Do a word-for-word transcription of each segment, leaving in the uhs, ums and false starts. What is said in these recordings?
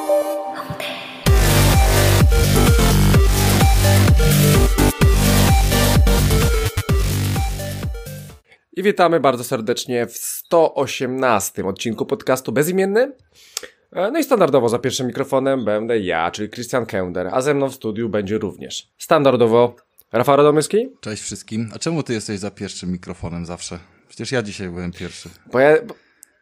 I witamy bardzo serdecznie w sto osiemnastym odcinku podcastu Bezimienny. No i standardowo za pierwszym mikrofonem będę ja, czyli Christian Kender, a ze mną w studiu będzie również standardowo Rafał Radomyski. Cześć wszystkim. A czemu ty jesteś za pierwszym mikrofonem zawsze? Przecież ja dzisiaj byłem pierwszy. Bo ja... Bo,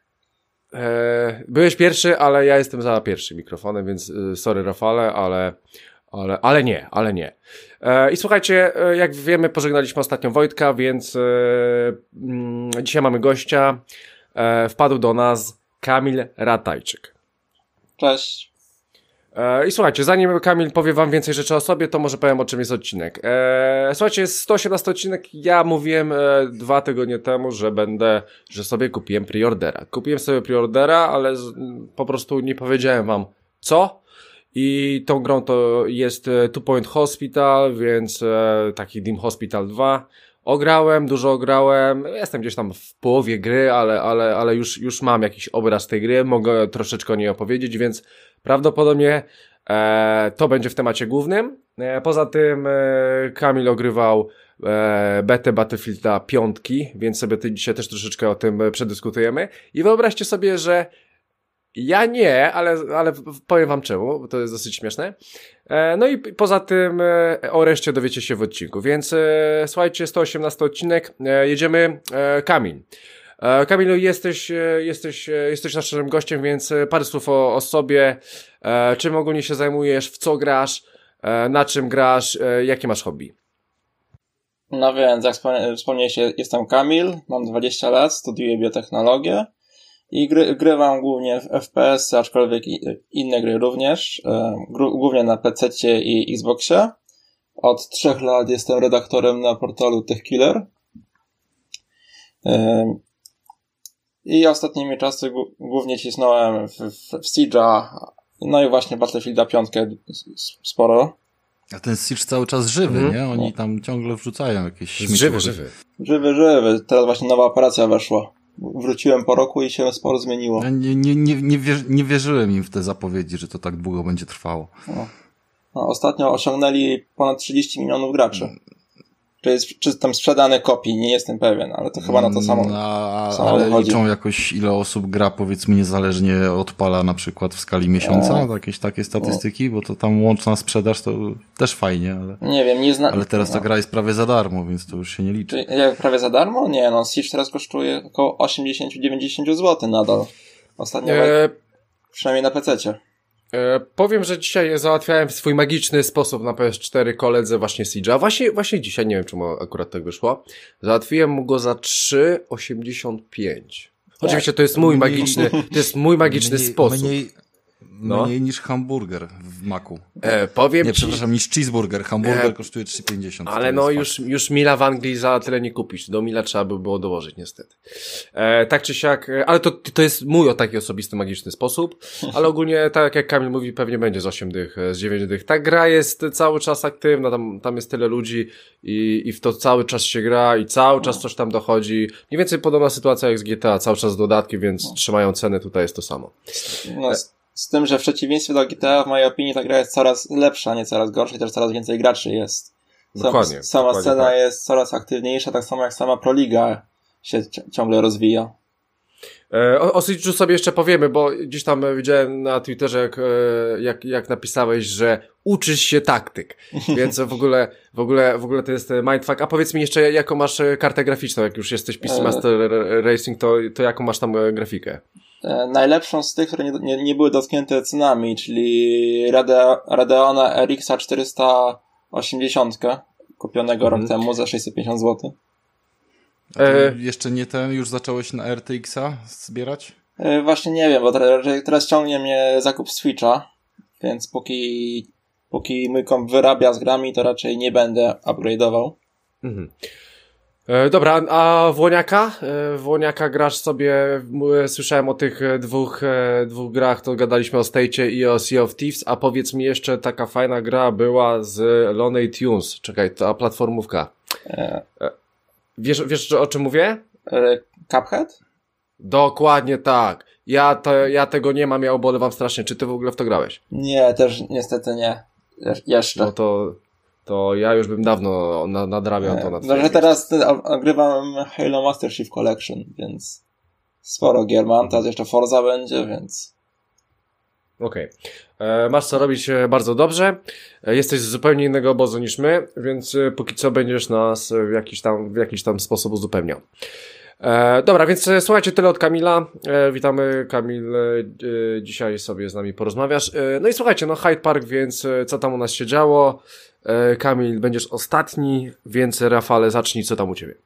e, byłeś pierwszy, ale ja jestem za pierwszym mikrofonem, więc e, sorry Rafale, ale... Ale, ale nie, ale nie. E, I słuchajcie, e, jak wiemy, pożegnaliśmy ostatnio Wojtka, więc e, mm, dzisiaj mamy gościa. E, wpadł do nas Kamil Ratajczyk. Cześć. E, I słuchajcie, zanim Kamil powie wam więcej rzeczy o sobie, to może powiem, o czym jest odcinek. E, słuchajcie, jest sto osiemnasty odcinek. Ja mówiłem e, dwa tygodnie temu, że będę, że sobie kupiłem preordera. Kupiłem sobie preordera, ale z, po prostu nie powiedziałem wam co. I tą grą to jest Two Point Hospital, więc e, taki Dim Hospital dwa. Ograłem, dużo ograłem, jestem gdzieś tam w połowie gry, ale, ale, ale już, już mam jakiś obraz tej gry, mogę troszeczkę o niej opowiedzieć, więc prawdopodobnie e, to będzie w temacie głównym. E, poza tym e, Kamil ogrywał e, betę Battlefielda piątki, więc sobie dzisiaj też troszeczkę o tym przedyskutujemy. I wyobraźcie sobie, że ja nie, ale, ale powiem wam czemu, bo to jest dosyć śmieszne. E, no i poza tym e, o reszcie dowiecie się w odcinku, więc e, słuchajcie, sto osiemnasty odcinek, e, jedziemy. e, Kamil. E, Kamilu, jesteś, e, jesteś, e, jesteś naszym gościem, więc parę słów o, o sobie, e, czym ogólnie się zajmujesz, w co grasz, e, na czym grasz, e, jakie masz hobby? No więc, jak wspomniałeś, jestem Kamil, mam dwadzieścia lat, studiuję biotechnologię. I gry, grywam głównie w F P S, aczkolwiek i, inne gry również, e, gr, głównie na pececie i Xboxie. Od trzech lat jestem redaktorem na portalu TechKiller. E, I ostatnimi czasy g- głównie cisnąłem w, w, w Siege'a, no i właśnie Battlefielda piątkę sporo. A ten Siege cały czas żywy, mm. nie? Oni tam ciągle wrzucają jakieś śmieci. Żywy, żywy. Żywy, żywy. Teraz właśnie nowa operacja weszła. Wróciłem po roku i się sporo zmieniło. Ja nie, nie, nie, nie, wierzy, nie wierzyłem im w te zapowiedzi, że to tak długo będzie trwało. No. No, ostatnio osiągnęli ponad trzydzieści milionów graczy. Czy jest czy tam sprzedane kopii, nie jestem pewien, ale to chyba na to samo, a, samo ale wychodzi. liczą jakoś ile osób gra, powiedzmy niezależnie odpala na przykład w skali miesiąca, jakieś takie statystyki, bo to tam łączna sprzedaż to też fajnie, ale nie wiem, nie zna... ale teraz ta no. gra jest prawie za darmo, więc to już się nie liczy. Czy, jak prawie za darmo? Nie, no Siege teraz kosztuje około osiemdziesiąt do dziewięćdziesięciu złotych nadal. Ostatnio e... przynajmniej na pececie. E, powiem, że dzisiaj załatwiałem w swój magiczny sposób na P S cztery koledze właśnie Siege'a. Właśnie, właśnie dzisiaj, nie wiem czemu akurat tak wyszło. Załatwiłem mu go za trzy osiemdziesiąt pięć. Oczywiście to jest mój magiczny, to jest mój magiczny mniej, sposób. Mniej, no. mniej niż hamburger w Macu. E, powiem nie, ci... przepraszam, niż cheeseburger. Hamburger e, kosztuje trzy pięćdziesiąt. Ale no już, już Mila w Anglii za tyle nie kupisz. Do Mila trzeba by było dołożyć niestety. E, tak czy siak, ale to, to jest mój o taki osobisty, magiczny sposób. Ale ogólnie, tak jak Kamil mówi, pewnie będzie z osiem dych, z dziewięć dych. Ta gra jest cały czas aktywna, tam, tam jest tyle ludzi i, i w to cały czas się gra i cały czas coś tam dochodzi. Mniej więcej podobna sytuacja jak z G T A, cały czas dodatki, więc trzymają cenę, tutaj jest to samo. No, z tym, że w przeciwieństwie do G T A, w mojej opinii ta gra jest coraz lepsza, nie coraz gorsza i też coraz więcej graczy jest. Sam, Dokładnie. Sama dokładnie scena tak. jest coraz aktywniejsza, tak samo jak sama Proliga się ciągle rozwija. E, o, o Siege'u sobie jeszcze powiemy, bo gdzieś tam widziałem na Twitterze, jak, jak, jak napisałeś, że uczysz się taktyk, więc w ogóle, w ogóle, w ogóle to jest mindfuck. A powiedz mi jeszcze, jaką masz kartę graficzną, jak już jesteś P C Master Racing, to, to jaką masz tam grafikę? Najlepszą z tych, które nie, nie, nie były dotknięte cenami, czyli Rade, Radeona R X czterysta osiemdziesiąt kupionego mhm. rok temu za sześćset pięćdziesiąt złotych. A e... jeszcze nie ten, już zacząłeś na R T X-a zbierać? E, właśnie nie wiem, bo teraz, teraz ciągnie mnie zakup Switcha, więc póki, póki mój komp wyrabia z grami, to raczej nie będę upgrade'ował. Mhm. E, dobra, a Włoniaka? E, Włoniaka grasz sobie, e, słyszałem o tych dwóch, e, dwóch grach, to gadaliśmy o State'cie i o Sea of Thieves, a powiedz mi jeszcze, taka fajna gra była z Looney Tunes, czekaj, ta platformówka. E. E, wiesz, wiesz o czym mówię? E, Cuphead? Dokładnie tak. Ja, to, ja tego nie mam, ja ubolewam strasznie. Czy ty w ogóle w to grałeś? Nie, też niestety nie. Je- jeszcze. No to, to ja już bym dawno na, nadrabiał to na No, że teraz nagrywam Halo Master Chief Collection, więc sporo gier mam, teraz jeszcze Forza będzie, więc... Okej. Okay. Masz co robić bardzo dobrze. E, jesteś z zupełnie innego obozu niż my, więc e, póki co będziesz nas w jakiś tam, w jakiś tam sposób uzupełniał. E, dobra, więc e, słuchajcie, tyle od Kamila. E, witamy, Kamil. E, dzisiaj sobie z nami porozmawiasz. E, no i słuchajcie, no Hyde Park, więc e, co tam u nas się działo? E, Kamil, będziesz ostatni, więc Rafale, zacznij, co tam u ciebie.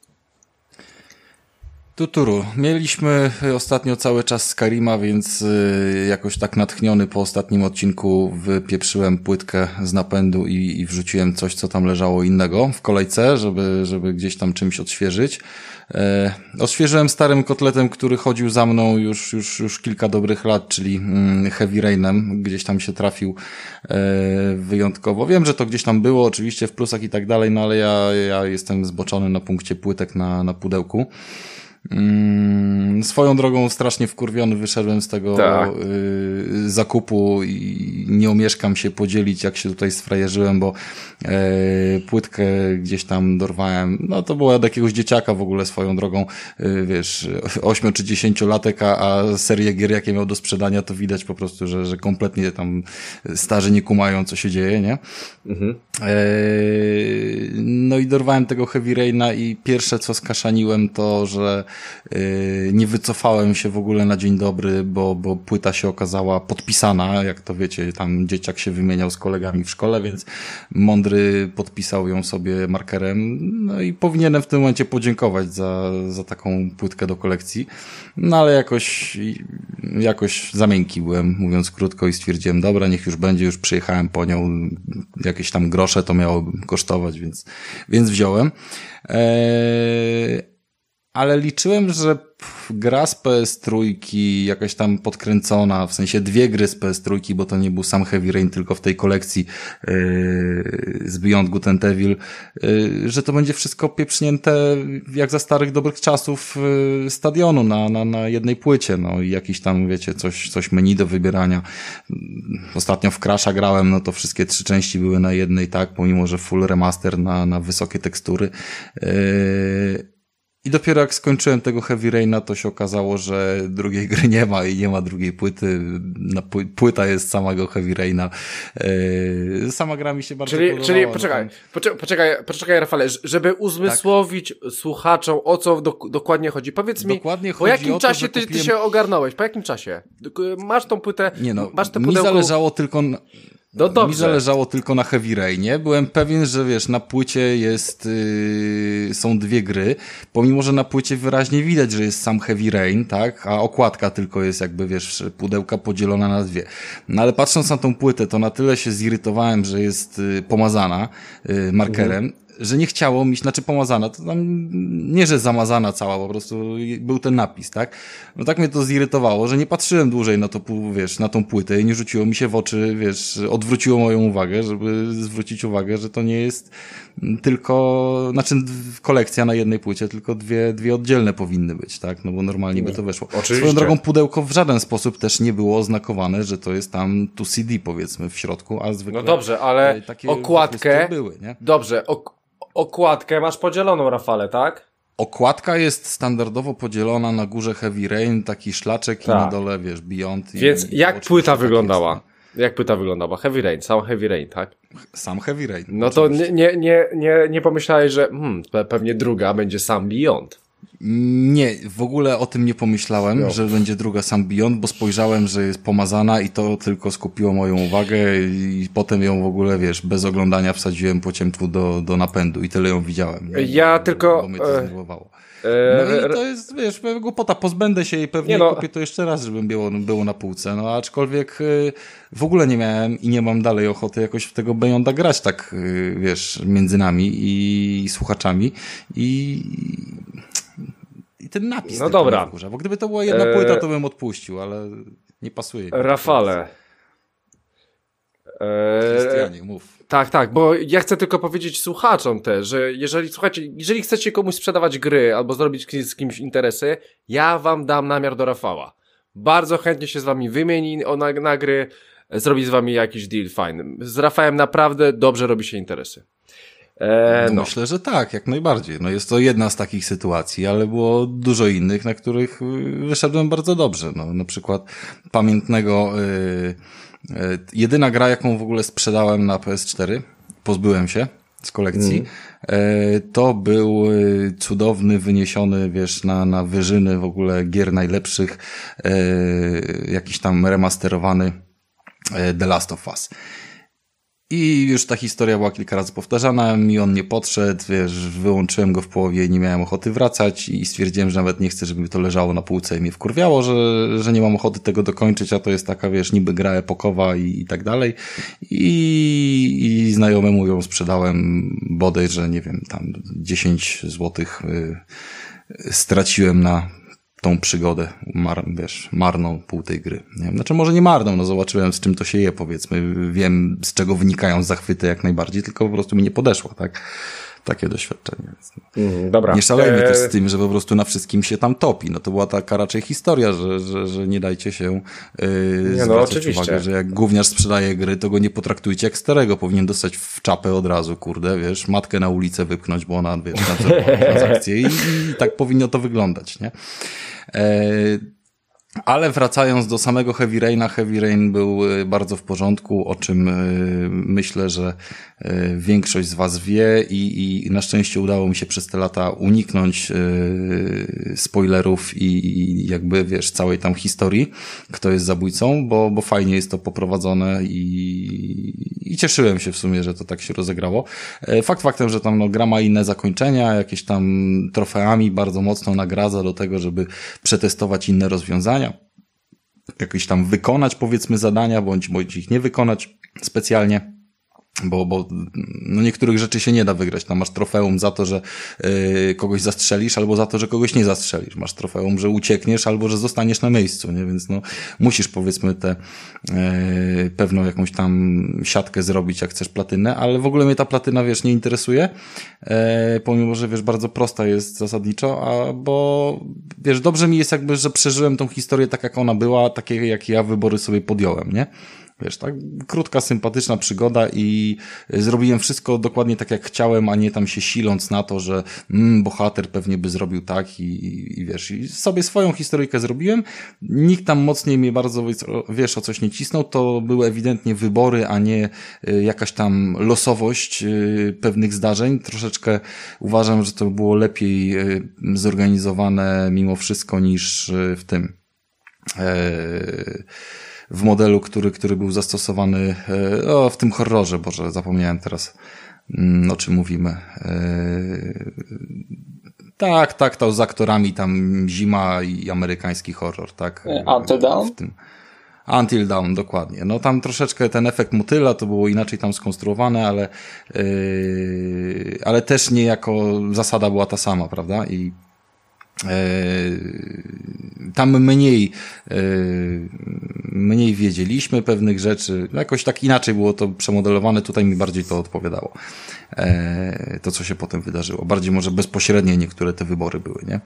Tuturu. Mieliśmy ostatnio cały czas Skyrima, więc y, jakoś tak natchniony po ostatnim odcinku wypieprzyłem płytkę z napędu i, i wrzuciłem coś, co tam leżało innego w kolejce, żeby, żeby gdzieś tam czymś odświeżyć. E, odświeżyłem starym kotletem, który chodził za mną już, już, już kilka dobrych lat, czyli mm, Heavy Rainem. Gdzieś tam się trafił e, wyjątkowo. Wiem, że to gdzieś tam było, oczywiście w plusach i tak dalej, no ale ja, ja jestem zboczony na punkcie płytek na, na pudełku. Mm, swoją drogą strasznie wkurwiony wyszedłem z tego tak. y, zakupu i nie omieszkam się podzielić, jak się tutaj sfrajerzyłem, bo y, płytkę gdzieś tam dorwałem, no to było od jakiegoś dzieciaka w ogóle swoją drogą, y, wiesz, ośmiu czy dziesięciolatek, a, a serię gier jakie miał do sprzedania, to widać po prostu, że, że kompletnie tam starzy nie kumają, co się dzieje, nie? Mhm. Y, no i dorwałem tego Heavy Raina i pierwsze co skaszaniłem to, że nie wycofałem się w ogóle na dzień dobry, bo, bo płyta się okazała podpisana, jak to wiecie, tam dzieciak się wymieniał z kolegami w szkole, więc mądry podpisał ją sobie markerem, no i powinienem w tym momencie podziękować za, za taką płytkę do kolekcji, no ale jakoś jakoś za miękki byłem, mówiąc krótko, i stwierdziłem, dobra, niech już będzie, już przyjechałem po nią, jakieś tam grosze to miało kosztować, więc, więc wziąłem. Eee, Ale liczyłem, że gra z P S trzy, jakaś tam podkręcona, w sensie dwie gry z P S trzy, bo to nie był sam Heavy Rain, tylko w tej kolekcji yy, z Beyond Good and Evil, yy, że to będzie wszystko pieprznięte jak za starych dobrych czasów yy, Stadionu na, na, na jednej płycie, no i jakiś tam, wiecie, coś, coś menu do wybierania. Ostatnio w Crasha grałem, no to wszystkie trzy części były na jednej, tak, pomimo, że full remaster na, na wysokie tekstury. Yy, I dopiero jak skończyłem tego Heavy Raina, to się okazało, że drugiej gry nie ma i nie ma drugiej płyty. Na płyta jest samego Heavy Raina. Yy, sama gra mi się bardzo czyli, podobała. Czyli poczekaj, poczekaj, poczekaj, poczekaj Rafale, żeby uzmysłowić tak. słuchaczom, o co do, dokładnie chodzi. Powiedz mi, dokładnie po jakim to, czasie ty, kupiłem... ty się ogarnąłeś? Po jakim czasie? Masz tą płytę, nie no, masz tę mi pudełko... zależało tylko... Na... No dobrze. Mi zależało tylko na Heavy Rainie. Byłem pewien, że wiesz, na płycie jest, yy, są dwie gry, pomimo, że na płycie wyraźnie widać, że jest sam Heavy Rain, tak, a okładka tylko jest jakby, wiesz, pudełka podzielona na dwie. No ale patrząc na tą płytę, to na tyle się zirytowałem, że jest yy, pomazana yy, markerem, mhm. że nie chciało mi, znaczy pomazana, to tam nie, że zamazana cała, po prostu był ten napis, tak? No tak mnie to zirytowało, że nie patrzyłem dłużej na to, wiesz, na tą płytę i nie rzuciło mi się w oczy, wiesz, odwróciło moją uwagę, żeby zwrócić uwagę, że to nie jest tylko, znaczy kolekcja na jednej płycie, tylko dwie, dwie oddzielne powinny być, tak? No bo normalnie by to weszło. Oczywiście. Swoją drogą pudełko w żaden sposób też nie było oznakowane, że to jest tam tu C D, powiedzmy, w środku, a zwykle... No dobrze, ale okładkę... były, nie? Dobrze, ok- okładkę masz podzieloną, Rafale, tak? Okładka jest standardowo podzielona, na górze Heavy Rain, taki szlaczek tak. i na dole, wiesz, Beyond. Więc i, jak i płyta tak wyglądała? Jest, jak płyta wyglądała? Heavy Rain, sam Heavy Rain, tak? Sam Heavy Rain. No oczywiście. To nie, nie, nie, nie pomyślałeś, że hmm, pewnie druga będzie sam Beyond. Nie, w ogóle o tym nie pomyślałem, no. że będzie druga sam Beyond, bo spojrzałem, że jest pomazana i to tylko skupiło moją uwagę i potem ją w ogóle, wiesz, bez oglądania wsadziłem po ciemku do, do napędu i tyle ją widziałem. Nie? Ja bo, tylko... Bo mnie to zdenerwowało. No i to jest, wiesz, głupota, pozbędę się i pewnie no. kupię to jeszcze raz, żeby było, było na półce, no aczkolwiek w ogóle nie miałem i nie mam dalej ochoty jakoś w tego Beyonda grać tak, wiesz, między nami i słuchaczami i... I ten napis. No dobra. Wkurza, bo gdyby to była jedna eee... płyta, to bym odpuścił, ale nie pasuje. Rafale. Krystianie, mów. Tak, tak, bo ja chcę tylko powiedzieć słuchaczom też, że jeżeli, słuchajcie, jeżeli chcecie komuś sprzedawać gry albo zrobić z kimś interesy, ja wam dam namiar do Rafała. bardzo chętnie się z wami wymieni o na, na gry, zrobi z wami jakiś deal fajny. Z Rafałem naprawdę dobrze robi się interesy. E, no. no. Myślę, że tak, jak najbardziej. No jest to jedna z takich sytuacji, ale było dużo innych, na których wyszedłem bardzo dobrze. No, na przykład pamiętnego, yy, yy, jedyna gra, jaką w ogóle sprzedałem na P S cztery, pozbyłem się z kolekcji, mm. yy, to był cudowny, wyniesiony, wiesz, na, na wyżyny w ogóle gier najlepszych, yy, jakiś tam remasterowany yy, The Last of Us. I już ta historia była kilka razy powtarzana, mi on nie podszedł, wiesz, wyłączyłem go w połowie i nie miałem ochoty wracać i stwierdziłem, że nawet nie chcę, żeby to leżało na półce i mnie wkurwiało, że, że nie mam ochoty tego dokończyć, a to jest taka, wiesz, niby gra epokowa i, i tak dalej. I, i znajomemu ją sprzedałem bodaj, że nie wiem, tam dziesięć złotych y, straciłem na tą przygodę, mar, wiesz, marną pół tej gry. Nie wiem, znaczy może nie marną, no zobaczyłem z czym to się je, powiedzmy, wiem z czego wynikają zachwyty jak najbardziej, tylko po prostu mi nie podeszło, tak? Takie doświadczenie. Więc no. mm, dobra. Nie szalejmy eee... też z tym, że po prostu na wszystkim się tam topi. No to była taka raczej historia, że, że, że nie dajcie się yy, nie, zwracać no, uwagę, że jak gówniarz sprzedaje gry, to go nie potraktujcie jak starego. Powinien dostać w czapę od razu, kurde, wiesz, matkę na ulicę wypchnąć, bo ona, wiesz, nadzorowała transakcję i, i tak powinno to wyglądać, nie? Eee, ale wracając do samego Heavy Raina, Heavy Rain był bardzo w porządku, o czym myślę, że większość z was wie i, i na szczęście udało mi się przez te lata uniknąć spoilerów i jakby, wiesz, całej tam historii, kto jest zabójcą, bo, bo fajnie jest to poprowadzone i, i cieszyłem się w sumie, że to tak się rozegrało. Fakt faktem, że tam no, gra ma inne zakończenia, jakieś tam trofeami bardzo mocno nagradza do tego, żeby przetestować inne rozwiązania, jakieś tam wykonać, powiedzmy, zadania, bądź, bądź ich nie wykonać specjalnie, bo, bo no niektórych rzeczy się nie da wygrać. Tam masz trofeum za to, że yy, kogoś zastrzelisz, albo za to, że kogoś nie zastrzelisz. Masz trofeum, że uciekniesz, albo że zostaniesz na miejscu, nie? Więc no musisz, powiedzmy, tę yy, pewną jakąś tam siatkę zrobić, jak chcesz platynę, ale w ogóle mnie ta platyna, wiesz, nie interesuje, yy, pomimo, że, wiesz, bardzo prosta jest zasadniczo, a bo, wiesz, dobrze mi jest jakby, że przeżyłem tą historię tak, jak ona była, takie, jak ja wybory sobie podjąłem, nie? Wiesz, tak krótka, sympatyczna przygoda i zrobiłem wszystko dokładnie tak, jak chciałem, a nie tam się siląc na to, że mm, bohater pewnie by zrobił tak i, i, i wiesz, i sobie swoją historyjkę zrobiłem. Nikt tam mocniej mnie bardzo, wiesz, o coś nie cisnął. To były ewidentnie wybory, a nie y, jakaś tam losowość y, pewnych zdarzeń. Troszeczkę uważam, że to było lepiej y, zorganizowane mimo wszystko niż y, w tym y, w modelu, który, który był zastosowany o, w tym horrorze, Boże, zapomniałem teraz, o czym mówimy. Tak, tak, to z aktorami tam zima i amerykański horror, tak? Until Dawn? W tym. Until Dawn, dokładnie. No tam troszeczkę ten efekt motyla, to było inaczej tam skonstruowane, ale yy, ale też nie jako zasada była ta sama, prawda? I tam mniej mniej wiedzieliśmy pewnych rzeczy, jakoś tak inaczej było to przemodelowane, tutaj mi bardziej to odpowiadało, to co się potem wydarzyło, bardziej może bezpośrednie niektóre te wybory były, nie?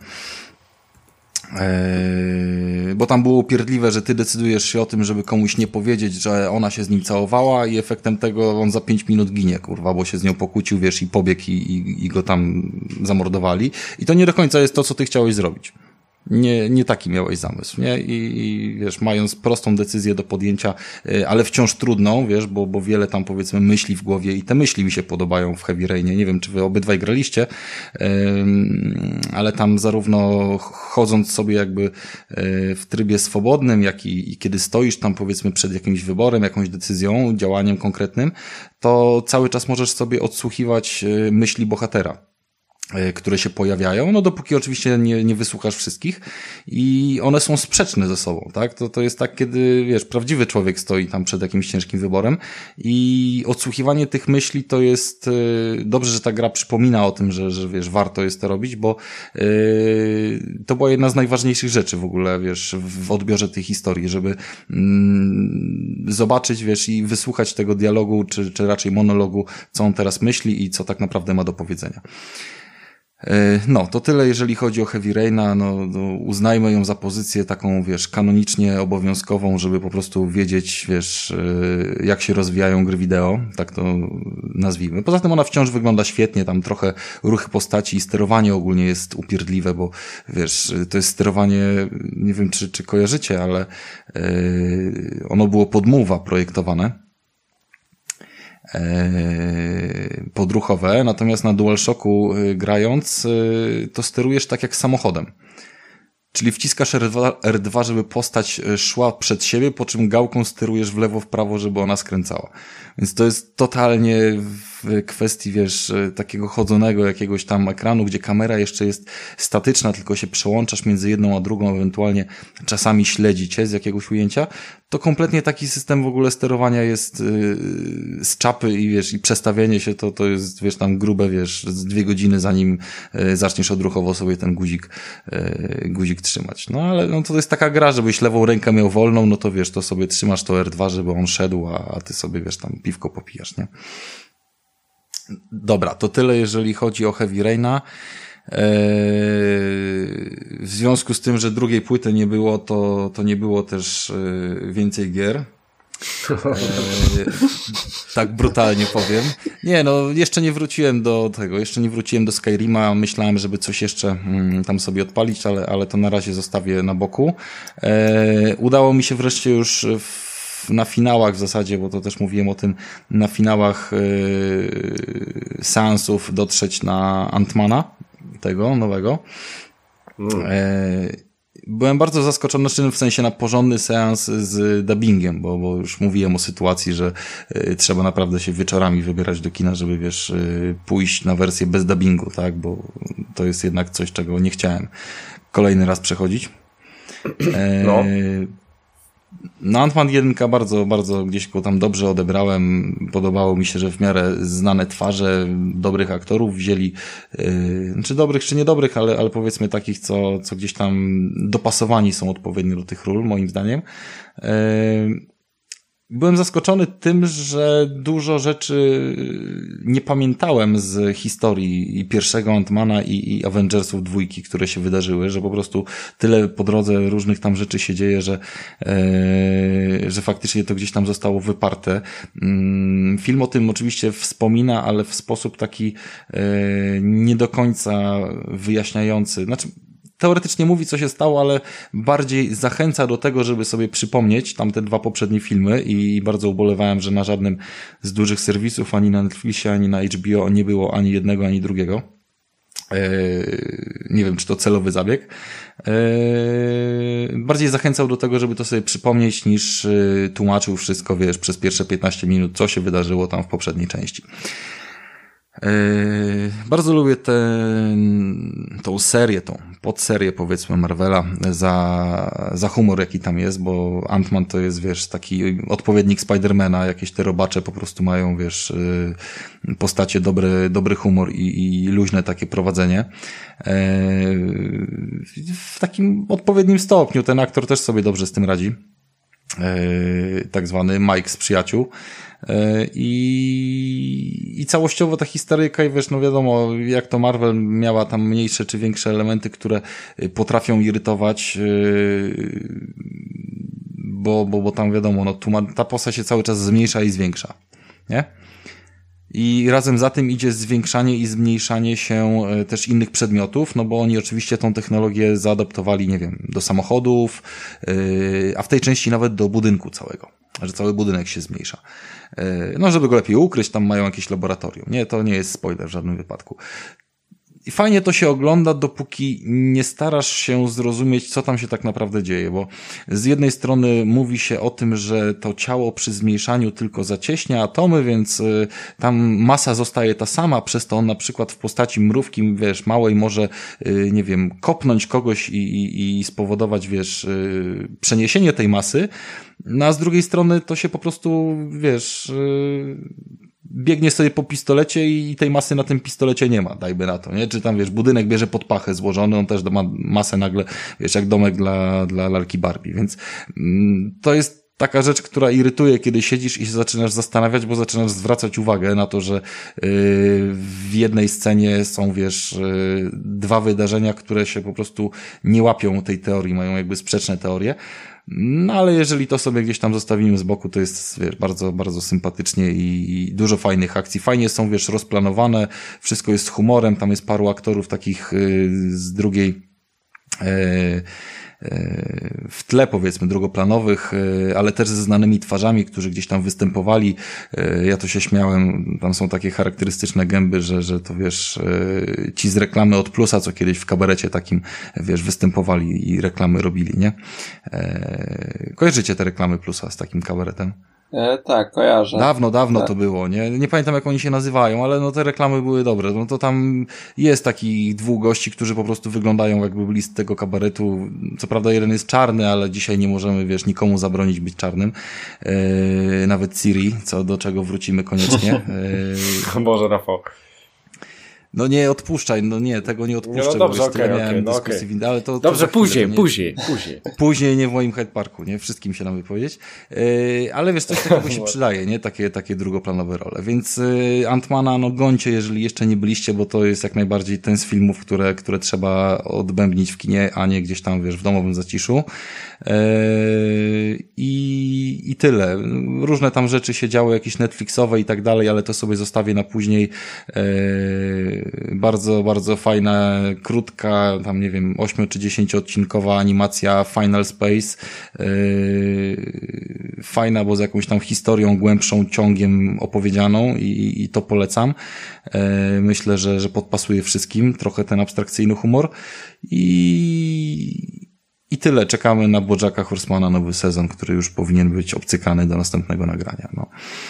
Eee, bo tam było upierdliwe, że ty decydujesz się o tym, żeby komuś nie powiedzieć, że ona się z nim całowała i efektem tego on za pięć minut ginie, kurwa, bo się z nią pokłócił, wiesz, i pobiegł i, i, i go tam zamordowali. I to nie do końca jest to, co ty chciałeś zrobić. Nie, nie taki miałeś zamysł, nie? I, i wiesz, mając prostą decyzję do podjęcia, yy, ale wciąż trudną, wiesz, bo, bo wiele tam, powiedzmy, myśli w głowie i te myśli mi się podobają w Heavy Rainie. Nie wiem, czy wy obydwaj graliście, yy, ale tam zarówno chodząc sobie jakby yy, w trybie swobodnym, jak i, i kiedy stoisz tam, powiedzmy, przed jakimś wyborem, jakąś decyzją, działaniem konkretnym, to cały czas możesz sobie odsłuchiwać yy, myśli bohatera, które się pojawiają, no dopóki oczywiście nie, nie wysłuchasz wszystkich i one są sprzeczne ze sobą, tak? To, to jest tak, kiedy, wiesz, prawdziwy człowiek stoi tam przed jakimś ciężkim wyborem i odsłuchiwanie tych myśli to jest, yy, dobrze, że ta gra przypomina o tym, że, że wiesz, warto jest to robić, bo yy, to była jedna z najważniejszych rzeczy w ogóle, wiesz, w odbiorze tej historii, żeby yy, zobaczyć, wiesz, i wysłuchać tego dialogu, czy, czy raczej monologu, co on teraz myśli i co tak naprawdę ma do powiedzenia. No, to tyle jeżeli chodzi o Heavy Raina, no, no uznajmy ją za pozycję taką, wiesz, kanonicznie obowiązkową, żeby po prostu wiedzieć, wiesz, jak się rozwijają gry wideo, tak to nazwijmy. Poza tym ona wciąż wygląda świetnie, tam trochę ruchy postaci i sterowanie ogólnie jest upierdliwe, bo wiesz, to jest sterowanie, nie wiem czy, czy kojarzycie, ale yy, ono było pod Move'a projektowane. Podruchowe, natomiast na DualShocku grając to sterujesz tak jak samochodem. Czyli wciskasz R dwa, żeby postać szła przed siebie, po czym gałką sterujesz w lewo, w prawo, żeby ona skręcała. Więc to jest totalnie w kwestii, wiesz, takiego chodzonego jakiegoś tam ekranu, gdzie kamera jeszcze jest statyczna, tylko się przełączasz między jedną a drugą, ewentualnie czasami śledzi cię z jakiegoś ujęcia, to kompletnie taki system w ogóle sterowania jest yy, z czapy i wiesz, i przestawienie się to, to jest, wiesz, tam grube, wiesz, z dwie godziny zanim yy, zaczniesz odruchowo sobie ten guzik, yy, guzik trzymać. No ale no, to jest taka gra, żebyś lewą rękę miał wolną, no to wiesz, to sobie trzymasz to R dwa, żeby on szedł, a, a ty sobie, wiesz, tam piwko popijasz, nie? Dobra, to tyle jeżeli chodzi o Heavy Raina. W związku z tym, że drugiej płyty nie było, to, to nie było też więcej gier. Tak brutalnie powiem. Nie, no jeszcze nie wróciłem do tego, jeszcze nie wróciłem do Skyrima. Myślałem, żeby coś jeszcze mm, tam sobie odpalić, ale, ale to na razie zostawię na boku. E, udało mi się wreszcie już w na finałach w zasadzie, bo to też mówiłem o tym, na finałach yy, seansów dotrzeć na Ant-Mana, tego nowego. Mm. Yy, byłem bardzo zaskoczony, w sensie na porządny seans z dubbingiem, bo, bo już mówiłem o sytuacji, że yy, trzeba naprawdę się wieczorami wybierać do kina, żeby wiesz, yy, pójść na wersję bez dubbingu, tak, bo to jest jednak coś, czego nie chciałem kolejny raz przechodzić. Yy, no. No Ant-Man jeden bardzo, bardzo gdzieś go tam dobrze odebrałem. Podobało mi się, że w miarę znane twarze dobrych aktorów wzięli, yy, czy dobrych, czy niedobrych, ale, ale powiedzmy takich, co, co gdzieś tam dopasowani są odpowiednio do tych ról, moim zdaniem. Yy, Byłem zaskoczony tym, że dużo rzeczy nie pamiętałem z historii i pierwszego Ant-Mana i, i Avengersów dwójki, które się wydarzyły, że po prostu tyle po drodze różnych tam rzeczy się dzieje, że, e, że faktycznie to gdzieś tam zostało wyparte. Film o tym oczywiście wspomina, ale w sposób taki e, nie do końca wyjaśniający. Znaczy, teoretycznie mówi, co się stało, ale bardziej zachęca do tego, żeby sobie przypomnieć tamte dwa poprzednie filmy i bardzo ubolewałem, że na żadnym z dużych serwisów, ani na Netflixie, ani na H B O nie było ani jednego, ani drugiego. Eee, nie wiem, czy to celowy zabieg. Eee, bardziej zachęcał do tego, żeby to sobie przypomnieć, niż y, tłumaczył wszystko, wiesz, przez pierwsze piętnaście minut, co się wydarzyło tam w poprzedniej części. Yy, bardzo lubię tę tą serię, tą podserię powiedzmy Marvela za, za humor jaki tam jest, bo Ant-Man to jest, wiesz, taki odpowiednik Spidermana, jakieś te robacze po prostu mają, wiesz, yy, postacie dobry, dobry humor i, i luźne takie prowadzenie. Yy, w takim odpowiednim stopniu ten aktor też sobie dobrze z tym radzi. Yy, tak zwany Mike z Przyjaciół. I, i całościowo ta historyjka i wiesz, no wiadomo, jak to Marvel miała tam mniejsze czy większe elementy, które potrafią irytować, bo, bo, bo tam wiadomo, no tu ma, ta postać się cały czas zmniejsza i zwiększa, nie? I razem za tym idzie zwiększanie i zmniejszanie się też innych przedmiotów, no bo oni oczywiście tą technologię zaadaptowali, nie wiem, do samochodów, a w tej części nawet do budynku całego, że cały budynek się zmniejsza. No, żeby go lepiej ukryć, tam mają jakieś laboratorium. Nie, to nie jest spoiler w żadnym wypadku. I fajnie to się ogląda, dopóki nie starasz się zrozumieć, co tam się tak naprawdę dzieje, bo z jednej strony mówi się o tym, że to ciało przy zmniejszaniu tylko zacieśnia atomy, więc y, tam masa zostaje ta sama, przez to on na przykład w postaci mrówki, wiesz, małej może, y, nie wiem, kopnąć kogoś i, i, i spowodować, wiesz, y, przeniesienie tej masy, no a z drugiej strony to się po prostu, wiesz, y, biegnie sobie po pistolecie i tej masy na tym pistolecie nie ma, dajby na to, nie? Czy tam, wiesz, budynek bierze pod pachę złożony, on też ma masę nagle, wiesz, jak domek dla, dla lalki Barbie, więc mm, to jest taka rzecz, która irytuje, kiedy siedzisz i się zaczynasz zastanawiać, bo zaczynasz zwracać uwagę na to, że yy, w jednej scenie są, wiesz, yy, dwa wydarzenia, które się po prostu nie łapią tej teorii, mają jakby sprzeczne teorie. No ale jeżeli to sobie gdzieś tam zostawimy z boku, to jest, wiesz, bardzo, bardzo sympatycznie i, i dużo fajnych akcji. Fajnie są, wiesz, rozplanowane, wszystko jest z humorem, tam jest paru aktorów takich yy, z drugiej yy, w tle, powiedzmy, drugoplanowych, ale też ze znanymi twarzami, którzy gdzieś tam występowali. Ja to się śmiałem, tam są takie charakterystyczne gęby, że, że to, wiesz, ci z reklamy od Plusa, co kiedyś w kabarecie takim, wiesz, występowali i reklamy robili, nie? Kojarzycie te reklamy Plusa z takim kabaretem? E, tak, kojarzę. Dawno, dawno tak. to było, nie? Nie pamiętam, jak oni się nazywają, ale no te reklamy były dobre. No to tam jest takich dwóch gości, którzy po prostu wyglądają, jakby byli z tego kabaretu. Co prawda jeden jest czarny, ale dzisiaj nie możemy, wiesz, nikomu zabronić być czarnym. Yy, nawet Siri, co do czego wrócimy koniecznie. Yy, Boże, Rafał. No nie odpuszczaj, no nie, tego nie odpuszczę, no dobrze, bo okej, okay, miałem okay, no dyskusji, okay. ale to, to dobrze, później, nie... później, później. Później, nie w moim Hyde Parku, nie? Wszystkim się nam wypowiedzieć. Yy, ale wiesz, coś takiego się przydaje, nie? Takie, takie drugoplanowe role. Więc yy, Ant-Mana, no gońcie, jeżeli jeszcze nie byliście, bo to jest jak najbardziej ten z filmów, które, które trzeba odbębnić w kinie, a nie gdzieś tam, wiesz, w domowym zaciszu. Yy, i, I tyle. Różne tam rzeczy się działy, jakieś Netflixowe i tak dalej, ale to sobie zostawię na później. Yy, bardzo, bardzo fajna, krótka, tam nie wiem, ośmiu czy dziesięcioodcinkowa animacja Final Space. Yy, fajna, bo z jakąś tam historią głębszą, ciągiem opowiedzianą i, i to polecam. Yy, myślę, że, że podpasuje wszystkim trochę ten abstrakcyjny humor i I tyle. Czekamy na BoJacka Horsemana nowy sezon, który już powinien być obcykany do następnego nagrania. No.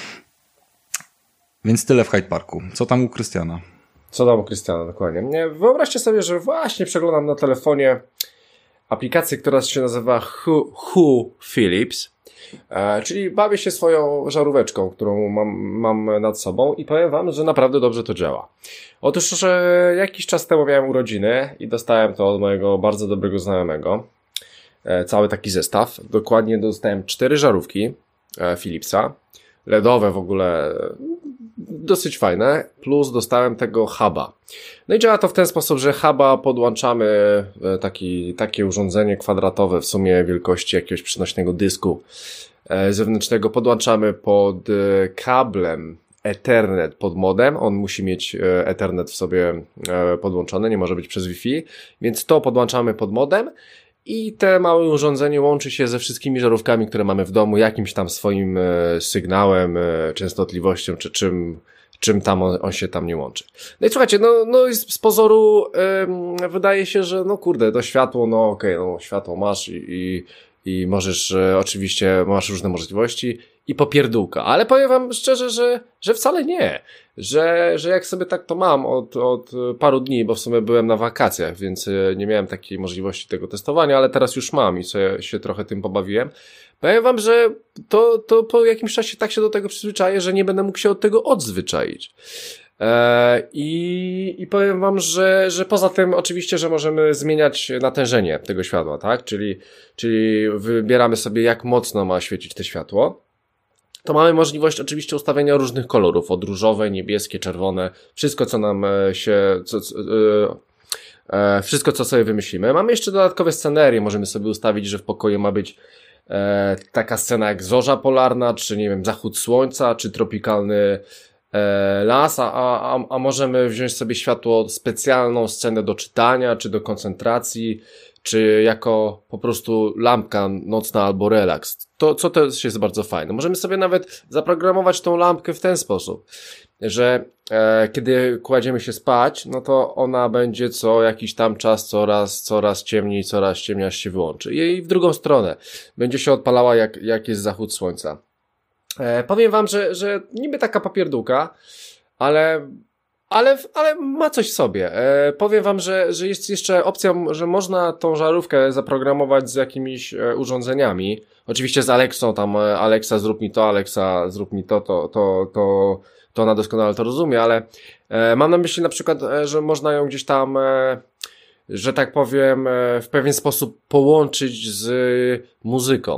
Więc tyle w Hyde Parku. Co tam u Krystiana? Co tam u Krystiana, dokładnie. Wyobraźcie sobie, że właśnie przeglądam na telefonie aplikację, która się nazywa Who, Who Philips, e, czyli bawię się swoją żaróweczką, którą mam, mam nad sobą i powiem wam, że naprawdę dobrze to działa. Otóż, że jakiś czas temu miałem urodziny i dostałem to od mojego bardzo dobrego znajomego. E, cały taki zestaw. Dokładnie dostałem cztery żarówki e, Philipsa. L E D owe w ogóle dosyć fajne, plus dostałem tego huba. No i działa to w ten sposób, że huba podłączamy taki, takie urządzenie kwadratowe w sumie wielkości jakiegoś przenośnego dysku zewnętrznego, podłączamy pod kablem Ethernet pod modem, on musi mieć Ethernet w sobie podłączony, nie może być przez Wi-Fi, więc to podłączamy pod modem i te małe urządzenie łączy się ze wszystkimi żarówkami, które mamy w domu, jakimś tam swoim sygnałem, częstotliwością, czy czym, czym tam on, on się tam nie łączy. No i słuchajcie, no, no z pozoru ym, wydaje się, że no kurde, to światło, no okej, okay, no światło masz i, i, i możesz, e, oczywiście masz różne możliwości i popierdółka, ale powiem wam szczerze, że, że wcale nie, że, że jak sobie tak to mam od, od paru dni, bo w sumie byłem na wakacjach, więc nie miałem takiej możliwości tego testowania, ale teraz już mam i sobie się trochę tym pobawiłem. Powiem wam, że to, to po jakimś czasie tak się do tego przyzwyczaję, że nie będę mógł się od tego odzwyczaić. Eee, i, I powiem wam, że, że poza tym oczywiście, że możemy zmieniać natężenie tego światła, tak? Czyli, czyli wybieramy sobie, jak mocno ma świecić to światło. To mamy możliwość oczywiście ustawienia różnych kolorów, od różowe, niebieskie, czerwone, wszystko co nam się, co, co, e, wszystko co sobie wymyślimy. Mamy jeszcze dodatkowe scenerie, możemy sobie ustawić, że w pokoju ma być e, taka scena jak zorza polarna, czy nie wiem, zachód słońca, czy tropikalny e, las, a, a, a możemy wziąć sobie światło, specjalną scenę do czytania, czy do koncentracji, czy jako po prostu lampka nocna albo relaks. To, co też jest bardzo fajne. Możemy sobie nawet zaprogramować tą lampkę w ten sposób, że e, kiedy kładziemy się spać, no to ona będzie co jakiś tam czas coraz, coraz ciemniej, coraz ciemniej, aż się wyłączy. I w drugą stronę będzie się odpalała, jak, jak jest zachód słońca. E, powiem wam, że, że niby taka papierdółka, ale... Ale, ale ma coś w sobie. E, powiem wam, że, że jest jeszcze opcja, że można tą żarówkę zaprogramować z jakimiś e, urządzeniami. Oczywiście z Alexą, tam e, Alexa zrób mi to, Alexa zrób mi to, to, to, to, to ona doskonale to rozumie, ale e, mam na myśli na przykład, e, że można ją gdzieś tam, e, że tak powiem, e, w pewien sposób połączyć z muzyką.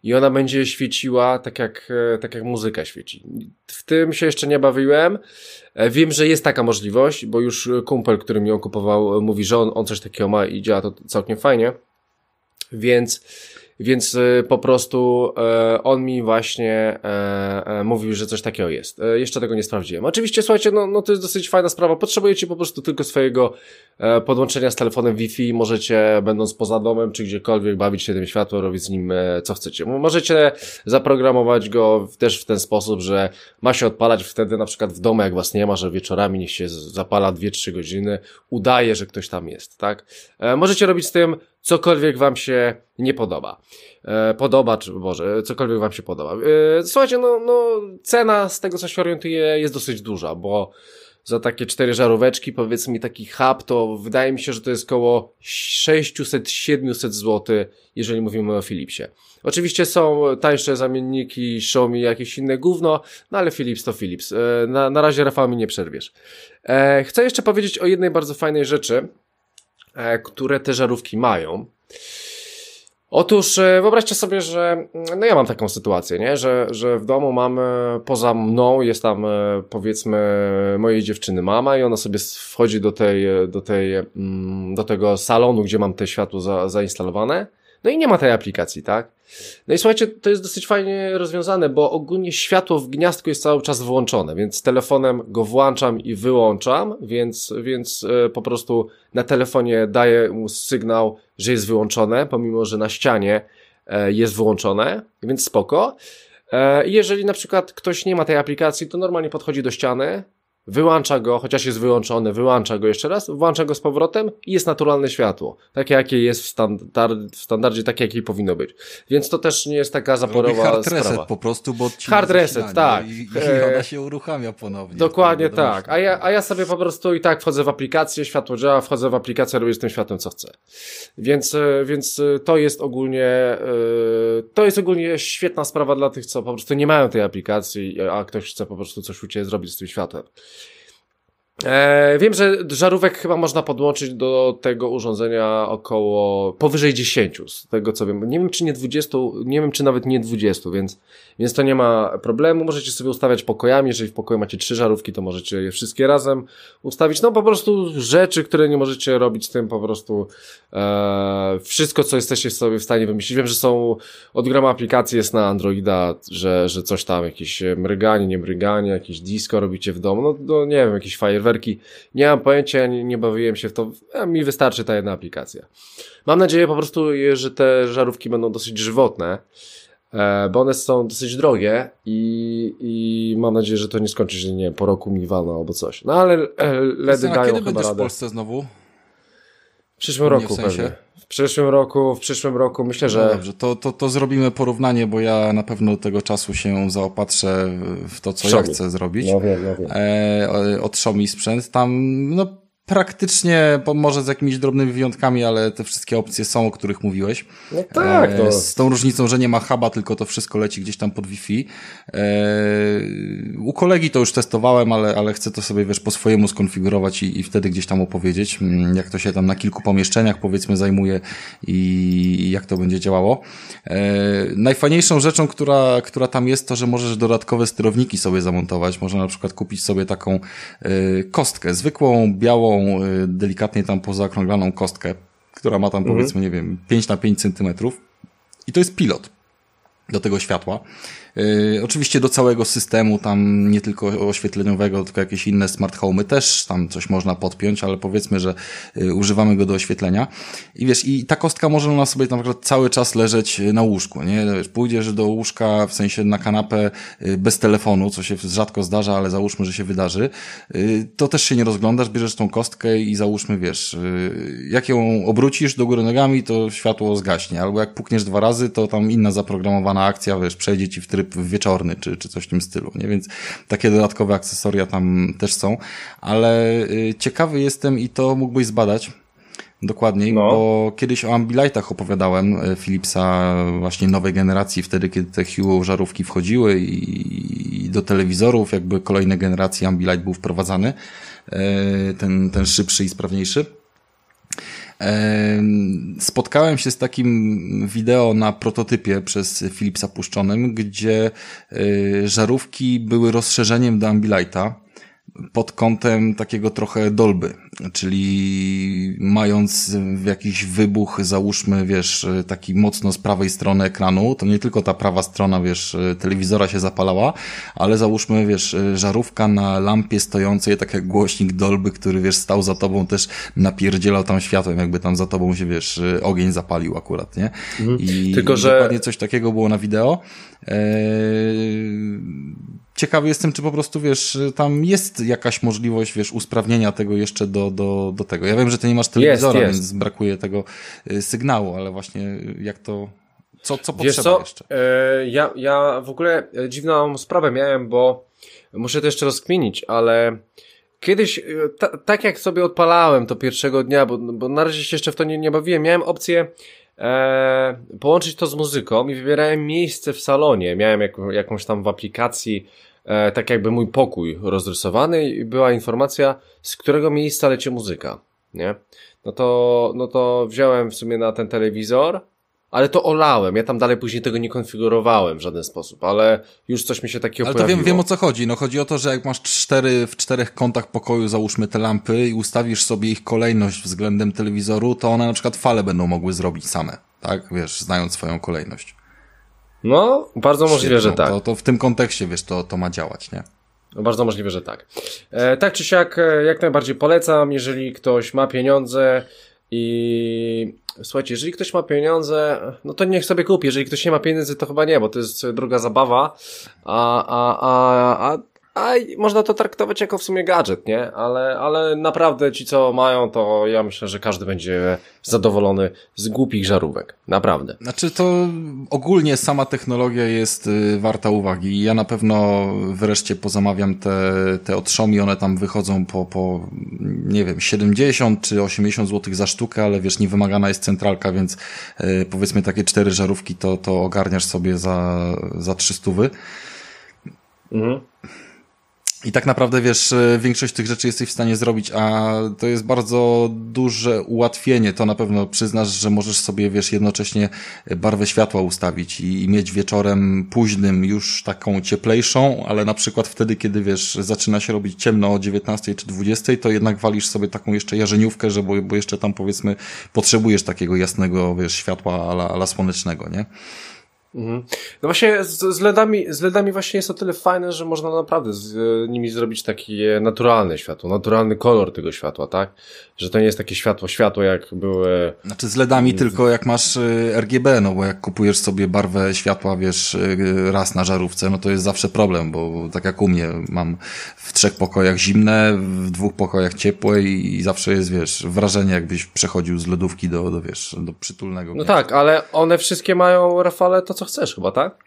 i ona będzie świeciła tak jak, tak jak muzyka świeci. W tym się jeszcze nie bawiłem. Wiem, że jest taka możliwość, bo już kumpel, który mi ją kupował, mówi, że on, on coś takiego ma i działa to całkiem fajnie. Więc, więc po prostu e, on mi właśnie e, e, mówił, że coś takiego jest. E, jeszcze tego nie sprawdziłem. Oczywiście, słuchajcie, no, no to jest dosyć fajna sprawa. Potrzebujecie po prostu tylko swojego e, podłączenia z telefonem Wi-Fi. Możecie, będąc poza domem, czy gdziekolwiek, bawić się tym światłem, robić z nim e, co chcecie. Możecie zaprogramować go też w ten sposób, że ma się odpalać wtedy na przykład w domu, jak was nie ma, że wieczorami niech się zapala dwie trzy godziny, udaje, że ktoś tam jest, tak? E, możecie robić z tym cokolwiek wam się nie podoba. E, podoba, czy Boże, cokolwiek wam się podoba. E, słuchajcie, no, no, cena z tego, co się orientuję, jest dosyć duża, bo za takie cztery żaróweczki, powiedzmy mi taki hub, to wydaje mi się, że to jest około sześćset siedemset złotych, jeżeli mówimy o Philipsie. Oczywiście są tańsze zamienniki, Xiaomi, jakieś inne gówno, no ale Philips to Philips. E, na, na razie, Rafał, mi nie przerwiesz. E, chcę jeszcze powiedzieć o jednej bardzo fajnej rzeczy, które te żarówki mają. Otóż wyobraźcie sobie, że no ja mam taką sytuację, nie? Że, że w domu mam, poza mną jest tam powiedzmy mojej dziewczyny mama i ona sobie wchodzi do tej, do tej, do tego salonu, gdzie mam te światło za, zainstalowane. No i nie ma tej aplikacji, tak? No i słuchajcie, to jest dosyć fajnie rozwiązane, bo ogólnie światło w gniazdku jest cały czas włączone, więc telefonem go włączam i wyłączam, więc, więc e, po prostu na telefonie daję mu sygnał, że jest wyłączone, pomimo że na ścianie e, jest włączone, więc spoko. E, jeżeli na przykład ktoś nie ma tej aplikacji, to normalnie podchodzi do ściany, wyłącza go, chociaż jest wyłączony, wyłącza go jeszcze raz, włącza go z powrotem i jest naturalne światło. Takie, jakie jest w, standard, w standardzie, takie, jakie powinno być. Więc to też nie jest taka zaporowa hard sprawa. reset po prostu, bo hard reset, tak. I, i ona się uruchamia ponownie. Dokładnie tak. A ja, a ja sobie po prostu i tak wchodzę w aplikację, światło działa, wchodzę w aplikację, robię z tym światłem co chcę. Więc, więc to jest ogólnie, to jest ogólnie świetna sprawa dla tych, co po prostu nie mają tej aplikacji, a ktoś chce po prostu coś u ciebie zrobić z tym światłem. E, wiem, że żarówek chyba można podłączyć do tego urządzenia około powyżej dziesięciu, z tego co wiem. Nie wiem, czy nie dwudziestu, nie wiem, czy nawet nie dwudziestu, więc, więc to nie ma problemu. Możecie sobie ustawiać pokojami, jeżeli w pokoju macie trzy żarówki, to możecie je wszystkie razem ustawić. No po prostu rzeczy, które nie możecie robić z tym, po prostu e, wszystko, co jesteście sobie w stanie wymyślić. Wiem, że są, od grama aplikacji jest na Androida, że, że coś tam, jakieś mryganie, nie mryganie, jakieś disco robicie w domu, no, no nie wiem, jakieś fajerwerki. Nie mam pojęcia, nie, nie bawiłem się w to. A mi wystarczy ta jedna aplikacja. Mam nadzieję po prostu, że te żarówki będą dosyć żywotne, e, bo one są dosyć drogie i, i mam nadzieję, że to nie skończy się, nie wiem, po roku mi walną albo coś. No ale e, ledy dają kiedy chyba będziesz radę. w Polsce znowu? W przyszłym Nie, roku w sensie? pewnie. W przyszłym roku, w przyszłym roku myślę, że... No dobrze, to, to, to zrobimy porównanie, bo ja na pewno do tego czasu się zaopatrzę w to, co Xiaomi. ja chcę zrobić. No wiem, no wiem. E, od Xiaomi sprzęt. Tam, no praktycznie, może z jakimiś drobnymi wyjątkami, ale te wszystkie opcje są, o których mówiłeś. No tak, to... E, z tą różnicą, że nie ma huba, tylko to wszystko leci gdzieś tam pod Wi-Fi. E, u kolegi to już testowałem, ale, ale chcę to sobie, wiesz, po swojemu skonfigurować i, i wtedy gdzieś tam opowiedzieć, jak to się tam na kilku pomieszczeniach, powiedzmy, zajmuje i jak to będzie działało. E, najfajniejszą rzeczą, która, która tam jest, to, że możesz dodatkowe sterowniki sobie zamontować. Można na przykład kupić sobie taką e, kostkę, zwykłą, białą, delikatnie tam pozaokrąglaną kostkę, która ma tam mhm. powiedzmy, nie wiem, pięć na pięć centymetrów i to jest pilot do tego światła. Yy, oczywiście do całego systemu, tam nie tylko oświetleniowego, tylko jakieś inne smart home'y też, tam coś można podpiąć, ale powiedzmy, że yy, używamy go do oświetlenia. I wiesz, i ta kostka może ona sobie na przykład cały czas leżeć na łóżku, nie? Wiesz, pójdziesz do łóżka, w sensie na kanapę yy, bez telefonu, co się rzadko zdarza, ale załóżmy, że się wydarzy, yy, to też się nie rozglądasz, bierzesz tą kostkę i załóżmy, wiesz, yy, jak ją obrócisz do góry nogami, to światło zgaśnie, albo jak pukniesz dwa razy, to tam inna zaprogramowana akcja, wiesz, przejdzie ci w tryb wieczorny, czy, czy coś w tym stylu, nie? Więc takie dodatkowe akcesoria tam też są, ale y, ciekawy jestem i to mógłbyś zbadać dokładniej, no. Bo kiedyś o Ambilightach opowiadałem, Philipsa właśnie nowej generacji, wtedy kiedy te Hue żarówki wchodziły i, i do telewizorów jakby kolejne generacje Ambilight był wprowadzany, y, ten, ten szybszy i sprawniejszy. Spotkałem się z takim wideo na prototypie przez Philipsa puszczonym, gdzie żarówki były rozszerzeniem do Ambilighta pod kątem takiego trochę dolby, czyli mając jakiś wybuch, załóżmy, wiesz, taki mocno z prawej strony ekranu, to nie tylko ta prawa strona, wiesz, telewizora się zapalała, ale załóżmy, wiesz, żarówka na lampie stojącej, tak jak głośnik dolby, który, wiesz, stał za tobą, też napierdzielał tam światłem, jakby tam za tobą się, wiesz, ogień zapalił akurat, nie? Mhm. I tylko, że... dokładnie coś takiego było na wideo. Eee... Ciekawy jestem, czy po prostu, wiesz, tam jest jakaś możliwość, wiesz, usprawnienia tego jeszcze do, do, do tego. Ja wiem, że ty nie masz telewizora, jest, jest. Więc brakuje tego sygnału, ale właśnie jak to, co, co wiesz potrzeba co? jeszcze? E, ja, ja w ogóle dziwną sprawę miałem, bo muszę to jeszcze rozkminić, ale kiedyś, ta, tak jak sobie odpalałem to pierwszego dnia, bo, bo na razie się jeszcze w to nie, nie bawiłem, miałem opcję e, połączyć to z muzyką i wybierałem miejsce w salonie. Miałem jak, jakąś tam w aplikacji e, tak jakby mój pokój rozrysowany i była informacja, z którego miejsca leci muzyka, nie? No to, no to wziąłem w sumie na ten telewizor, ale to olałem. Ja tam dalej później tego nie konfigurowałem w żaden sposób, ale już coś mi się takiego ale pojawiło. Ale to wiem, wiem o co chodzi. No chodzi o to, że jak masz cztery, w czterech kątach pokoju, załóżmy te lampy i ustawisz sobie ich kolejność względem telewizoru, to one na przykład fale będą mogły zrobić same. Tak? Wiesz, znając swoją kolejność. No, bardzo Świetno. możliwe, że tak. To, to w tym kontekście, wiesz, to, to ma działać, nie? No, bardzo możliwe, że tak. E, tak czy siak, e, jak najbardziej polecam, jeżeli ktoś ma pieniądze i słuchajcie, jeżeli ktoś ma pieniądze, no to niech sobie kupi. Jeżeli ktoś nie ma pieniędzy, to chyba nie, bo to jest droga zabawa, a, a, a, a, a można to traktować jako w sumie gadżet, nie? Ale, ale naprawdę ci, co mają, to ja myślę, że każdy będzie zadowolony z głupich żarówek. Naprawdę. Znaczy to ogólnie sama technologia jest y, warta uwagi. Ja na pewno wreszcie pozamawiam te, te od Xiaomi, one tam wychodzą po, po, nie wiem, siedemdziesiąt czy osiemdziesiąt złotych za sztukę, ale wiesz, niewymagana jest centralka, więc y, powiedzmy takie cztery żarówki to, to ogarniasz sobie za, za trzysta. Mhm. I tak naprawdę, wiesz, większość tych rzeczy jesteś w stanie zrobić, a to jest bardzo duże ułatwienie. To na pewno przyznasz, że możesz sobie, wiesz, jednocześnie barwę światła ustawić i, i mieć wieczorem późnym już taką cieplejszą, ale na przykład wtedy, kiedy, wiesz, zaczyna się robić ciemno o dziewiętnastej czy dwudziestej, to jednak walisz sobie taką jeszcze jarzeniówkę, że bo, bo jeszcze tam, powiedzmy, potrzebujesz takiego jasnego, wiesz, światła ala, ala słonecznego, nie? Mhm. No właśnie z, z LEDami, z LEDami właśnie jest o tyle fajne, że można naprawdę z nimi zrobić takie naturalne światło, naturalny kolor tego światła, tak? Że to nie jest takie światło, światło jak były... Znaczy z LEDami tylko jak masz R G B, no bo jak kupujesz sobie barwę światła, wiesz, raz na żarówce, no to jest zawsze problem, bo tak jak u mnie, mam w trzech pokojach zimne, w dwóch pokojach ciepłe i, i zawsze jest, wiesz, wrażenie jakbyś przechodził z lodówki do, do wiesz, do przytulnego. No gniazda. tak, ale one wszystkie mają, Rafale, to co chcesz chyba, tak?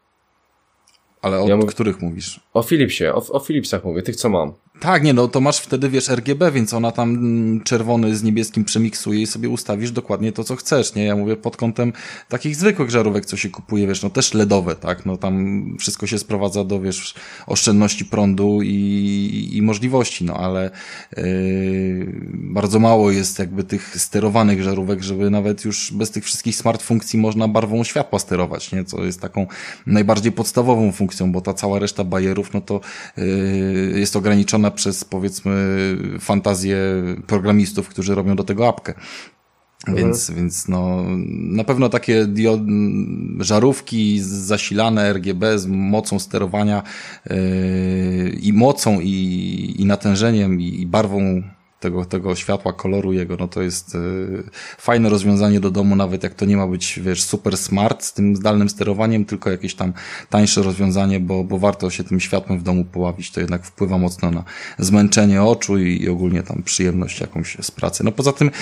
Ale o ja mówię, których mówisz? O Philipsie, o, o Philipsach mówię, tych co mam. Tak, nie, no to masz wtedy, wiesz, R G B, więc ona tam czerwony z niebieskim przemiksuje i sobie ustawisz dokładnie to, co chcesz, nie? Ja mówię pod kątem takich zwykłych żarówek, co się kupuje, wiesz, no też LEDowe, tak? No tam wszystko się sprowadza do, wiesz, oszczędności prądu i, i możliwości, no ale yy, bardzo mało jest jakby tych sterowanych żarówek, żeby nawet już bez tych wszystkich smart funkcji można barwą światła sterować, nie? Co jest taką najbardziej podstawową funkcją, bo ta cała reszta bajerów, no to yy, jest ograniczona przez, powiedzmy, fantazję programistów, którzy robią do tego apkę. Mhm. Więc, więc no, na pewno takie diod... żarówki zasilane R G B z mocą sterowania yy, i mocą i, i natężeniem i, i barwą tego, tego światła, koloru jego, no to jest yy, fajne rozwiązanie do domu, nawet jak to nie ma być, wiesz, super smart z tym zdalnym sterowaniem, tylko jakieś tam tańsze rozwiązanie, bo, bo warto się tym światłem w domu poławić, to jednak wpływa mocno na zmęczenie oczu i, i ogólnie tam przyjemność jakąś z pracy. No poza tym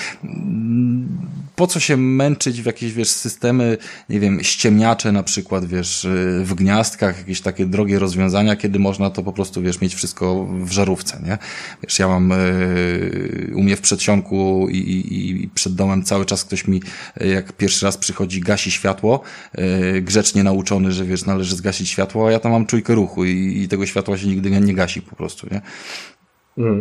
po co się męczyć w jakieś, wiesz, systemy, nie wiem, ściemniacze na przykład, wiesz, w gniazdkach, jakieś takie drogie rozwiązania, kiedy można to po prostu, wiesz, mieć wszystko w żarówce, nie? Wiesz, ja mam yy, u mnie w przedsionku i, i, i przed domem cały czas ktoś mi, jak pierwszy raz przychodzi, gasi światło, yy, grzecznie nauczony, że wiesz, należy zgasić światło, a ja tam mam czujkę ruchu i, i tego światła się nigdy nie, nie gasi po prostu, nie? Mm.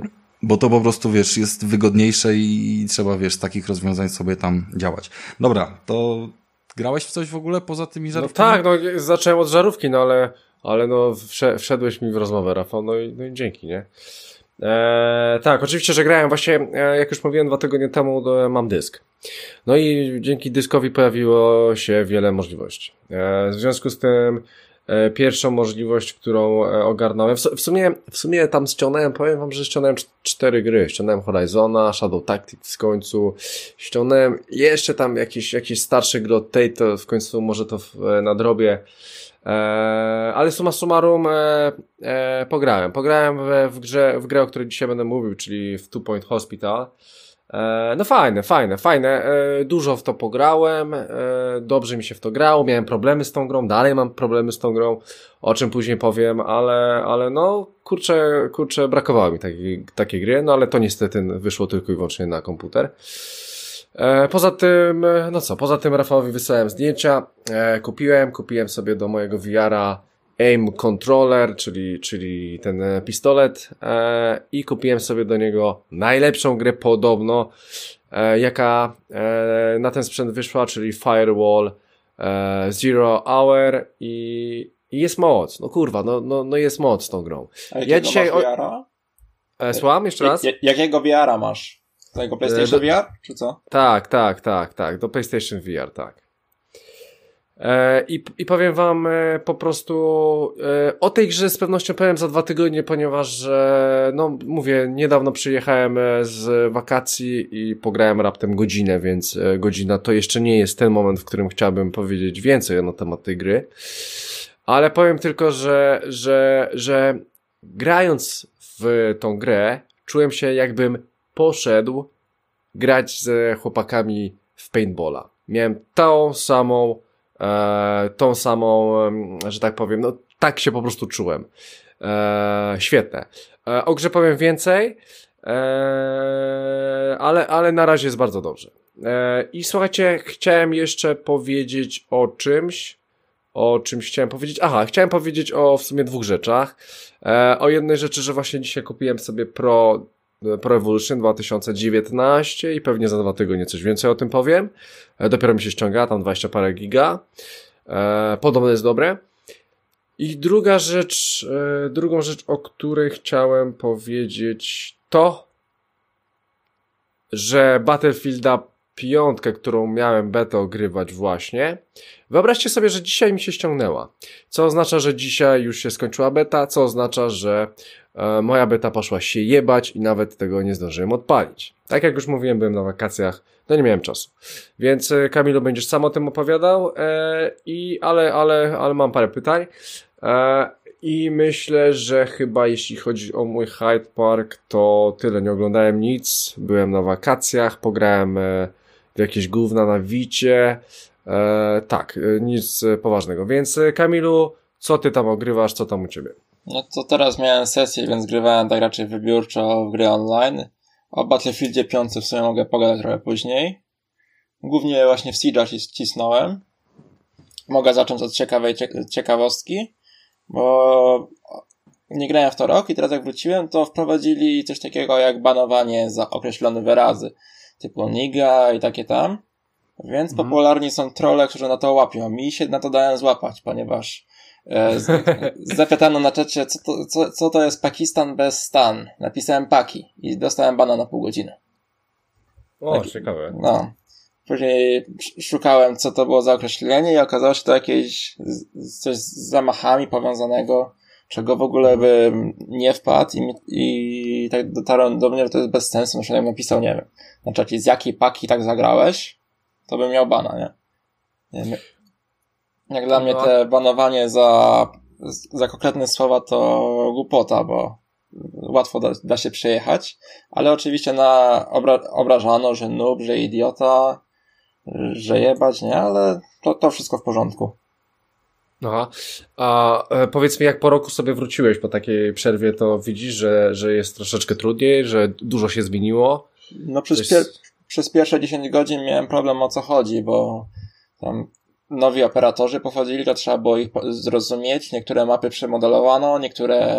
bo to po prostu, wiesz, jest wygodniejsze i trzeba, wiesz, z takich rozwiązań sobie tam działać. Dobra, to grałeś w coś w ogóle poza tymi żarówkami? No tak, no zacząłem od żarówki, no ale, ale no wszedłeś mi w rozmowę, Rafał, no i, no i dzięki, nie? Eee, tak, oczywiście, że grałem właśnie, e, jak już mówiłem dwa tygodnie temu, to mam dysk. No i dzięki dyskowi pojawiło się wiele możliwości. E, w związku z tym e, pierwszą możliwość, którą e, ogarnąłem, w, w sumie w sumie tam ściągnąłem, powiem wam, że ściągnąłem cz- cztery gry. Ściągnąłem Horizona, Shadow Tactics w końcu, ściągnąłem jeszcze tam jakieś, jakieś starsze gry od tej, to w końcu może to w, e, nadrobię. Eee, ale summa summarum e, e, pograłem. Pograłem w, w, grze, w grę, o której dzisiaj będę mówił, czyli w Two Point Hospital. E, no fajne, fajne, fajne. E, dużo w to pograłem, e, dobrze mi się w to grało, miałem problemy z tą grą, dalej mam problemy z tą grą, o czym później powiem, ale, ale no kurczę, kurczę, brakowało mi takiej, takiej gry, no ale to niestety wyszło tylko i wyłącznie na komputer. E, poza tym, no co, poza tym Rafałowi wysłałem zdjęcia, e, kupiłem, kupiłem sobie do mojego V R-a Aim Controller, czyli, czyli ten pistolet e, i kupiłem sobie do niego najlepszą grę podobno, e, jaka e, na ten sprzęt wyszła, czyli Firewall e, Zero Hour i, i jest moc, no kurwa, no, no, no jest moc tą grą. A jakiego ja dzisiaj masz V R-a? E, słucham, jeszcze raz? Jak, jakiego V R-a masz? Tego PlayStation do, V R, czy co? Tak, tak, tak, tak, do PlayStation V R, tak. E, i, I powiem wam e, po prostu e, o tej grze z pewnością powiem za dwa tygodnie, ponieważ e, no mówię, niedawno przyjechałem z wakacji i pograłem raptem godzinę, więc e, godzina to jeszcze nie jest ten moment, w którym chciałbym powiedzieć więcej na temat tej gry, ale powiem tylko, że, że, że grając w tą grę czułem się, jakbym poszedł grać z chłopakami w paintballa. Miałem tą samą, e, tą samą, e, że tak powiem, no tak się po prostu czułem. E, świetne. E, o grze powiem więcej, e, ale, ale na razie jest bardzo dobrze. E, I słuchajcie, chciałem jeszcze powiedzieć o czymś, o czymś chciałem powiedzieć. Aha, chciałem powiedzieć o w sumie dwóch rzeczach. E, o jednej rzeczy, że właśnie dzisiaj kupiłem sobie Pro Pro Evolution dwa tysiące dziewiętnaście i pewnie za dwa tygodnie coś więcej o tym powiem. E, dopiero mi się ściąga, tam dwadzieścia parę giga. E, podobno jest dobre. I druga rzecz, e, drugą rzecz, o której chciałem powiedzieć, to, że Battlefielda piątkę, którą miałem betę ogrywać właśnie, wyobraźcie sobie, że dzisiaj mi się ściągnęła. Co oznacza, że dzisiaj już się skończyła beta, co oznacza, że e, moja beta poszła się jebać i nawet tego nie zdążyłem odpalić. Tak jak już mówiłem, byłem na wakacjach, no nie miałem czasu. Więc e, Kamilu, będziesz sam o tym opowiadał, e, i, ale, ale, ale mam parę pytań. E, I myślę, że chyba jeśli chodzi o mój Hyde Park, to tyle. Nie oglądałem nic, byłem na wakacjach, pograłem e, w jakieś gówna na Wicie. E, tak, e, nic poważnego. Więc e, Kamilu, co ty tam ogrywasz, co tam u ciebie? No to teraz miałem sesję, więc grywałem tak raczej wybiórczo w gry online. O Battlefieldzie piątce w sumie mogę pogadać trochę później. Głównie właśnie w Siege'a cisnąłem. Mogę zacząć od ciekawej cie- ciekawostki, bo nie grałem w to rok i teraz jak wróciłem, to wprowadzili coś takiego jak banowanie za określone wyrazy, typu niga i takie tam. Więc mhm. popularni są trolle, którzy na to łapią. Mi się na to dałem złapać, ponieważ e, z, zapytano na czacie, co to, co, co to jest Pakistan bez stan. Napisałem Paki i dostałem bana na pół godziny. O, tak, ciekawe. No. Później szukałem, co to było za określenie i okazało się to jakieś coś z zamachami powiązanego, czego w ogóle bym nie wpadł i, i tak dotarłem do mnie, że to jest bez sensu. No, jak napisał, nie wiem, na czacie, z jakiej paki tak zagrałeś, to bym miał bana, nie? nie wiem. Jak dla no. mnie te banowanie za, za konkretne słowa to głupota, bo łatwo da, da się przejechać, ale oczywiście na obra- obrażano, że noob, że idiota, że jebać, nie? Ale to, to wszystko w porządku. Aha. A e, powiedz mi, jak po roku sobie wróciłeś po takiej przerwie, to widzisz, że, że jest troszeczkę trudniej, że dużo się zmieniło? No przez, jest... pier- przez pierwsze dziesięć godzin miałem problem, o co chodzi, bo tam nowi operatorzy pochodzili, to trzeba było ich zrozumieć, niektóre mapy przemodelowano, niektóre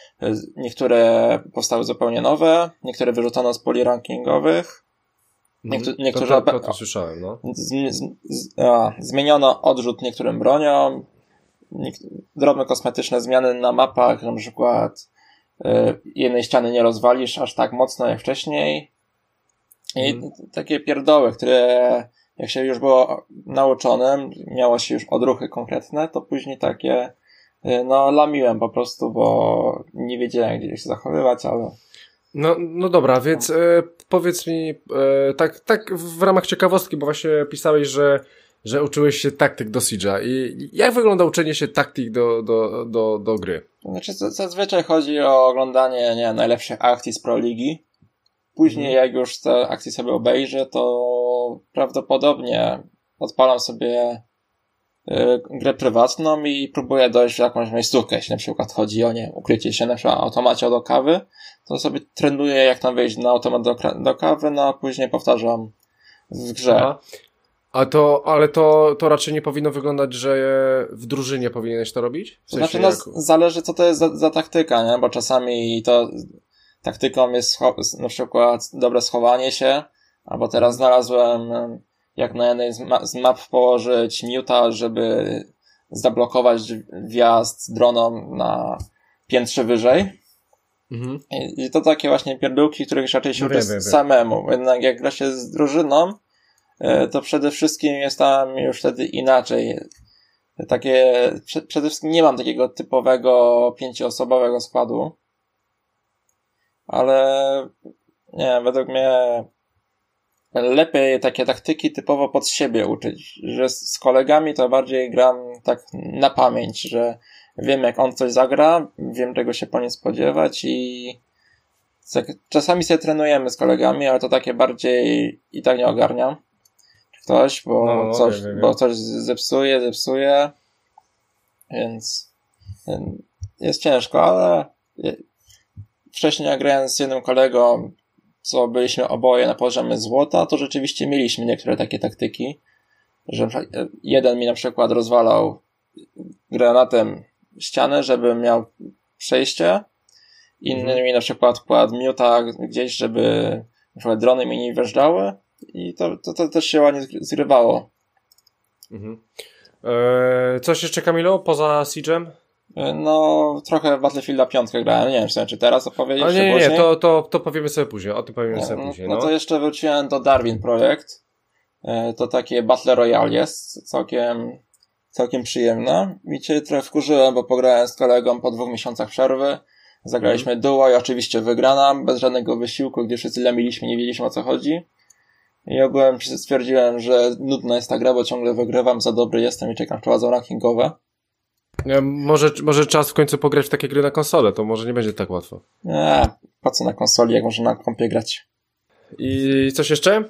Niektóre powstały zupełnie nowe, niektóre wyrzucono z puli rankingowych. Niektórzy, niektórzy to, to, to, to słyszałem, no. Z, z, z, a, zmieniono odrzut niektórym broniom, niek, drobne kosmetyczne zmiany na mapach, na przykład y, jednej ściany nie rozwalisz aż tak mocno jak wcześniej. I mm. takie pierdoły, które jak się już było nauczonym, miało się już odruchy konkretne, to później takie y, no lamiłem po prostu, bo nie wiedziałem, gdzie się zachowywać, ale No, no dobra, więc e, powiedz mi e, tak, tak w ramach ciekawostki, bo właśnie pisałeś, że, że uczyłeś się taktyk do Siege'a i jak wygląda uczenie się taktyk do, do, do, do gry? Znaczy zazwyczaj chodzi o oglądanie, nie wiem, najlepszych akcji z Pro Ligi. Później hmm. jak już te akcje sobie obejrzę, to prawdopodobnie odpalam sobie y, grę prywatną i próbuję dojść w jakąś miejscówkę. Jeśli na przykład chodzi o nie ukrycie się na przykład w automacie do kawy, to sobie trenuję jak tam wejść na automat do, do kawy, no a później powtarzam w grze. Aha. A to, ale to, to raczej nie powinno wyglądać, że w drużynie powinieneś to robić? W sensie znaczy, no, jak... zależy co to jest za, za taktyka, nie? Bo czasami to taktyką jest na przykład dobre schowanie się, albo teraz znalazłem jak na jednej z, ma- z map położyć muta, żeby zablokować wjazd dronom na piętrze wyżej. Mhm. I, I to takie właśnie pierdółki, których raczej się uczy samemu. Jednak jak gra się z drużyną, to przede wszystkim jest tam już wtedy inaczej. Takie, przede wszystkim nie mam takiego typowego pięcioosobowego składu. Ale nie wiem, według mnie lepiej takie taktyki typowo pod siebie uczyć, że z kolegami to bardziej gram tak na pamięć, że wiem jak on coś zagra, wiem czego się po nim spodziewać i czasami sobie trenujemy z kolegami, ale to takie bardziej i tak nie ogarniam ktoś, bo, no, coś, okay, bo coś zepsuje, zepsuje, więc jest ciężko, ale wcześniej jak grałem z jednym kolegą, co byliśmy oboje na poziomie złota, to rzeczywiście mieliśmy niektóre takie taktyki, że jeden mi na przykład rozwalał granatem ścianę, żeby miał przejście, inny mhm. mi na przykład kładł miuta gdzieś, żeby na przykład drony mi nie wjeżdżały i to, to, to też się ładnie zgrywało. Mhm. Eee, coś jeszcze, Kamilu, poza Siege'em? No, trochę Battlefielda piątkę grałem, nie wiem, czy teraz opowiedzieć Ale nie, nie, nie, to, to, to powiemy sobie później, o tym powiemy nie, sobie no, później. No. no to jeszcze wróciłem do Darwin Projekt. To takie Battle Royale jest, całkiem, całkiem przyjemne. I cię trochę wkurzyłem, bo pograłem z kolegą po dwóch miesiącach przerwy. Zagraliśmy mm. duo i oczywiście wygrana, bez żadnego wysiłku, gdzie wszyscy lemiliśmy, nie wiedzieliśmy o co chodzi. I ogółem stwierdziłem, że nudna jest ta gra, bo ciągle wygrywam, za dobry jestem i czekam, prowadzą rankingowe. Może, może czas w końcu pograć w takie gry na konsolę, to może nie będzie tak łatwo. Nie, po co na konsoli, jak można na kompie grać. I coś jeszcze?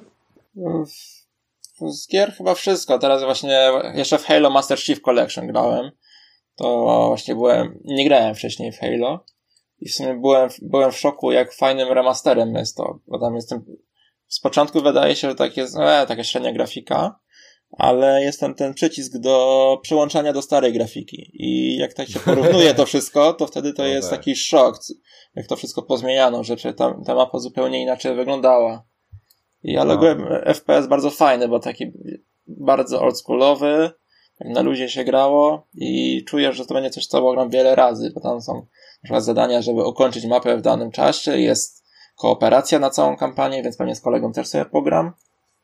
Z gier chyba wszystko. Teraz właśnie jeszcze w Halo Master Chief Collection grałem. To właśnie byłem, nie grałem wcześniej w Halo i w sumie byłem, byłem w szoku, jak fajnym remasterem jest to, bo tam jestem, z początku wydaje się, że tak jest, e, taka średnia grafika, ale jest tam ten przycisk do przyłączania do starej grafiki i jak tak się porównuje to wszystko, to wtedy to no jest tak. taki szok, jak to wszystko pozmieniano, że ta, ta mapa zupełnie inaczej wyglądała. I ale no. F P S bardzo fajny, bo taki bardzo oldschoolowy, jak na luzie się grało i czuję, że to będzie coś, co gram wiele razy, bo tam są na przykład zadania, żeby ukończyć mapę w danym czasie, jest kooperacja na całą kampanię, więc pewnie z kolegą też sobie pogram.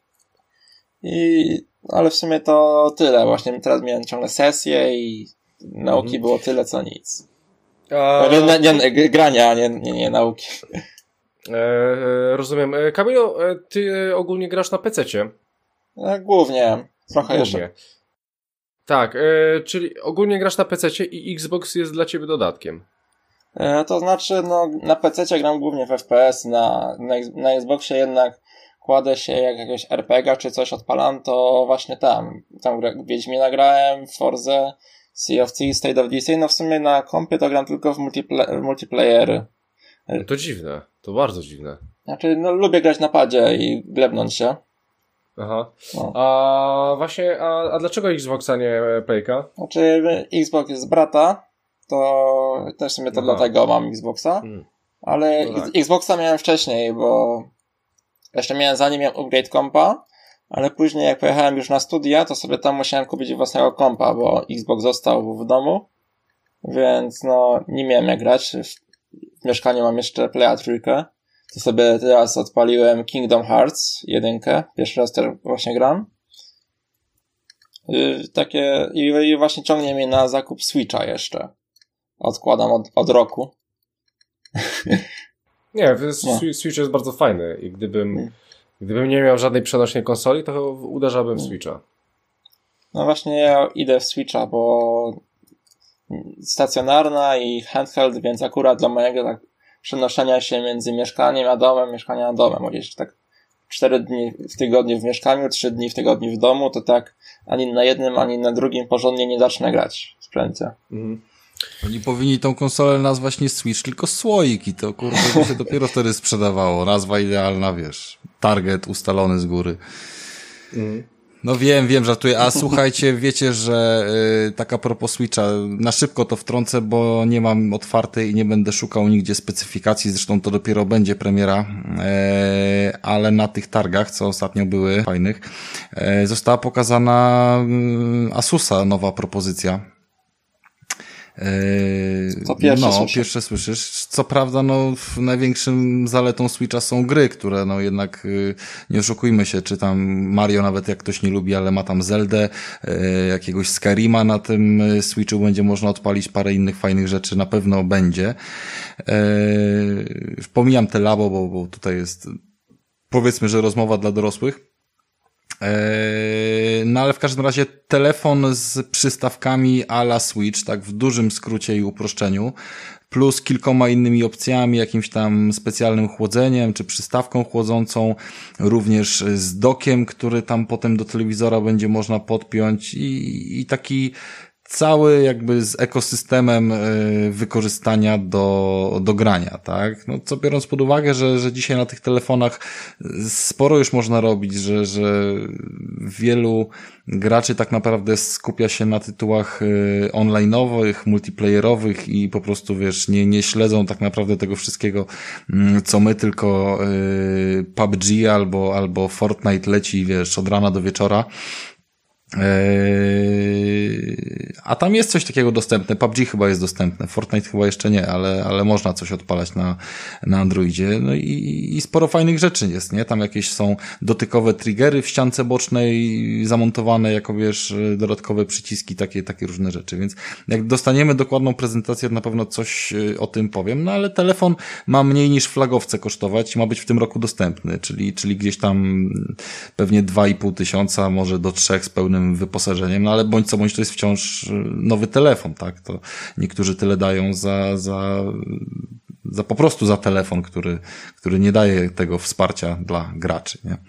I, ale w sumie to tyle. Właśnie teraz miałem ciągle sesje i nauki mhm. było tyle, co nic. A... Nie, nie, nie, grania, a nie, nie, nie nauki. E, rozumiem. E, Kamilu, ty ogólnie grasz na pececie? E, głównie. Trochę głównie. Jeszcze. Tak, e, czyli ogólnie grasz na pececie i Xbox jest dla ciebie dodatkiem. E, to znaczy, no, na pececie gram głównie w F P S, na, na, na Xboxie jednak kładę się jak jakiegoś er pe ga czy coś odpalam, to właśnie tam. Tam Wiedźmina grałem, Forza, Sea of Thieves, State of Decay. No w sumie na kompie to gram tylko w multipla- multiplayery. No to dziwne, to bardzo dziwne. Znaczy, no lubię grać na padzie i glebnąć się. Aha. No. A właśnie, a, a dlaczego Xboxa nie Playka? Znaczy, Xbox jest z brata to też w sumie to Aha. dlatego mam Xboxa, Hmm. ale No tak. Xboxa miałem wcześniej, bo jeszcze miałem zanim miałem upgrade kompa, ale później jak pojechałem już na studia, to sobie tam musiałem kupić własnego kompa, bo Xbox został w domu, więc no nie miałem jak grać. W mieszkaniu mam jeszcze Playa trójkę, to sobie teraz odpaliłem Kingdom Hearts jedynkę, pierwszy raz teraz właśnie gram. Yy, takie i, i właśnie ciągnie mnie na zakup Switcha jeszcze. Odkładam od, od roku. Nie, w- No. Switch jest bardzo fajny i gdybym, Hmm. gdybym nie miał żadnej przenośnej konsoli, to uderzałbym w Switcha. No właśnie ja idę w Switcha, bo stacjonarna i handheld, więc akurat dla mojego tak przenoszenia się między mieszkaniem a domem, mieszkaniem a domem, bo gdzieś tak cztery dni w tygodniu w mieszkaniu, trzy dni w tygodniu w domu, to tak ani na jednym, ani na drugim porządnie nie zacznę grać w sprzęcie. Mhm. Oni powinni tą konsolę nazwać nie Switch, tylko Słoik i to kurde by się dopiero wtedy sprzedawało. Nazwa idealna, wiesz. Target ustalony z góry. Mhm. No wiem, wiem, żartuję. A słuchajcie, wiecie, że y, tak a propos Switcha, na szybko to wtrącę, bo nie mam otwartej i nie będę szukał nigdzie specyfikacji, zresztą to dopiero będzie premiera, e, ale na tych targach, co ostatnio były fajnych, e, została pokazana y, Asusa nowa propozycja. Yy, To pierwsze no, słyszę. pierwsze słyszysz. Co prawda, no, w największym zaletą Switcha są gry, które, no, jednak, yy, nie oszukujmy się, czy tam Mario, nawet jak ktoś nie lubi, ale ma tam Zeldę, yy, jakiegoś Skyrima na tym yy, Switchu będzie można odpalić, parę innych fajnych rzeczy na pewno będzie. Yy, pomijam te labo, bo, bo tutaj jest, powiedzmy, że rozmowa dla dorosłych. No ale w każdym razie telefon z przystawkami a la Switch, tak w dużym skrócie i uproszczeniu, plus kilkoma innymi opcjami, jakimś tam specjalnym chłodzeniem, czy przystawką chłodzącą, również z dockiem, który tam potem do telewizora będzie można podpiąć i, i taki cały jakby z ekosystemem y, wykorzystania do, do grania, tak? No co biorąc pod uwagę, że, że dzisiaj na tych telefonach sporo już można robić, że, że wielu graczy tak naprawdę skupia się na tytułach y, online'owych, multiplayerowych i po prostu, wiesz, nie, nie śledzą tak naprawdę tego wszystkiego, y, co my, tylko y, P U B G albo, albo Fortnite leci, wiesz, od rana do wieczora. Eee, a tam jest coś takiego dostępne. P U B G chyba jest dostępne, Fortnite chyba jeszcze nie, ale, ale można coś odpalać na, na Androidzie. No i, i sporo fajnych rzeczy jest, nie? Tam jakieś są dotykowe triggery w ściance bocznej zamontowane jako, wiesz, dodatkowe przyciski, takie, takie różne rzeczy. Więc jak dostaniemy dokładną prezentację, to na pewno coś o tym powiem. No ale telefon ma mniej niż flagowce kosztować i ma być w tym roku dostępny, czyli, czyli gdzieś tam pewnie dwa i pół tysiąca, może do trzech z pełnym wyposażeniem, no ale bądź co bądź to jest wciąż nowy telefon, tak? To niektórzy tyle dają za, za, za po prostu za telefon, który, który nie daje tego wsparcia dla graczy, nie?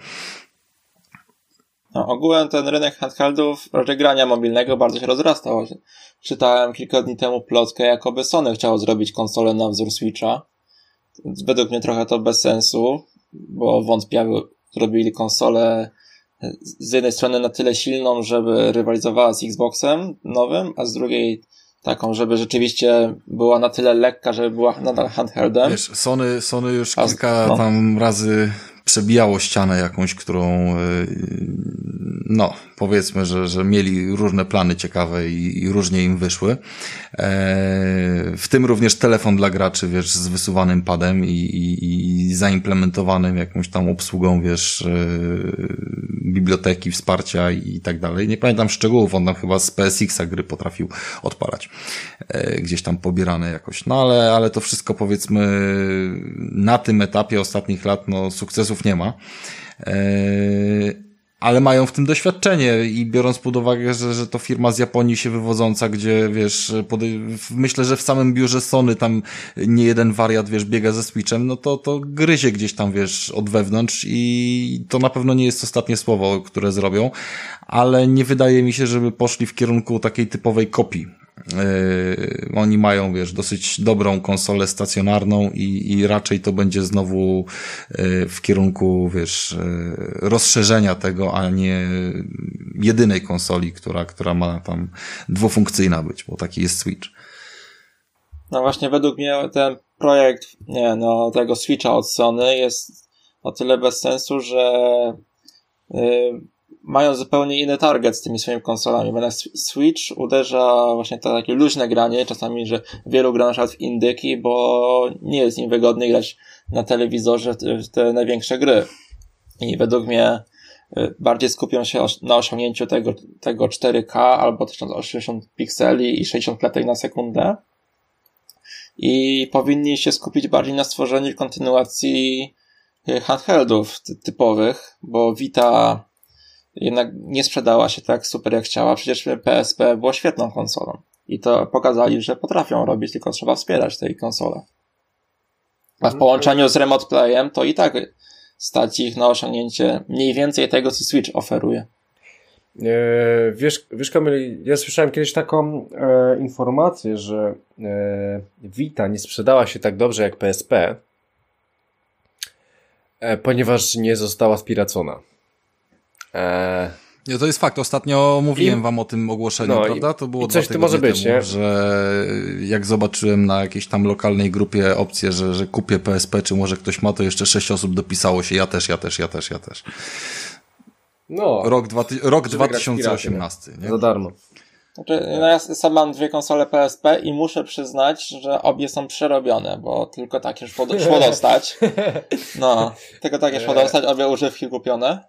No, ogółem ten rynek handheldów, raczej grania mobilnego bardzo się rozrastał. Czytałem kilka dni temu plotkę, jakoby Sony chciało zrobić konsolę na wzór Switcha. Według mnie trochę to bez sensu, bo wątpię, aby zrobili konsolę z jednej strony na tyle silną, żeby rywalizowała z Xboxem nowym, a z drugiej taką, żeby rzeczywiście była na tyle lekka, żeby była nadal handheldem. Wiesz, Sony, Sony już A, kilka no. tam razy przebijało ścianę jakąś, którą no, powiedzmy, że, że mieli różne plany ciekawe i, i różnie im wyszły. E, w tym również telefon dla graczy, wiesz, z wysuwanym padem i, i, i zaimplementowanym jakąś tam obsługą, wiesz, e, biblioteki, wsparcia i, i tak dalej. Nie pamiętam szczegółów, on tam chyba z P S X a gry potrafił odpalać. E, gdzieś tam pobierane jakoś. No ale, ale to wszystko, powiedzmy, na tym etapie ostatnich lat, no, sukcesów nie ma. E, ale mają w tym doświadczenie i biorąc pod uwagę, że, że to firma z Japonii się wywodząca, gdzie, wiesz, pod, myślę, że w samym biurze Sony tam nie jeden wariat, wiesz, biega ze Switchem, no to, to gryzie gdzieś tam, wiesz, od wewnątrz i to na pewno nie jest ostatnie słowo, które zrobią, ale nie wydaje mi się, żeby poszli w kierunku takiej typowej kopii. Yy, oni mają, wiesz, dosyć dobrą konsolę stacjonarną i, i raczej to będzie znowu yy, w kierunku, wiesz, yy, rozszerzenia tego, a nie jedynej konsoli, która, która ma tam dwufunkcyjna być, bo taki jest Switch. No właśnie według mnie ten projekt, nie no, tego Switcha od Sony jest o tyle bez sensu, że yy, mają zupełnie inny target z tymi swoimi konsolami, bo na Switch uderza właśnie to takie luźne granie, czasami, że wielu gra na przykład w indyki, bo nie jest im wygodnie grać na telewizorze w te największe gry. I według mnie bardziej skupią się na osiągnięciu tego, tego cztery K albo tysiąc osiemdziesiąt pikseli i sześćdziesiąt klatek na sekundę. I powinni się skupić bardziej na stworzeniu kontynuacji handheldów typowych, bo Vita jednak nie sprzedała się tak super jak chciała. Przecież P S P było świetną konsolą. I to pokazali, że potrafią robić, tylko trzeba wspierać tej konsole. A w połączeniu z Remote Playem to i tak stać ich na osiągnięcie mniej więcej tego, co Switch oferuje. E, wiesz, wiesz Kamil, ja słyszałem kiedyś taką e, informację, że e, Vita nie sprzedała się tak dobrze jak P S P, e, ponieważ nie została spiracona. E, Nie, to jest fakt. Ostatnio mówiłem I, wam o tym ogłoszeniu, no, prawda? To było i coś dwa tu może tygodnie być, temu, nie? że jak zobaczyłem na jakiejś tam lokalnej grupie opcję, że, że kupię P S P, czy może ktoś ma, to jeszcze sześć osób dopisało się. Ja też, ja też, ja też, ja też. no, Rok, dwa, rok żeby dwa tysiące osiemnasty. nie? Za darmo. Znaczy, no ja sam mam dwie konsole P S P i muszę przyznać, że obie są przerobione, bo tylko takie szło, szło dostać. No, tylko takie szło dostać, obie używki kupione.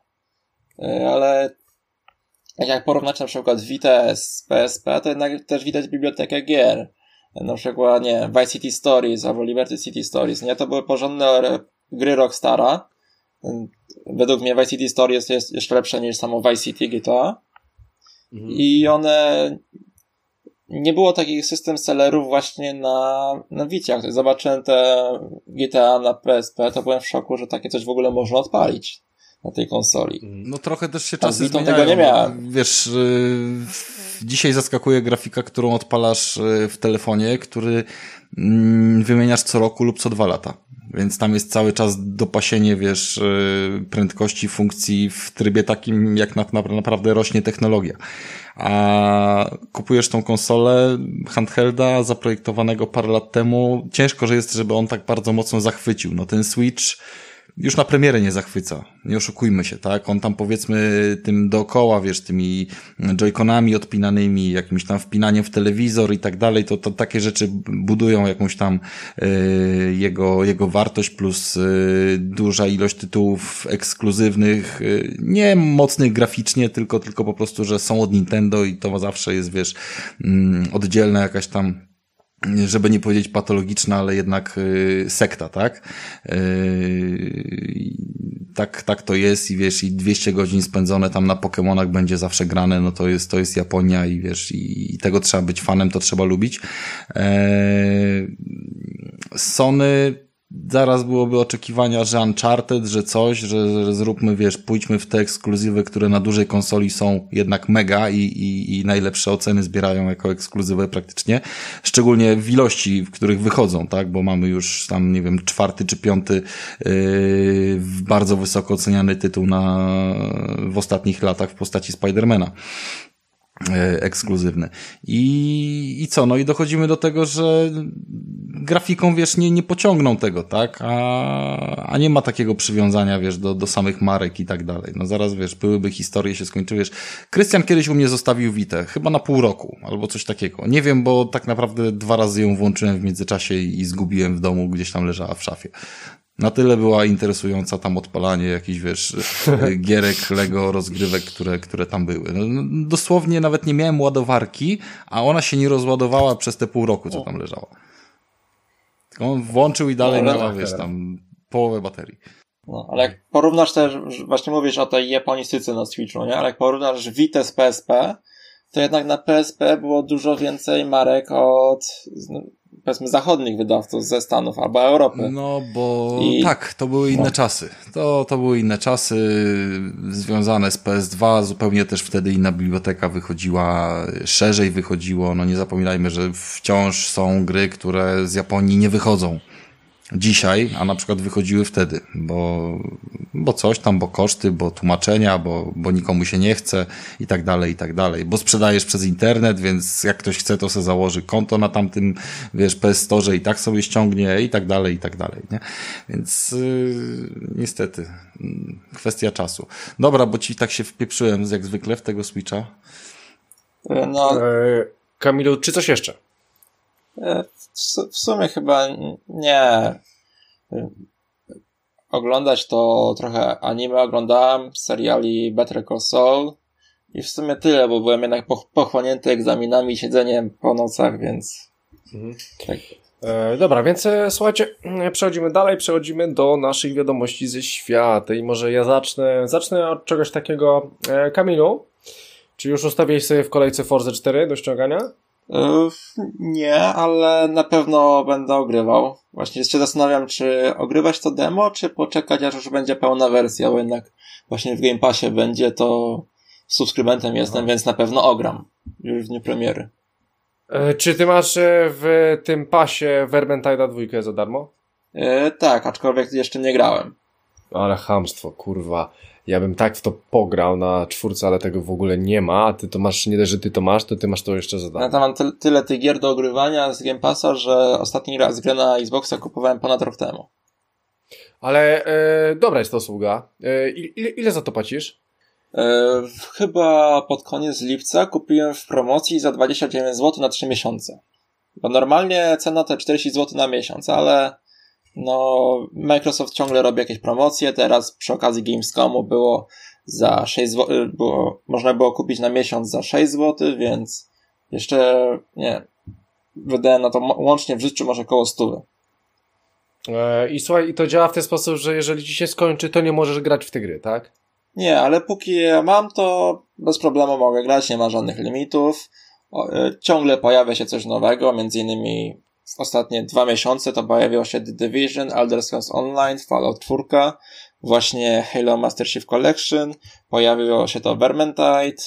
Ale jak porównać na przykład Vita z P S P, to jednak też widać bibliotekę gier. Na przykład, nie, Vice City Stories albo Liberty City Stories. Nie, to były porządne gry Rockstara. Według mnie Vice City Stories jest jeszcze lepsze niż samo Vice City G T A. Mhm. I one... Nie było takich system sellerów właśnie na, na Vicie. Jak zobaczyłem te G T A na P S P, to byłem w szoku, że takie coś w ogóle można odpalić na tej konsoli. No trochę też się czasy zmieniają. tego nie miałem. Wiesz, yy, dzisiaj zaskakuje grafika, którą odpalasz yy, w telefonie, który yy, wymieniasz co roku lub co dwa lata. Więc tam jest cały czas dopasienie, wiesz, yy, prędkości funkcji w trybie takim, jak na, na, naprawdę rośnie technologia. A kupujesz tą konsolę handhelda zaprojektowanego parę lat temu, ciężko, że jest, żeby on tak bardzo mocno zachwycił. No ten Switch już na premierę nie zachwyca. Nie oszukujmy się, tak? On tam powiedzmy tym dookoła, wiesz, tymi joyconami odpinanymi, jakimś tam wpinaniem w telewizor i tak dalej, to, to takie rzeczy budują jakąś tam y, jego, jego wartość plus y, duża ilość tytułów ekskluzywnych, y, nie mocnych graficznie, tylko, tylko po prostu, że są od Nintendo i to zawsze jest, wiesz, y, oddzielna jakaś tam, żeby nie powiedzieć patologiczna, ale jednak y, sekta, tak? Y, tak, tak to jest i wiesz, i dwieście godzin spędzone tam na Pokemonach będzie zawsze grane, no to jest, to jest Japonia i wiesz, i, i tego trzeba być fanem, to trzeba lubić. Y, Sony zaraz byłoby oczekiwania, że Uncharted, że coś, że, że zróbmy, wiesz, pójdźmy w te ekskluzywy, które na dużej konsoli są jednak mega i, i, i najlepsze oceny zbierają jako ekskluzywy praktycznie. Szczególnie w ilości, w których wychodzą, tak? Bo mamy już tam, nie wiem, czwarty czy piąty yy, bardzo wysoko oceniany tytuł na, w ostatnich latach w postaci Spidermana. Ekskluzywny. I, i co? No i dochodzimy do tego, że grafiką, wiesz, nie, nie pociągną tego, tak? A, a nie ma takiego przywiązania, wiesz, do, do samych marek i tak dalej. No zaraz, wiesz, byłyby historie, się skończyły, wiesz. Krystian kiedyś u mnie zostawił Vitę, chyba na pół roku, albo coś takiego. Nie wiem, bo tak naprawdę dwa razy ją włączyłem w międzyczasie i, i zgubiłem w domu, gdzieś tam leżała w szafie. Na tyle była interesująca tam odpalanie jakichś, wiesz, gierek, Lego, rozgrywek, które, które tam były. No, dosłownie nawet nie miałem ładowarki, a ona się nie rozładowała przez te pół roku, co tam leżała. Tylko on włączył i dalej no, miała, wiesz, tam połowę baterii. No, ale jak porównasz też, właśnie mówisz o tej japonistyce na Switchu, nie? Ale jak porównasz Vitę z P S P, to jednak na P S P było dużo więcej marek od, powiedzmy, zachodnich wydawców ze Stanów albo Europy. No, bo I... tak, to były inne no. czasy. To, to były inne czasy związane z P S dwa, zupełnie też wtedy inna biblioteka wychodziła, szerzej wychodziło. No nie zapominajmy, że wciąż są gry, które z Japonii nie wychodzą. dzisiaj, a na przykład wychodziły wtedy, bo, bo coś tam, bo koszty, bo tłumaczenia, bo, bo nikomu się nie chce i tak dalej, i tak dalej, bo sprzedajesz przez internet, więc jak ktoś chce, to sobie założy konto na tamtym, wiesz, P S Store i tak sobie ściągnie i tak dalej, i tak dalej, nie? Więc yy, niestety, kwestia czasu. Dobra, bo ci tak się wpieprzyłem jak zwykle w tego Switcha. No, e, Kamilu, czy coś jeszcze? W sumie chyba nie. Oglądać to trochę anime oglądałem, seriali Better Call Saul i w sumie tyle, bo byłem jednak pochłonięty egzaminami i siedzeniem po nocach, więc... Mhm. Tak. E, dobra, więc e, słuchajcie, przechodzimy dalej, przechodzimy do naszych wiadomości ze świata i może ja zacznę, zacznę od czegoś takiego. E, Kamilu, czy już ustawiłeś sobie w kolejce Forza cztery do ściągania? Nie, ale na pewno będę ogrywał. Właśnie się zastanawiam, czy ogrywać to demo, czy poczekać, aż już będzie pełna wersja, bo jednak właśnie w Game Passie będzie, to subskrybentem jestem, więc na pewno ogram już w dniu premiery. E, czy ty masz w tym pasie Vermintide'a dwa za darmo? E, tak, aczkolwiek jeszcze nie grałem. Ale chamstwo, kurwa. Ja bym tak w to pograł na czwórce, ale tego w ogóle nie ma, a ty to masz, nie dość, że ty to masz, to ty masz to jeszcze za darmo. Ja tam mam ty- tyle tych gier do ogrywania z Game Passa, że ostatni raz grę na Xboxa kupowałem ponad rok temu. Ale e, dobra jest to usługa. E, ile, ile za to płacisz? E, chyba pod koniec lipca kupiłem w promocji za dwadzieścia dziewięć złotych na trzy miesiące. Bo normalnie cena to czterdzieści złotych na miesiąc, ale no Microsoft ciągle robi jakieś promocje. Teraz przy okazji Gamescomu było za sześć złotych, było, można było kupić na miesiąc za sześć złotych, więc jeszcze nie, wydałem na to łącznie w życiu może koło stu. E, I słuchaj, i to działa w ten sposób, że jeżeli ci się skończy, to nie możesz grać w te gry, tak? Nie, ale póki je mam, to bez problemu mogę grać, nie ma żadnych limitów. O, y, ciągle pojawia się coś nowego, między innymi w ostatnie dwa miesiące to pojawiło się The Division, Elder Scrolls Online, Fallout cztery, właśnie Halo Master Chief Collection, pojawiło się to Vermintide.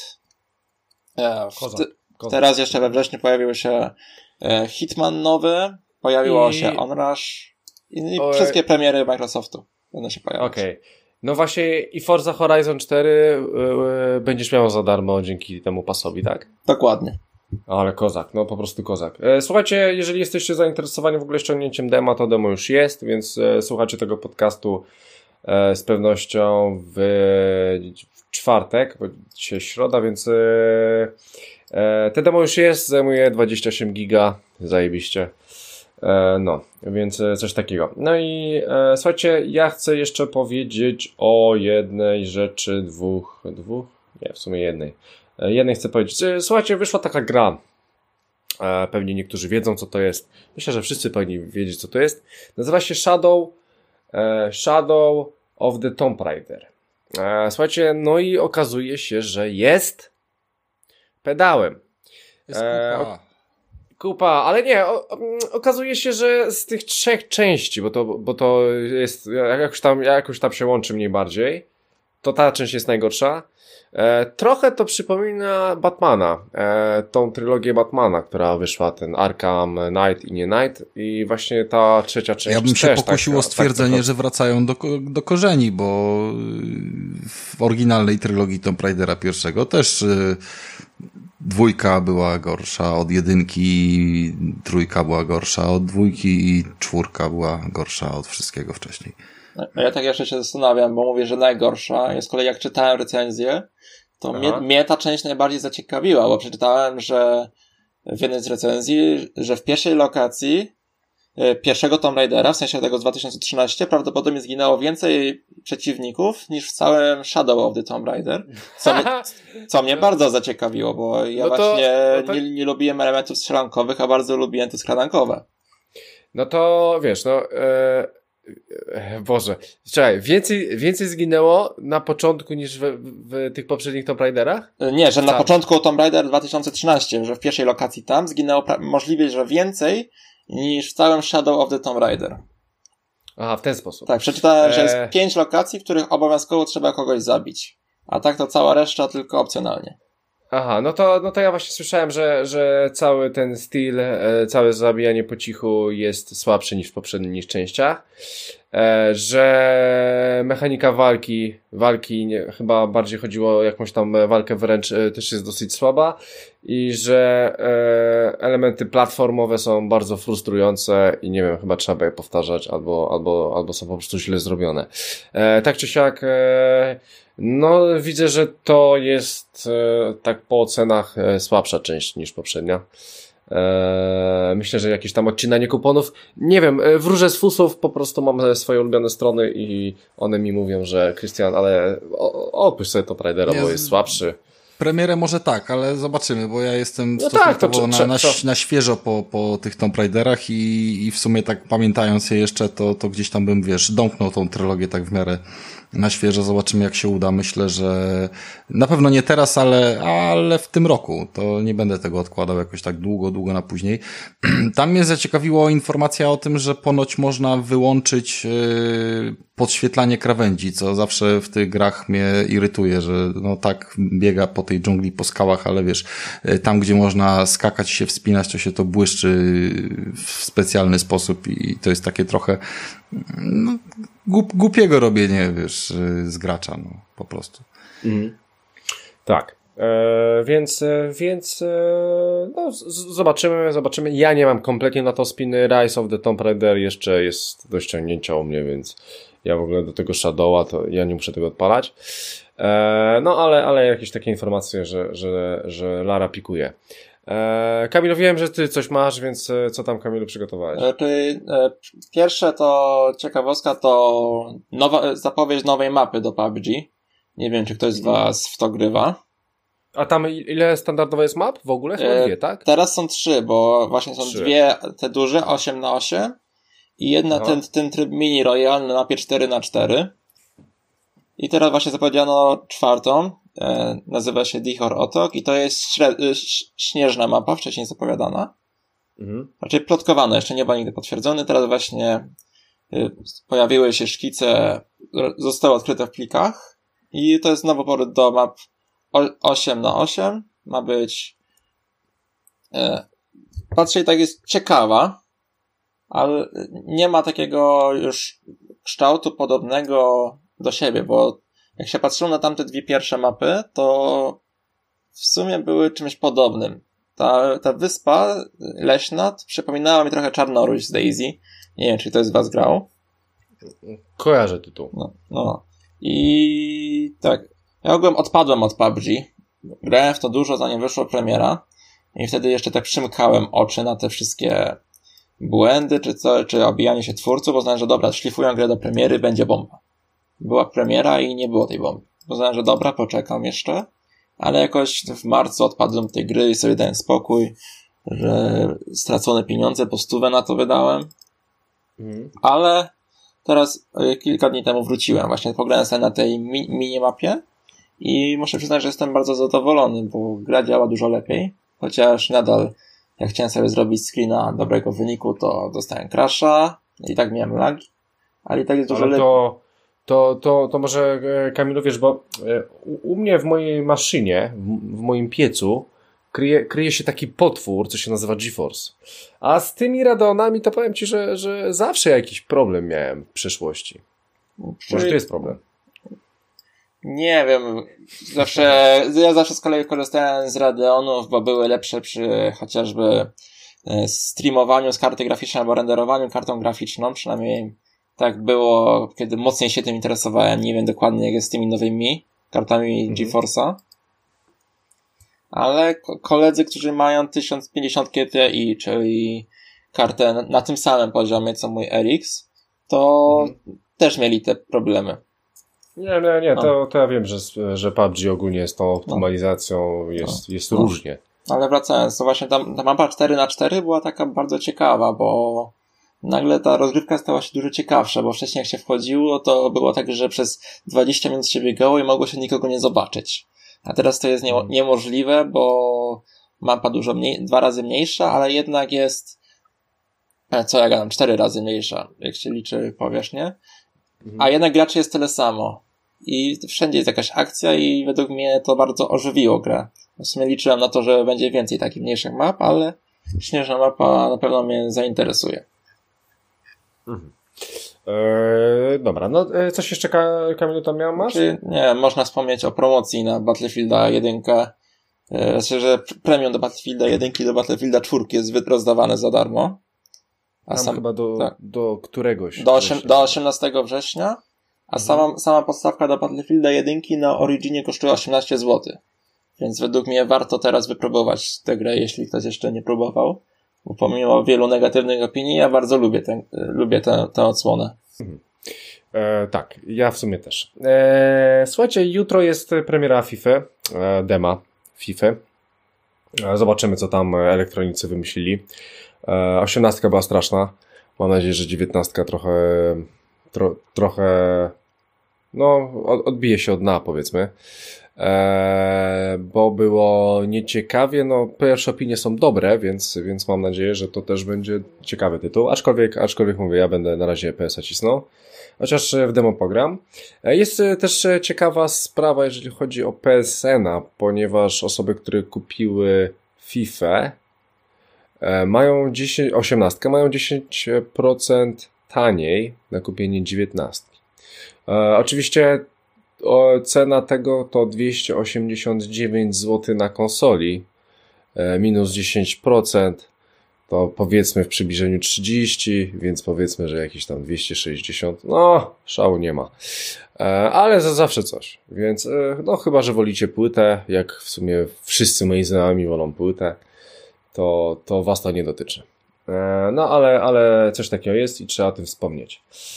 E, Kozak, te, kozak. Teraz jeszcze we wrześniu pojawił się e, Hitman nowy, pojawiło I... się Onrush i, i o, wszystkie premiery Microsoftu będą się pojawiać. Okej. Okay. No właśnie i Forza Horizon cztery yy, będziesz miał za darmo dzięki temu pasowi, tak? Dokładnie. Ale kozak, no po prostu kozak. E, słuchajcie, jeżeli jesteście zainteresowani w ogóle ściągnięciem dema, to demo już jest, więc e, słuchacie tego podcastu e, z pewnością w, w czwartek, bo dzisiaj środa, więc e, e, te demo już jest, zajmuje dwadzieścia osiem giga, zajebiście. E, no, więc e, coś takiego. No i e, słuchajcie, ja chcę jeszcze powiedzieć o jednej rzeczy, dwóch, dwóch? Nie, w sumie jednej. Jednej chcę powiedzieć, słuchajcie, wyszła taka gra, e, pewnie niektórzy wiedzą, co to jest, myślę, że wszyscy powinni wiedzieć, co to jest, nazywa się Shadow e, Shadow of the Tomb Raider. E, słuchajcie, no i okazuje się, że jest pedałem. Jest kupa. E, kupa, ale nie, o, o, okazuje się, że z tych trzech części, bo to, bo to jest, jakoś tam, jakoś tam się łączy mniej bardziej, to ta część jest najgorsza. E, trochę to przypomina Batmana, e, tą trylogię Batmana, która wyszła, ten Arkham Knight i nie Knight, i właśnie ta trzecia część. Ja bym się też pokusił tak, o stwierdzenie, tak, że wracają do, do korzeni, bo w oryginalnej trylogii Tomb Raidera pierwszego też y, dwójka była gorsza od jedynki, trójka była gorsza od dwójki i czwórka była gorsza od wszystkiego wcześniej. No, ja tak jeszcze się zastanawiam, bo mówię, że najgorsza. Ja z kolei jak czytałem recenzję, to mnie, mnie ta część najbardziej zaciekawiła, bo przeczytałem, że w jednej z recenzji, że w pierwszej lokacji e, pierwszego Tomb Raidera, w sensie tego z dwa tysiące trzynastego, prawdopodobnie zginęło więcej przeciwników niż w całym Shadow of the Tomb Raider, co mnie, co mnie bardzo zaciekawiło, bo ja no to, właśnie no to... nie, nie lubiłem elementów strzelankowych, a bardzo lubiłem te skradankowe. No to wiesz, no e... Boże, czekaj, więcej, więcej zginęło na początku niż w, w tych poprzednich Tomb Raiderach? Nie, że na początku Tomb Raider dwa tysiące trzynastego, że w pierwszej lokacji tam zginęło pra- możliwie, że więcej niż w całym Shadow of the Tomb Raider. Aha, w ten sposób. Tak, przeczytałem, eee... że jest pięć lokacji, w których obowiązkowo trzeba kogoś zabić. A tak to cała reszta tylko opcjonalnie. Aha, no to, no to ja właśnie słyszałem, że, że cały ten styl, e, całe zabijanie po cichu jest słabszy niż w poprzednich częściach, e, że mechanika walki, walki nie, chyba bardziej chodziło o jakąś tam walkę wręcz e, też jest dosyć słaba i że e, elementy platformowe są bardzo frustrujące i nie wiem, chyba trzeba je powtarzać albo, albo, albo są po prostu źle zrobione. E, tak czy siak, e, no, widzę, że to jest e, tak po ocenach e, słabsza część niż poprzednia. E, myślę, że jakieś tam odcinanie kuponów. Nie wiem, e, wróżę z fusów, po prostu mam swoje ulubione strony i one mi mówią, że Krystian, ale o, opisz sobie Tomb Raidera, bo jest słabszy. Premierę może tak, ale zobaczymy, bo ja jestem no stosunkowo tak, to, to, na, na, to. na świeżo po, po tych Tomb Raiderach i, i w sumie tak pamiętając je jeszcze, to, to gdzieś tam bym, wiesz, domknął tą trylogię tak w miarę na świeżo. Zobaczymy, jak się uda. Myślę, że na pewno nie teraz, ale, ale w tym roku. To nie będę tego odkładał jakoś tak długo, długo na później. Tam mnie zaciekawiło informacja o tym, że ponoć można wyłączyć yy, podświetlanie krawędzi, co zawsze w tych grach mnie irytuje, że no tak biega po tej dżungli, po skałach, ale wiesz, tam gdzie można skakać się, wspinać, to się to błyszczy w specjalny sposób i to jest takie trochę no, głup, głupiego robienie, wiesz, z gracza, no, po prostu. Mhm. Tak. E, więc, e, więc e, no, z, zobaczymy, zobaczymy. Ja nie mam kompletnie na to spiny. Rise of the Tomb Raider jeszcze jest do ściągnięcia u mnie, więc ja w ogóle do tego Shadowa, to ja nie muszę tego odpalać. E, no, ale, ale jakieś takie informacje, że, że, że Lara pikuje. E, Kamilu, wiem, że ty coś masz, więc co tam, Kamilu, przygotowałeś? E, czyli, e, pierwsze to ciekawostka to nowa, zapowiedź nowej mapy do P U B G. Nie wiem, czy ktoś z was w to grywa. A tam ile standardowe jest map w ogóle? Chyba E, dwie, tak? Teraz są trzy, bo właśnie są Trzy. dwie te duże, osiem na osiem i jedna ten, ten tryb mini royal na mapie cztery na cztery. I teraz właśnie zapowiedziano czwartą, e, nazywa się Dihor Otok i to jest śre- ś- śnieżna mapa, wcześniej zapowiadana. Mhm. Raczej plotkowana, jeszcze nie była nigdy potwierdzony. Teraz właśnie y, pojawiły się szkice, zostały odkryte w plikach i to jest nowy powrót do map osiem na osiem. Ma być e, patrzę i tak jest ciekawa, ale nie ma takiego już kształtu podobnego do siebie, bo jak się patrzyło na tamte dwie pierwsze mapy, to w sumie były czymś podobnym. Ta, ta wyspa leśna przypominała mi trochę Czarnoruś z Daisy. Nie wiem, czy ktoś z was grał. Kojarzę tytuł. No, no. I tak. Ja ogółem odpadłem od P U B G. Grałem w to dużo, zanim wyszła premiera. I wtedy jeszcze tak przymkałem oczy na te wszystkie błędy, czy co, czy obijanie się twórców, bo znałem, że dobra, szlifują grę do premiery, będzie bomba. Była premiera i nie było tej bomby. Uznałem, że dobra, poczekam jeszcze, ale jakoś w marcu odpadłem tej gry i sobie dałem spokój, że stracone pieniądze, po stówę na to wydałem. Mhm. Ale teraz kilka dni temu wróciłem, właśnie pograłem sobie na tej mi- minimapie i muszę przyznać, że jestem bardzo zadowolony, bo gra działa dużo lepiej, chociaż nadal jak chciałem sobie zrobić screena dobrego wyniku, to dostałem crasha i tak miałem lagi, ale i tak jest dużo ale lepiej. To... To, to, to może, Kamilu, wiesz, bo u, u mnie w mojej maszynie, w, w moim piecu kryje, kryje się taki potwór, co się nazywa GeForce. A z tymi Radeonami to powiem ci, że, że zawsze jakiś problem miałem w przeszłości. Czyli... Może to jest problem. Nie wiem, zawsze, ja zawsze z kolei korzystałem z Radeonów, bo były lepsze przy chociażby streamowaniu z karty graficznej albo renderowaniu kartą graficzną, przynajmniej tak było, kiedy mocniej się tym interesowałem. Nie wiem dokładnie, jak jest z tymi nowymi kartami mhm. GeForce'a. Ale koledzy, którzy mają tysiąc pięćdziesiąt G T I, czyli kartę na, na tym samym poziomie, co mój R X, to mhm. też mieli te problemy. Nie, nie, nie, to, to ja wiem, że, że P U B G ogólnie z tą optymalizacją no. jest, jest no. różnie. Ale wracając, to właśnie ta, ta mapa cztery na cztery była taka bardzo ciekawa, bo nagle ta rozgrywka stała się dużo ciekawsza, bo wcześniej jak się wchodziło, to było tak, że przez dwadzieścia minut się biegało i mogło się nikogo nie zobaczyć. A teraz to jest nie, niemożliwe, bo mapa dużo mniej, dwa razy mniejsza, ale jednak jest, co ja gadam, cztery razy mniejsza, jak się liczy powierzchnię. Mhm. A jednak graczy jest tyle samo. I wszędzie jest jakaś akcja i według mnie to bardzo ożywiło grę. W sumie liczyłem na to, że będzie więcej takich mniejszych map, ale śnieżna mapa na pewno mnie zainteresuje. Mhm. Eee, dobra, no e, coś jeszcze Kamilu tam miał, masz? Czy, nie, można wspomnieć o promocji na Battlefielda jeden. E, znaczy, że premium do Battlefielda jeden do Battlefielda cztery jest rozdawane za darmo. A tam sam, chyba do, tak. do któregoś. Do, osiem, do osiemnastego września, a mhm. sama, sama podstawka do Battlefielda jeden na Originie kosztuje osiemnaście złotych. Więc według mnie warto teraz wypróbować tę grę, jeśli ktoś jeszcze nie próbował. Bo pomimo wielu negatywnych opinii, ja bardzo lubię tę, lubię tę, tę odsłonę. Mhm. E, tak, ja w sumie też. E, słuchajcie, jutro jest premiera FIFA, e, dema FIFA. E, zobaczymy, co tam elektronicy wymyślili. E, osiemnastka była straszna. Mam nadzieję, że dziewiętnastka trochę tro, trochę no, odbije się od dna, powiedzmy. Eee, bo było nieciekawie, no pierwsze opinie są dobre, więc, więc mam nadzieję, że to też będzie ciekawy tytuł, aczkolwiek, aczkolwiek mówię, ja będę na razie P S a cisnął, chociaż w demo pogram. Jest też ciekawa sprawa, jeżeli chodzi o P S N a, ponieważ osoby, które kupiły FIFA e, mają dziesięć, osiemnastkę mają dziesięć procent taniej na kupienie dziewiętnastki. E, oczywiście O, cena tego to dwieście osiemdziesiąt dziewięć złotych na konsoli, e, minus dziesięć procent, to powiedzmy w przybliżeniu trzydzieści, więc powiedzmy, że jakieś tam dwieście sześćdziesiąt, no szału nie ma, e, ale za zawsze coś, więc e, no chyba, że wolicie płytę, jak w sumie wszyscy moi znajomi wolą płytę, to, to was to nie dotyczy, e, no ale, ale coś takiego jest i trzeba o tym wspomnieć.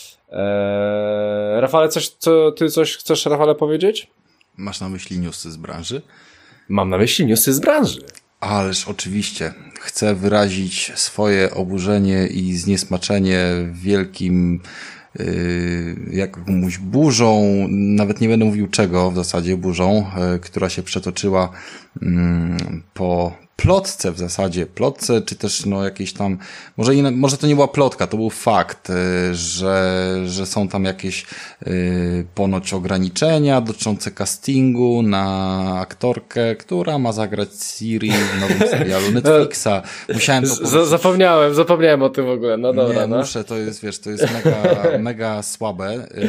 Eee, Rafale, coś, co, ty coś chcesz, Rafale, powiedzieć? Masz na myśli newsy z branży? Mam na myśli newsy z branży. Ależ oczywiście. Chcę wyrazić swoje oburzenie i zniesmaczenie wielkim yy, jakąś burzą, nawet nie będę mówił czego w zasadzie, burzą, yy, która się przetoczyła yy, po plotce w zasadzie, plotce, czy też no jakieś tam, może, inne, może to nie była plotka, to był fakt, że, że są tam jakieś yy, ponoć ograniczenia dotyczące castingu na aktorkę, która ma zagrać Siri w nowym serialu Netflixa. Musiałem to Z- Zapomniałem, zapomniałem o tym w ogóle, no dobra. Nie, no. muszę, to jest, wiesz, to jest mega, mega słabe yy,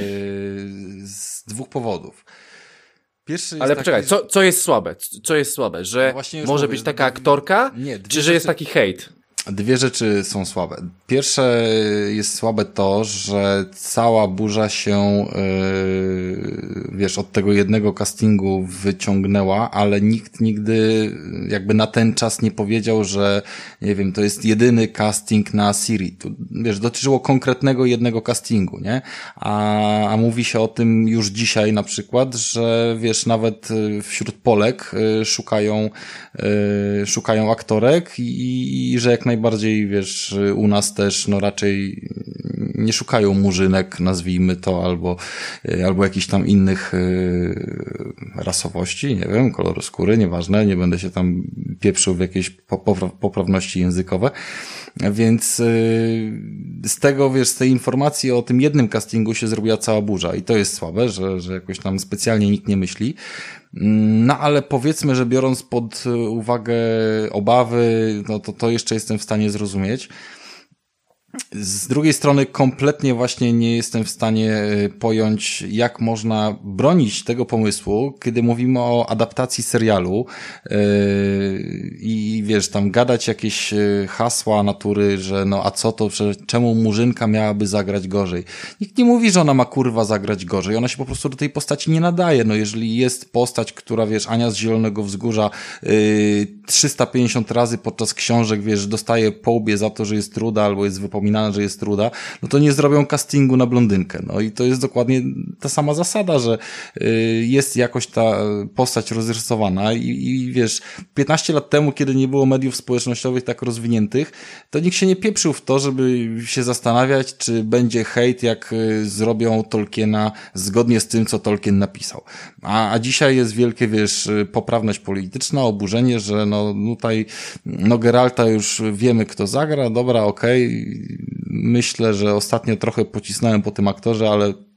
z dwóch powodów. Pierwszy Ale poczekaj, taki, co, co jest słabe? Co jest słabe? Że no może mówię, być taka aktorka? Nie, czy że rzeczy, jest taki hejt? Dwie rzeczy są słabe. Pierwsze jest słabe to, że cała burza się, yy, wiesz, od tego jednego castingu wyciągnęła, ale nikt nigdy jakby na ten czas nie powiedział, że nie wiem, to jest jedyny casting na Siri. Tu, wiesz, dotyczyło konkretnego jednego castingu, nie? A, a mówi się o tym już dzisiaj na przykład, że wiesz, nawet wśród Polek yy, szukają, yy, szukają aktorek i, i że jak najbardziej Najbardziej, wiesz, u nas też, no raczej nie szukają murzynek, nazwijmy to, albo, albo jakichś tam innych yy, rasowości, nie wiem, koloru skóry, nieważne, nie będę się tam pieprzył w jakieś popra- poprawności językowe. Więc yy, z tego, wiesz, z tej informacji o tym jednym castingu się zrobiła cała burza i to jest słabe, że, że jakoś tam specjalnie nikt nie myśli. No ale powiedzmy, że biorąc pod uwagę obawy, no to to jeszcze jestem w stanie zrozumieć. Z drugiej strony kompletnie właśnie nie jestem w stanie pojąć, jak można bronić tego pomysłu, kiedy mówimy o adaptacji serialu yy, i wiesz, tam gadać jakieś hasła natury, że no a co to, że czemu Murzynka miałaby zagrać gorzej? Nikt nie mówi, że ona ma kurwa zagrać gorzej, ona się po prostu do tej postaci nie nadaje. No jeżeli jest postać, która wiesz, Ania z Zielonego Wzgórza yy, trzysta pięćdziesiąt razy podczas książek, wiesz, dostaje po łbie za to, że jest ruda albo jest wypominana, że jest ruda, no to nie zrobią castingu na blondynkę. No i to jest dokładnie ta sama zasada, że y, jest jakoś ta postać rozrysowana i, i wiesz, piętnaście lat temu, kiedy nie było mediów społecznościowych tak rozwiniętych, to nikt się nie pieprzył w to, żeby się zastanawiać, czy będzie hejt, jak y, zrobią Tolkiena zgodnie z tym, co Tolkien napisał. A, a dzisiaj jest wielkie, wiesz, poprawność polityczna, oburzenie, że no tutaj, no Geralta już wiemy, kto zagra, dobra, okej, okay. Myślę, że ostatnio trochę pocisnąłem po tym aktorze, ale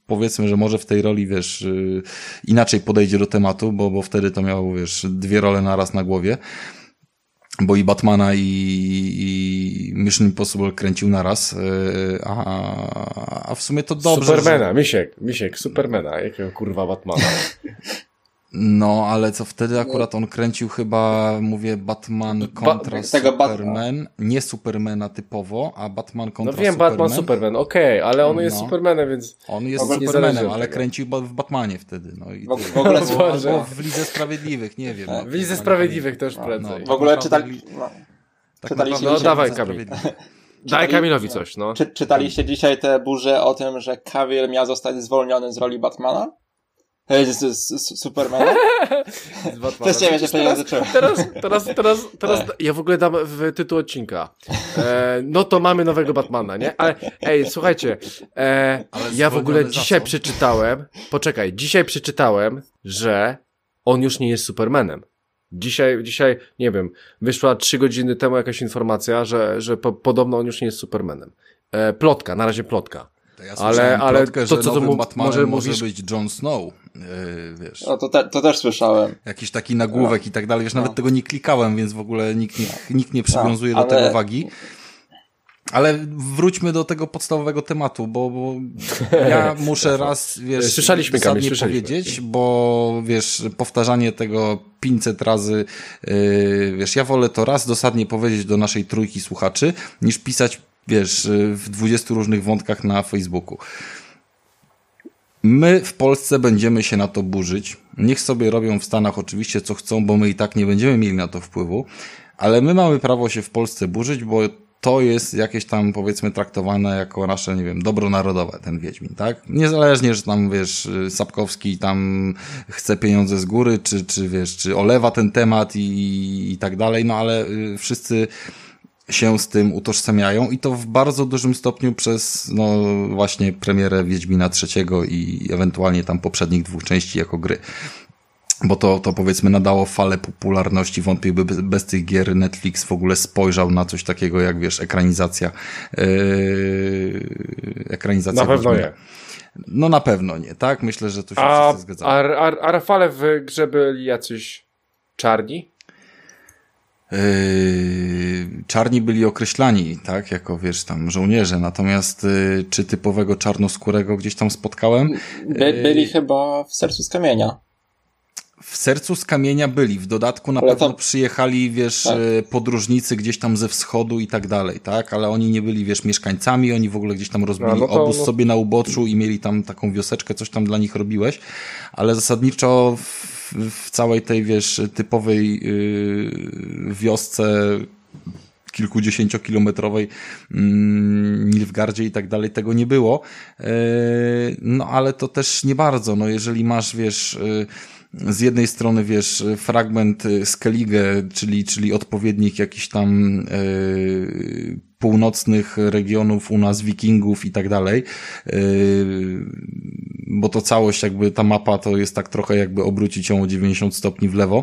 powiedzmy, że może w tej roli, wiesz, yy, inaczej podejdzie do tematu, bo, bo wtedy to miał, wiesz, dwie role naraz na głowie. Bo i Batmana i, i Mission Impossible kręcił naraz, yy, a, a w sumie to dobrze. Supermana, że... Misiek, Misiek, Supermana, jakiego kurwa Batmana. No, ale co wtedy akurat on kręcił chyba, mówię, Batman kontra ba- tego Superman, Bat- nie Supermana typowo, a Batman kontra No wiem, Superman. Batman, Superman, okej, okay, ale on jest no. Supermanem, więc... On jest nie Supermanem, ale kręcił w Batmanie wtedy. No i w, w ogóle albo, albo w Lidze Sprawiedliwych, nie wiem. W Lidze Sprawiedliwych też no, prędzej. No, w ogóle czytali... No. Tak czytaliście no, dzisiaj... dawaj Kamil. Daj Kamilowi coś, no. Czy, czytaliście dzisiaj te burze o tym, że Cavill miał zostać zwolniony z roli Batmana? Z, z, z Supermana? Też nie wiem, że to nie zaczęło. Teraz, teraz, teraz, teraz ja w ogóle dam w tytuł odcinka. E, no to mamy nowego Batmana, nie? Ale ej, słuchajcie, e, ja w ogóle dzisiaj przeczytałem, poczekaj, dzisiaj przeczytałem, że on już nie jest Supermanem. Dzisiaj, dzisiaj, nie wiem, wyszła trzy godziny temu jakaś informacja, że, że po, podobno on już nie jest Supermanem. E, plotka, na razie plotka. To ja ale, ale plotkę, to, co to mu, może, może może być Jon Snow, yy, wiesz. No to, te, to też słyszałem. Jakiś taki nagłówek no. i tak dalej, wiesz, no. nawet tego nie klikałem, więc w ogóle nikt, nikt, nikt nie przywiązuje no, ale... do tego wagi. Ale wróćmy do tego podstawowego tematu, bo, bo ja muszę raz, wiesz, słyszeliśmy, Kamil, słyszeliśmy. powiedzieć, bo wiesz, powtarzanie tego pięćset razy, yy, wiesz, ja wolę to raz dosadnie powiedzieć do naszej trójki słuchaczy, niż pisać, wiesz, w dwudziestu różnych wątkach na Facebooku. My w Polsce będziemy się na to burzyć. Niech sobie robią w Stanach oczywiście co chcą, bo my i tak nie będziemy mieli na to wpływu, ale my mamy prawo się w Polsce burzyć, bo to jest jakieś tam, powiedzmy, traktowane jako nasze, nie wiem, dobro narodowe, ten Wiedźmin, tak? Niezależnie, że tam, wiesz, Sapkowski tam chce pieniądze z góry, czy, czy wiesz, czy olewa ten temat i, i tak dalej, no ale wszyscy się z tym utożsamiają i to w bardzo dużym stopniu przez, no właśnie, premierę Wiedźmina trzeciego i ewentualnie tam poprzednich dwóch części jako gry. Bo to, to powiedzmy nadało falę popularności, wątpię, by bez, bez tych gier Netflix w ogóle spojrzał na coś takiego jak, wiesz, ekranizacja yy, ekranizacja Na pewno Wiedźmina. nie. No na pewno nie, tak? Myślę, że tu się a, wszyscy zgadzamy. A, a, a Rafale w grze byli jacyś czarni? Yy, czarni byli określani, tak, jako, wiesz, tam żołnierze, natomiast yy, czy typowego czarnoskórego gdzieś tam spotkałem? By, byli yy, chyba w Sercu z Kamienia. W Sercu z Kamienia byli, w dodatku na ale pewno to... przyjechali, wiesz, tak. podróżnicy gdzieś tam ze wschodu i tak dalej, tak, ale oni nie byli, wiesz, mieszkańcami, oni w ogóle gdzieś tam rozbili no, no to, obóz no... sobie na uboczu i mieli tam taką wioseczkę, coś tam dla nich robiłeś, ale zasadniczo w, w całej tej, wiesz, typowej yy, wiosce kilkudziesięciokilometrowej mm, Nilfgaardzie i tak dalej, tego nie było, yy, no ale to też nie bardzo, no jeżeli masz, wiesz, yy, z jednej strony, wiesz, fragment Skellige, czyli, czyli odpowiednik jakichś tam yy, północnych regionów u nas, wikingów i tak dalej, yy, bo to całość jakby, ta mapa to jest tak trochę jakby obrócić ją o dziewięćdziesiąt stopni w lewo.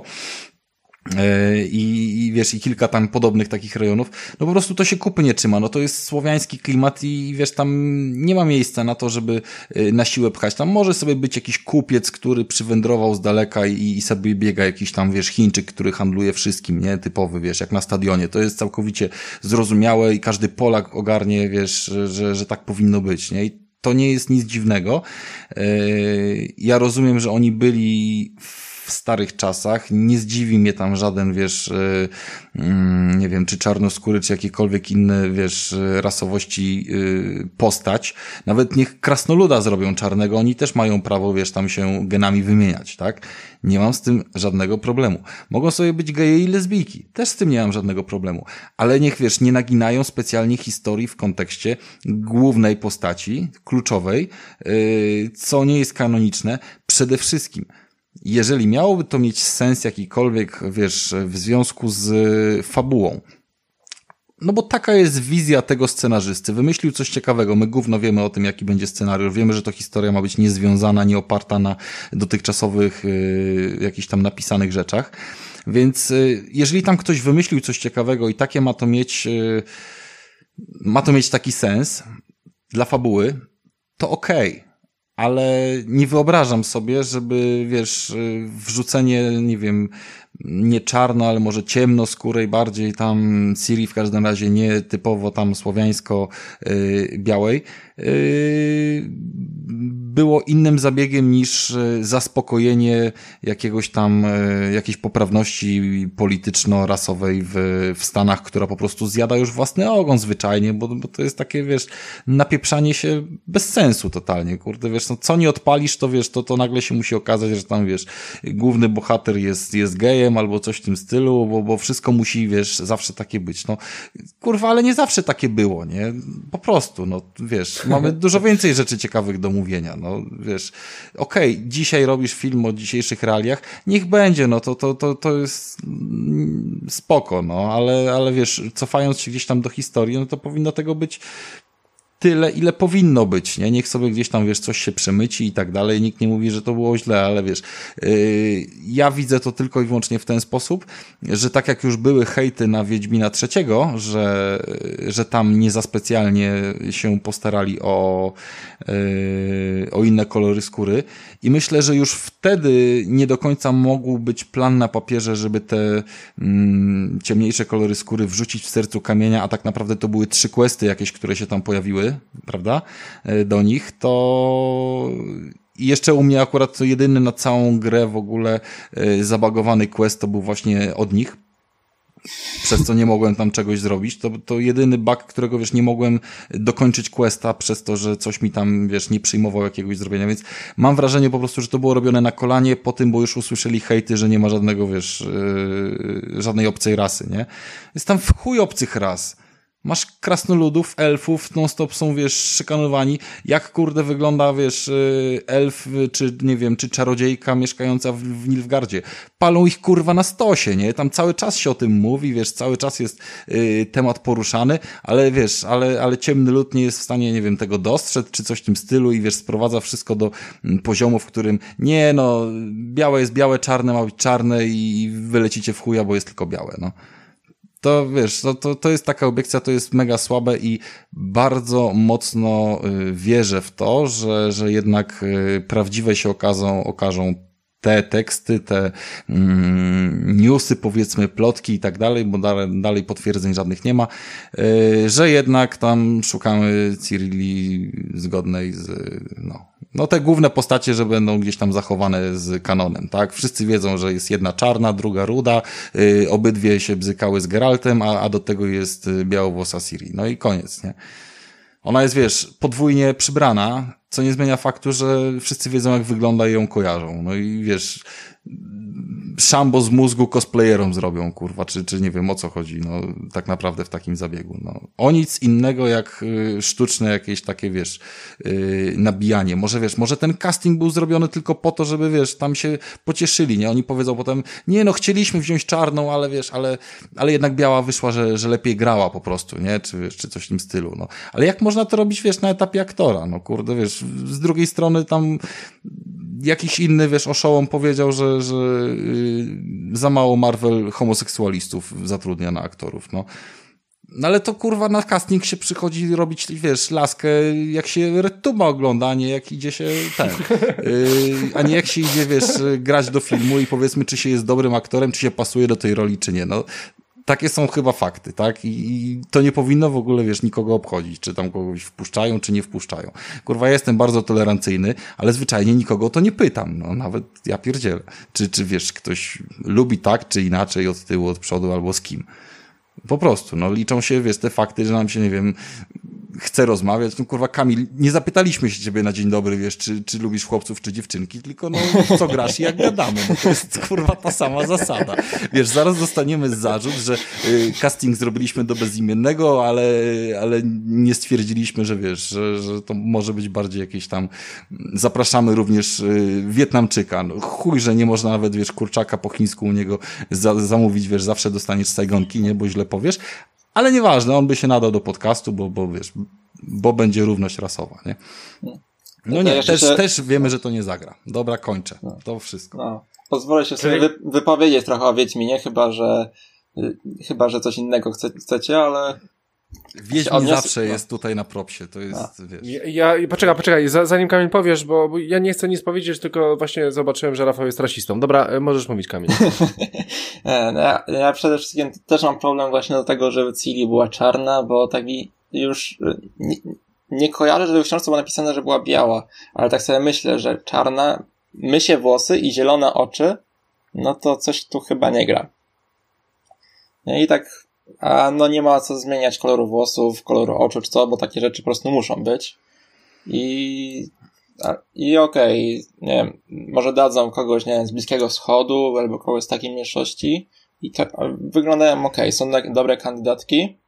I, i wiesz, i kilka tam podobnych takich rejonów, no po prostu to się kupy nie trzyma, no to jest słowiański klimat i wiesz, tam nie ma miejsca na to, żeby na siłę pchać, tam może sobie być jakiś kupiec, który przywędrował z daleka i, i sobie biega jakiś tam, wiesz, Chińczyk, który handluje wszystkim, nie, typowy, wiesz, jak na stadionie, to jest całkowicie zrozumiałe i każdy Polak ogarnie, wiesz, że, że tak powinno być, nie, i to nie jest nic dziwnego. Ja rozumiem, że oni byli w w starych czasach. Nie zdziwi mnie tam żaden, wiesz, yy, yy, nie wiem, czy czarnoskóry, czy jakiekolwiek inne, wiesz, rasowości yy, postać. Nawet niech krasnoluda zrobią czarnego, oni też mają prawo, wiesz, tam się genami wymieniać, tak? Nie mam z tym żadnego problemu. Mogą sobie być geje i lesbijki. Też z tym nie mam żadnego problemu. Ale niech, wiesz, nie naginają specjalnie historii w kontekście głównej postaci, kluczowej, yy, co nie jest kanoniczne. Przede wszystkim jeżeli miałoby to mieć sens jakikolwiek, wiesz, w związku z fabułą, no bo taka jest wizja tego scenarzysty. Wymyślił coś ciekawego. My gówno wiemy o tym, jaki będzie scenariusz. Wiemy, że to historia ma być niezwiązana, nie oparta na dotychczasowych yy, jakichś tam napisanych rzeczach. Więc yy, jeżeli tam ktoś wymyślił coś ciekawego i takie ma to mieć, yy, ma to mieć taki sens dla fabuły, to okej. Okay. ale nie wyobrażam sobie, żeby, wiesz, wrzucenie, nie wiem, nie czarno, ale może ciemnoskórej bardziej tam Ciri, w każdym razie nie typowo tam słowiańsko-białej, było innym zabiegiem niż zaspokojenie jakiegoś tam, jakiejś poprawności polityczno-rasowej w, w Stanach, która po prostu zjada już własny ogon zwyczajnie, bo, bo to jest takie, wiesz, napieprzanie się bez sensu totalnie, kurde, wiesz, no co nie odpalisz, to wiesz, to, to nagle się musi okazać, że tam, wiesz, główny bohater jest, jest gejem albo coś w tym stylu, bo, bo wszystko musi, wiesz, zawsze takie być, no, kurwa, ale nie zawsze takie było, nie, po prostu, no, wiesz, mamy dużo więcej rzeczy ciekawych do mówienia, no, wiesz, okej, okay, dzisiaj robisz film o dzisiejszych realiach, niech będzie, no, to, to, to, to jest spoko, no, ale, ale wiesz, cofając się gdzieś tam do historii, no to powinno tego być tyle, ile powinno być, nie? Niech sobie gdzieś tam, wiesz, coś się przemyci i tak dalej. Nikt nie mówi, że to było źle, ale wiesz, yy, ja widzę to tylko i wyłącznie w ten sposób, że tak jak już były hejty na Wiedźmina trzeciego, że, że tam nie za specjalnie się postarali o, yy, o inne kolory skóry i myślę, że już wtedy nie do końca mógł być plan na papierze, żeby te mm, ciemniejsze kolory skóry wrzucić w sercu kamienia, a tak naprawdę to były trzy questy jakieś, które się tam pojawiły, prawda, do nich, to i jeszcze u mnie akurat to jedyny na całą grę w ogóle zabagowany quest to był właśnie od nich, przez co nie mogłem tam czegoś zrobić, to, to jedyny bug, którego, wiesz, nie mogłem dokończyć questa przez to, że coś mi tam, wiesz, nie przyjmował jakiegoś zrobienia, więc mam wrażenie po prostu, że to było robione na kolanie po tym, bo już usłyszeli hejty, że nie ma żadnego, wiesz, yy, żadnej obcej rasy, nie? Jest tam w chuj obcych ras. Masz krasnoludów, elfów, non-stop są, wiesz, szykanowani. Jak, kurde, wygląda, wiesz, elf, czy, nie wiem, czy czarodziejka mieszkająca w, w Nilfgardzie. Palą ich, kurwa, na stosie, nie? Tam cały czas się o tym mówi, wiesz, cały czas jest y, temat poruszany, ale, wiesz, ale, ale ciemny lud nie jest w stanie, nie wiem, tego dostrzec, czy coś w tym stylu i, wiesz, sprowadza wszystko do m, poziomu, w którym nie, no, białe jest białe, czarne ma być czarne i wylecicie w chuja, bo jest tylko białe, no. To wiesz, to, to, to jest taka obiekcja, to jest mega słabe i bardzo mocno y, wierzę w to, że, że jednak y, prawdziwe się okazą, okażą te teksty, te mm, newsy, powiedzmy, plotki i tak dalej, bo dalej, dalej potwierdzeń żadnych nie ma, y, że jednak tam szukamy Ciri zgodnej z, no, no te główne postacie, że będą gdzieś tam zachowane z kanonem, tak? Wszyscy wiedzą, że jest jedna czarna, druga ruda, y, obydwie się bzykały z Geraltem, a, a do tego jest białowłosa Ciri. No i koniec, nie? Ona jest, wiesz, podwójnie przybrana, co nie zmienia faktu, że wszyscy wiedzą, jak wygląda i ją kojarzą. No i wiesz, szambo z mózgu cosplayerom zrobią, kurwa, czy, czy nie wiem, o co chodzi, no, tak naprawdę w takim zabiegu, no. O nic innego jak y, sztuczne jakieś takie, wiesz, y, nabijanie. Może, wiesz, może ten casting był zrobiony tylko po to, żeby, wiesz, tam się pocieszyli, nie? Oni powiedzą potem, nie, no, chcieliśmy wziąć czarną, ale, wiesz, ale, ale jednak biała wyszła, że, że lepiej grała po prostu, nie? Czy, wiesz, czy coś w tym stylu, no. Ale jak można to robić, wiesz, na etapie aktora, no, kurde, wiesz, z drugiej strony tam jakiś inny, wiesz, oszołom powiedział, że, że yy, za mało Marvel homoseksualistów zatrudnia na aktorów, no. No ale to, kurwa, na casting się przychodzi robić, wiesz, laskę, jak się RedTube'a ogląda, a nie jak idzie się ten, yy, a nie jak się idzie, wiesz, grać do filmu i powiedzmy, czy się jest dobrym aktorem, czy się pasuje do tej roli, czy nie, no. Takie są chyba fakty, tak? I, I to nie powinno w ogóle, wiesz, nikogo obchodzić, czy tam kogoś wpuszczają, czy nie wpuszczają. Kurwa, ja jestem bardzo tolerancyjny, ale zwyczajnie nikogo o to nie pytam, no, nawet ja pierdzielę. Czy, czy wiesz, ktoś lubi tak, czy inaczej, od tyłu, od przodu, albo z kim. Po prostu, no, liczą się, wiesz, te fakty, że nam się, nie wiem, chce rozmawiać. No, kurwa, Kamil, nie zapytaliśmy się ciebie na dzień dobry, wiesz, czy, czy lubisz chłopców, czy dziewczynki, tylko no, co grasz i jak gadamy. No, to jest, kurwa, ta sama zasada. Wiesz, zaraz dostaniemy zarzut, że y, casting zrobiliśmy do bezimiennego, ale, ale nie stwierdziliśmy, że wiesz, że, że to może być bardziej jakieś tam, zapraszamy również y, Wietnamczyka. No, chuj, że nie można nawet, wiesz, kurczaka po chińsku u niego za, zamówić, wiesz, zawsze dostaniesz Saigonki, nie, bo źle powiesz. Ale nieważne, on by się nadał do podcastu, bo, bo wiesz, bo będzie równość rasowa, nie? No nie, też, się... też wiemy, że to nie zagra. Dobra, kończę. No. To wszystko. No. Pozwolę się sobie wy, wypowiedzieć trochę o Wiedźminie, chyba, że chyba, że coś innego chce, chcecie, ale Wiedźmin odniosę- zawsze no. jest tutaj na propsie, to jest, A. wiesz... Ja, ja poczekaj, poczekaj, za, zanim Kamil powiesz, bo, bo ja nie chcę nic powiedzieć, tylko właśnie zobaczyłem, że Rafał jest rasistą. Dobra, możesz mówić, Kamil. Nie, no ja, ja przede wszystkim też mam problem właśnie do tego, żeby Ciri była czarna, bo tak mi już nie, nie kojarzę, że w książce było napisane, że była biała, ale tak sobie myślę, że czarna, mysie włosy i zielone oczy, no to coś tu chyba nie gra. No i tak, a no nie ma co zmieniać koloru włosów, koloru oczu czy co, bo takie rzeczy po prostu muszą być. I A, I okej, okay, nie wiem, może dadzą kogoś, nie wiem, z Bliskiego Wschodu albo kogoś z takiej mniejszości i to wyglądają okej, okay, są dobre kandydatki,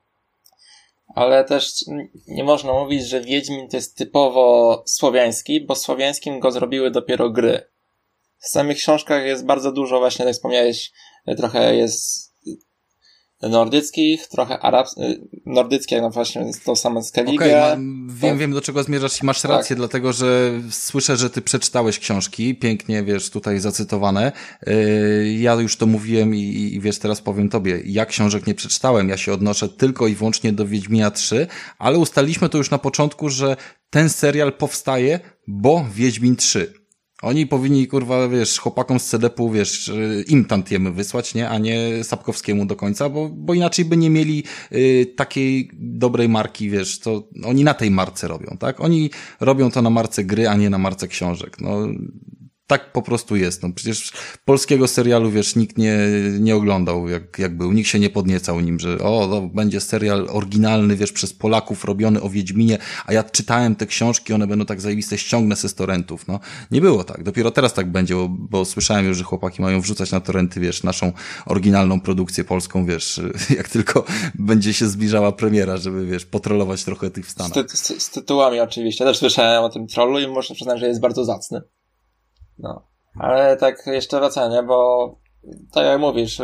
ale też nie można mówić, że Wiedźmin to jest typowo słowiański, bo słowiańskim go zrobiły dopiero gry. W samych książkach jest bardzo dużo, właśnie tak jak wspomniałeś, trochę jest nordyckich, trochę arabskich, nordyckie, no właśnie jest to samo Skellige. Okej, okay, wiem, tak? wiem do czego zmierzasz i masz rację, tak. Dlatego, że słyszę, że ty przeczytałeś książki, pięknie, wiesz, tutaj zacytowane. Yy, ja już to mówiłem i, i wiesz, teraz powiem tobie, ja książek nie przeczytałem, ja się odnoszę tylko i wyłącznie do Wiedźmina trzy, ale ustaliliśmy to już na początku, że ten serial powstaje, bo Wiedźmin trzy. Oni powinni, kurwa, wiesz, chłopakom z C D P-u, wiesz, im tantiemy wysłać, nie? A nie Sapkowskiemu do końca, bo, bo inaczej by nie mieli y, takiej dobrej marki, wiesz, to oni na tej marce robią, tak? Oni robią to na marce gry, a nie na marce książek, no... Tak po prostu jest. No przecież polskiego serialu, wiesz, nikt nie, nie oglądał, jak, jak był. Nikt się nie podniecał nim, że o, to będzie serial oryginalny, wiesz, przez Polaków robiony o Wiedźminie, a ja czytałem te książki, one będą tak zajebiste, ściągnę se z torrentów. No, nie było tak. Dopiero teraz tak będzie, bo, bo słyszałem już, że chłopaki mają wrzucać na torrenty, wiesz, naszą oryginalną produkcję polską, wiesz, jak tylko będzie się zbliżała premiera, żeby, wiesz, potrolować trochę tych w Stanach. Z, ty- z, z tytułami oczywiście. Też słyszałem o tym trollu i muszę przyznać, że jest bardzo zacny. No, ale tak jeszcze wracając, nie? Bo tak jak mówisz,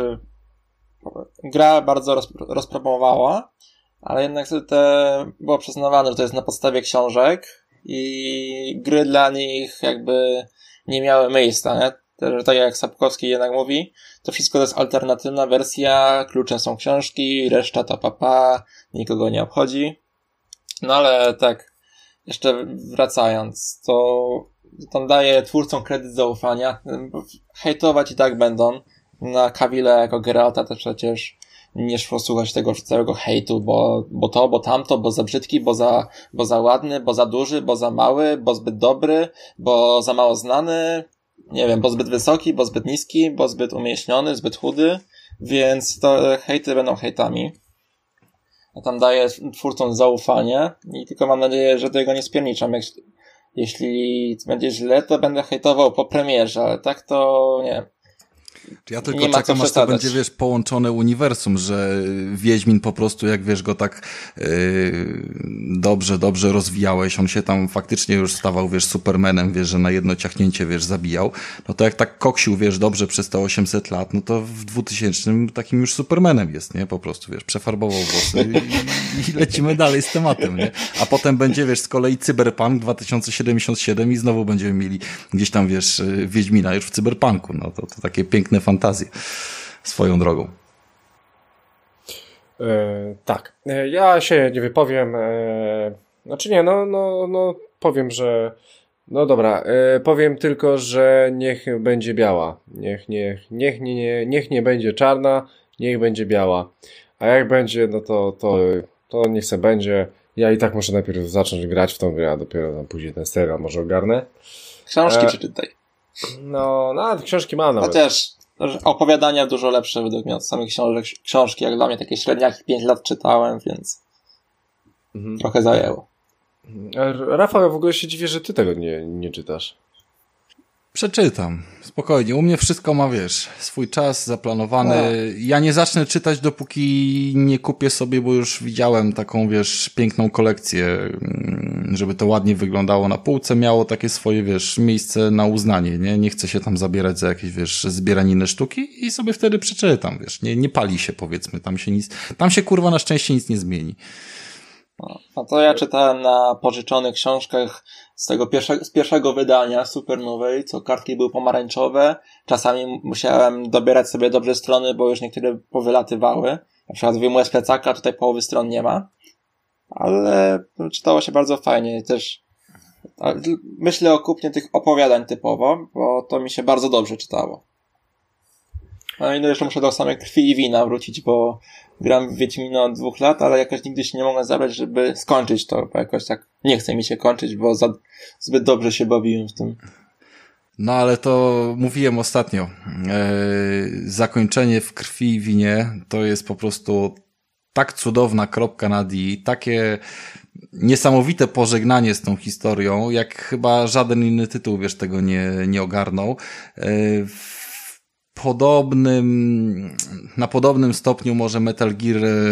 gra bardzo roz, rozpromowała, ale jednak te było przyznawane, że to jest na podstawie książek i gry dla nich jakby nie miały miejsca, nie? Też, tak jak Sapkowski jednak mówi, to wszystko to jest alternatywna wersja, kluczem są książki, reszta to papa, nikogo nie obchodzi. No ale tak, jeszcze wracając, to tam daje twórcom kredyt zaufania. Hejtować i tak będą. Na Cavilla jako Geralta też przecież nie szło słuchać tego całego hejtu, bo, bo to, bo tamto, bo za brzydki, bo za, bo za ładny, bo za duży, bo za mały, bo zbyt dobry, bo za mało znany, nie wiem, bo zbyt wysoki, bo zbyt niski, bo zbyt umieśniony, zbyt chudy, więc to hejty będą hejtami. A tam daje twórcom zaufanie i tylko mam nadzieję, że tego nie spierniczam. Jak Jeśli będzie źle, to będę hejtował po premierze, ale tak to nie. Ja tylko czekam, aż to przesadzać. będzie, wiesz, połączone uniwersum, że Wiedźmin po prostu, jak wiesz, go tak yy, dobrze, dobrze rozwijałeś, on się tam faktycznie już stawał, wiesz, Supermanem, wiesz, że na jedno ciachnięcie, wiesz, zabijał, no to jak tak koksił, wiesz, dobrze przez te osiemset lat, no to w dwutysięcznym takim już Supermanem jest, nie? Po prostu, wiesz, przefarbował włosy i, i lecimy dalej z tematem, nie? A potem będzie, wiesz, z kolei Cyberpunk dwa tysiące siedemdziesiąt siedem i znowu będziemy mieli gdzieś tam, wiesz, Wiedźmina już w Cyberpunku, no to, to takie piękne fantazje swoją drogą. E, tak. E, ja się nie wypowiem. E, znaczy nie, no, no, no powiem, że no dobra, e, powiem tylko, że niech będzie biała. Niech, niech, niech, nie, nie, niech nie będzie czarna, niech będzie biała. A jak będzie, no to, to, to niech se będzie. Ja i tak muszę najpierw zacząć grać w tą grę, a dopiero tam później ten serial może ogarnę. Książki e, przeczytaj. No, nawet książki mam nawet. Chociaż opowiadania dużo lepsze według mnie od samych książek. Książki, jak dla mnie, takie średniaki, pięć lat czytałem, więc mhm. trochę zajęło. Rafał, ja w ogóle się dziwię, że ty tego nie, nie czytasz. Przeczytam. Spokojnie. U mnie wszystko ma, wiesz, swój czas zaplanowany. No. Ja nie zacznę czytać, dopóki nie kupię sobie, bo już widziałem taką, wiesz, piękną kolekcję, żeby to ładnie wyglądało na półce, miało takie swoje, wiesz, miejsce na uznanie, nie? Nie chcę się tam zabierać za jakieś, wiesz, zbieraniny sztuki i sobie wtedy przeczytam, wiesz. Nie, nie pali się, powiedzmy. Tam się nic, tam się, kurwa, na szczęście nic nie zmieni. No to ja czytałem na pożyczonych książkach z tego pierwszego, z pierwszego wydania supernowej, co kartki były pomarańczowe. Czasami musiałem dobierać sobie dobrze strony, bo już niektóre powylatywały. na przykład wyjmuję z plecaka, tutaj połowy stron nie ma, ale czytało się bardzo fajnie. Też myślę o kupnie tych opowiadań typowo, bo to mi się bardzo dobrze czytało. No i jeszcze muszę do samej krwi i wina wrócić, bo gram w Wiedźmina od dwóch lat, ale jakoś nigdy się nie mogę zabrać, żeby skończyć to, bo jakoś tak nie chce mi się kończyć, bo za, zbyt dobrze się bawiłem w tym. No ale to mówiłem ostatnio. E, zakończenie w krwi i winie to jest po prostu tak cudowna kropka na D, takie niesamowite pożegnanie z tą historią, jak chyba żaden inny tytuł, wiesz, tego nie, nie ogarnął. E, w podobnym, na podobnym stopniu może Metal Gear e,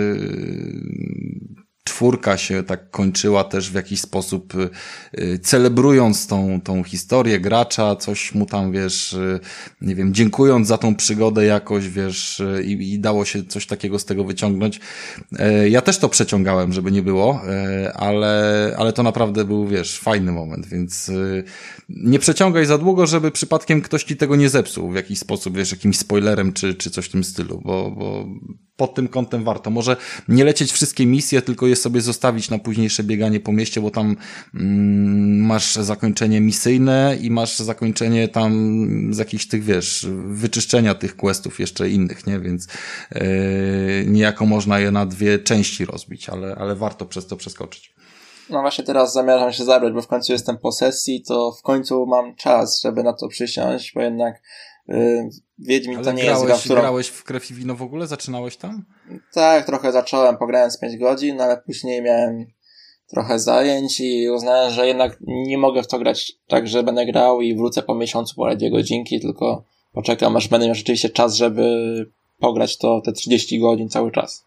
czwórka się tak kończyła też w jakiś sposób y, celebrując tą, tą historię gracza, coś mu tam, wiesz, y, nie wiem, dziękując za tą przygodę jakoś, wiesz, y, i dało się coś takiego z tego wyciągnąć. Y, ja też to przeciągałem, żeby nie było, y, ale, ale to naprawdę był, wiesz, fajny moment, więc y, nie przeciągaj za długo, żeby przypadkiem ktoś ci tego nie zepsuł w jakiś sposób, wiesz, jakimś spoilerem czy, czy coś w tym stylu, bo, bo pod tym kątem warto. Może nie lecieć wszystkie misje, tylko je sobie zostawić na późniejsze bieganie po mieście, bo tam mm, masz zakończenie misyjne i masz zakończenie tam z jakichś tych, wiesz, wyczyszczenia tych questów jeszcze innych, nie? Więc yy, niejako można je na dwie części rozbić, ale, ale warto przez to przeskoczyć. No właśnie teraz zamierzam się zabrać, bo w końcu jestem po sesji, to w końcu mam czas, żeby na to przysiąść, bo jednak yy, Wiedźmin ale to nie grałeś, jest gra, w którą... grałeś w Krew i Wino w ogóle? Zaczynałeś tam? Tak, trochę zacząłem, pograłem z pięć godzin, ale później miałem trochę zajęć i uznałem, że jednak nie mogę w to grać tak, że będę grał i wrócę po miesiącu, po dwie godzinki, tylko poczekam, aż będę miał rzeczywiście czas, żeby pograć to te trzydzieści godzin cały czas.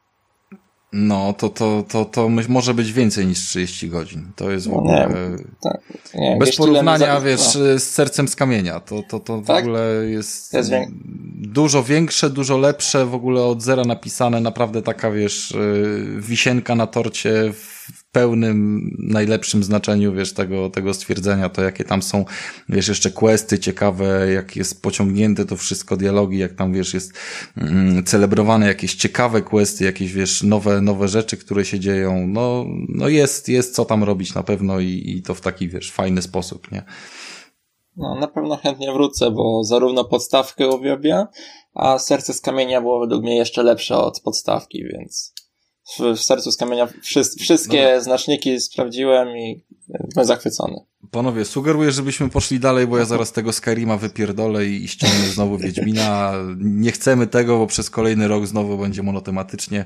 No, to, to, to, to może być więcej niż trzydzieści godzin. To jest w ogóle... Nie, tak, nie, bez porównania, za... wiesz, no. z Sercem z kamienia. To, to, to w tak? ogóle jest, jest wiek... dużo większe, dużo lepsze, w ogóle od zera napisane. Naprawdę taka, wiesz, wisienka na torcie w pełnym, najlepszym znaczeniu, wiesz, tego, tego stwierdzenia, to jakie tam są, wiesz, jeszcze questy ciekawe, jak jest pociągnięte to wszystko, dialogi, jak tam, wiesz, jest mm, celebrowane jakieś ciekawe questy, jakieś, wiesz, nowe, nowe rzeczy, które się dzieją, no, no jest, jest co tam robić na pewno i, i to w taki, wiesz, fajny sposób, nie? No, na pewno chętnie wrócę, bo zarówno podstawkę uwielbiam, a Serce z kamienia było według mnie jeszcze lepsze od podstawki, więc w, w Sercu z kamienia wszy- wszystkie no. znaczniki sprawdziłem i byłem zachwycony. Panowie, sugeruję, żebyśmy poszli dalej, bo ja zaraz tego Skyrima wypierdolę i, i ściągnę znowu Wiedźmina. Nie chcemy tego, bo przez kolejny rok znowu będzie monotematycznie.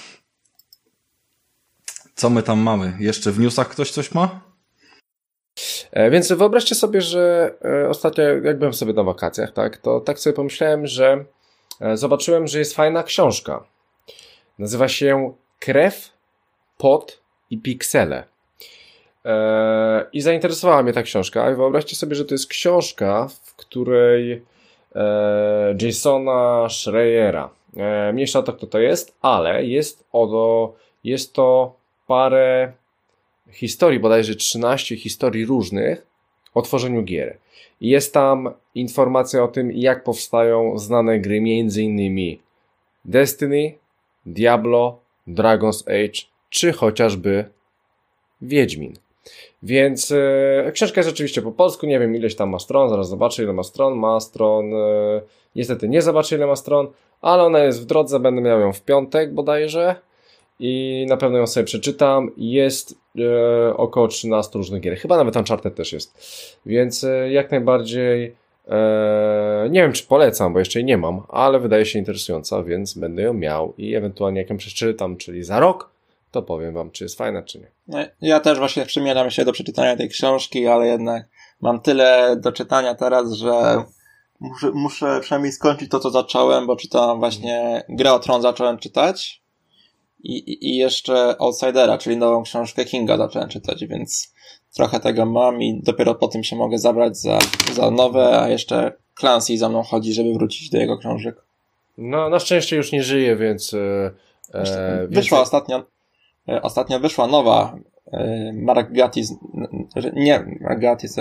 Co my tam mamy? Jeszcze w newsach ktoś coś ma? E, więc wyobraźcie sobie, że e, ostatnio jak byłem sobie na wakacjach, tak, to tak sobie pomyślałem, że e, zobaczyłem, że jest fajna książka. Nazywa się Krew, Pot i Piksele. E, I zainteresowała mnie ta książka. I wyobraźcie sobie, że to jest książka, w której e, Jasona Schreiera, e, mniejsza o to, kto to jest, ale jest, o, jest to parę historii, bodajże trzynaście historii różnych o tworzeniu gier. I jest tam informacja o tym, jak powstają znane gry, między innymi Destiny, Diablo, Dragon's Age, czy chociażby Wiedźmin. Więc e, książka jest oczywiście po polsku, nie wiem ileś tam ma stron, zaraz zobaczę ile ma stron, ma stron, e, niestety nie zobaczę ile ma stron, ale ona jest w drodze, będę miał ją w piątek bodajże i na pewno ją sobie przeczytam. Jest e, około trzynaście różnych gier, chyba nawet Uncharted też jest, więc e, jak najbardziej e, nie wiem czy polecam, bo jeszcze jej nie mam, ale wydaje się interesująca, więc będę ją miał i ewentualnie jak ją przeczytam, czyli za rok, to powiem wam, czy jest fajna, czy nie. No, ja też właśnie przymierzam się do przeczytania tej książki, ale jednak mam tyle do czytania teraz, że muszę, muszę przynajmniej skończyć to, co zacząłem, bo czytałem właśnie Grę o Tron zacząłem czytać i, i, i jeszcze Outsidera, czyli nową książkę Kinga zacząłem czytać, więc trochę tego mam i dopiero po tym się mogę zabrać za, za nowe, a jeszcze Clancy za mną chodzi, żeby wrócić do jego książek. No, na szczęście już nie żyje, więc... E, e, wyszła więc... ostatnio Ostatnio wyszła nowa e, Mark Gatiss, nie Mark Gatiss,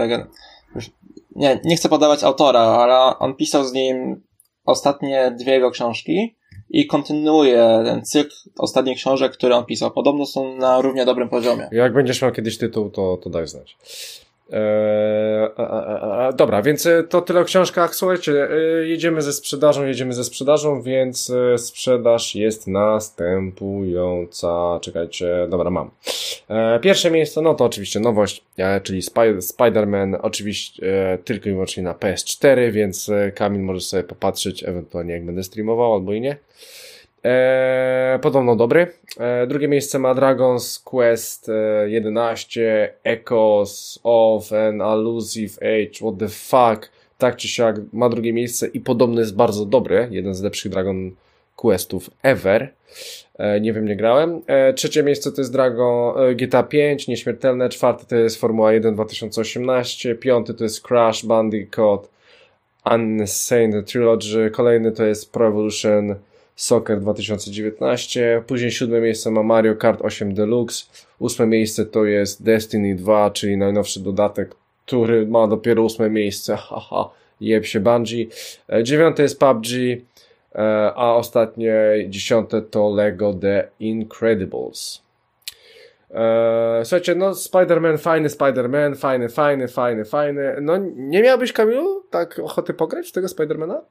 nie, nie chcę podawać autora, ale on pisał z nim ostatnie dwie jego książki i kontynuuje ten cykl ostatnich książek, które on pisał. Podobno są na równie dobrym poziomie. Jak będziesz miał kiedyś tytuł, to, to daj znać. Eee, a, a, a, dobra, więc to tyle o książkach. Słuchajcie, jedziemy ze sprzedażą, jedziemy ze sprzedażą, więc sprzedaż jest następująca. Czekajcie, dobra, mam. Eee, pierwsze miejsce, no to oczywiście nowość, e, czyli Spy- Spider-Man, oczywiście e, tylko i wyłącznie na P S cztery, więc Kamil może sobie popatrzeć, ewentualnie jak będę streamował, albo i nie. Eee, podobno dobry. Eee, drugie miejsce ma Dragon's Quest e, jedenaście, Echoes of an Elusive Age, what the fuck, tak czy siak ma drugie miejsce i podobno jest bardzo dobry, jeden z lepszych Dragon Questów ever. E, nie wiem, nie grałem. E, trzecie miejsce to jest Dragon, e, G T A pięć, Nieśmiertelne, czwarte to jest Formuła jeden dwa tysiące osiemnaście, piąty to jest Crash Bandicoot Unsane Trilogy, kolejny to jest Pro Evolution Soccer dwa tysiące dziewiętnaście, później siódme miejsce ma Mario Kart osiem Deluxe, ósme miejsce to jest Destiny dwa, czyli najnowszy dodatek, który ma dopiero ósme miejsce, haha, jeb się Bungie, e, dziewiąte jest P U B G, e, a ostatnie dziesiąte to Lego The Incredibles. E, słuchajcie, no Spider-Man, fajny Spider-Man, fajny, fajny, fajny, fajny, no nie miałbyś, Kamilu, tak ochoty pograć w tego Spider-Mana?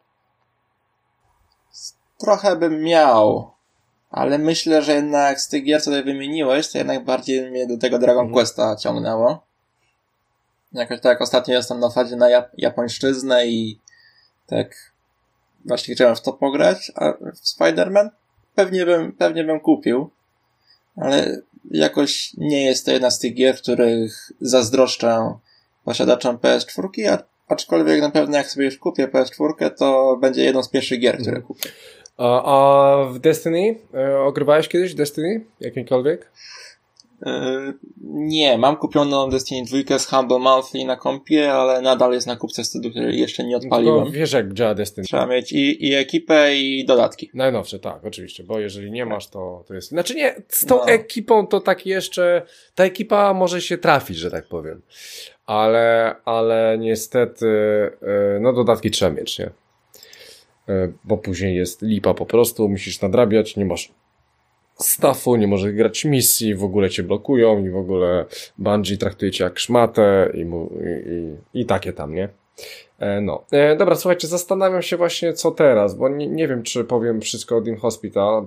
Trochę bym miał, ale myślę, że jednak z tych gier, co tutaj wymieniłeś, to jednak bardziej mnie do tego Dragon Questa ciągnęło. Jakoś tak ostatnio jestem na fazie na Jap- japońszczyznę i tak właśnie chciałem w to pograć, a w Spider-Man pewnie bym, pewnie bym kupił, ale jakoś nie jest to jedna z tych gier, których zazdroszczę posiadaczom P S cztery, a aczkolwiek na pewno jak sobie już kupię P S cztery, to będzie jedną z pierwszych gier, które kupię. A, a w Destiny? E, ogrywałeś kiedyś Destiny? Jakimkolwiek? Yy, nie, mam kupioną Destiny dwa z Humble Monthly na kompie, ale nadal jest na kupce wstydu, który jeszcze nie odpaliłem. Tylko wiesz, jak działa Destiny. Trzeba mieć i, i ekipę, i dodatki. Najnowsze, tak, oczywiście, bo jeżeli nie masz, to, to jest... Znaczy nie, z tą No. ekipą to tak jeszcze... Ta ekipa może się trafić, że tak powiem. Ale, ale niestety, e, no dodatki trzeba mieć, nie? E, bo później jest lipa po prostu, musisz nadrabiać, nie masz staffu, nie możesz grać misji, w ogóle cię blokują i w ogóle Bungie traktuje cię jak szmatę i, mu, i, i, i takie tam, nie? E, no. E, dobra, słuchajcie, zastanawiam się właśnie co teraz, bo nie, nie wiem, czy powiem wszystko o Dim Hospital,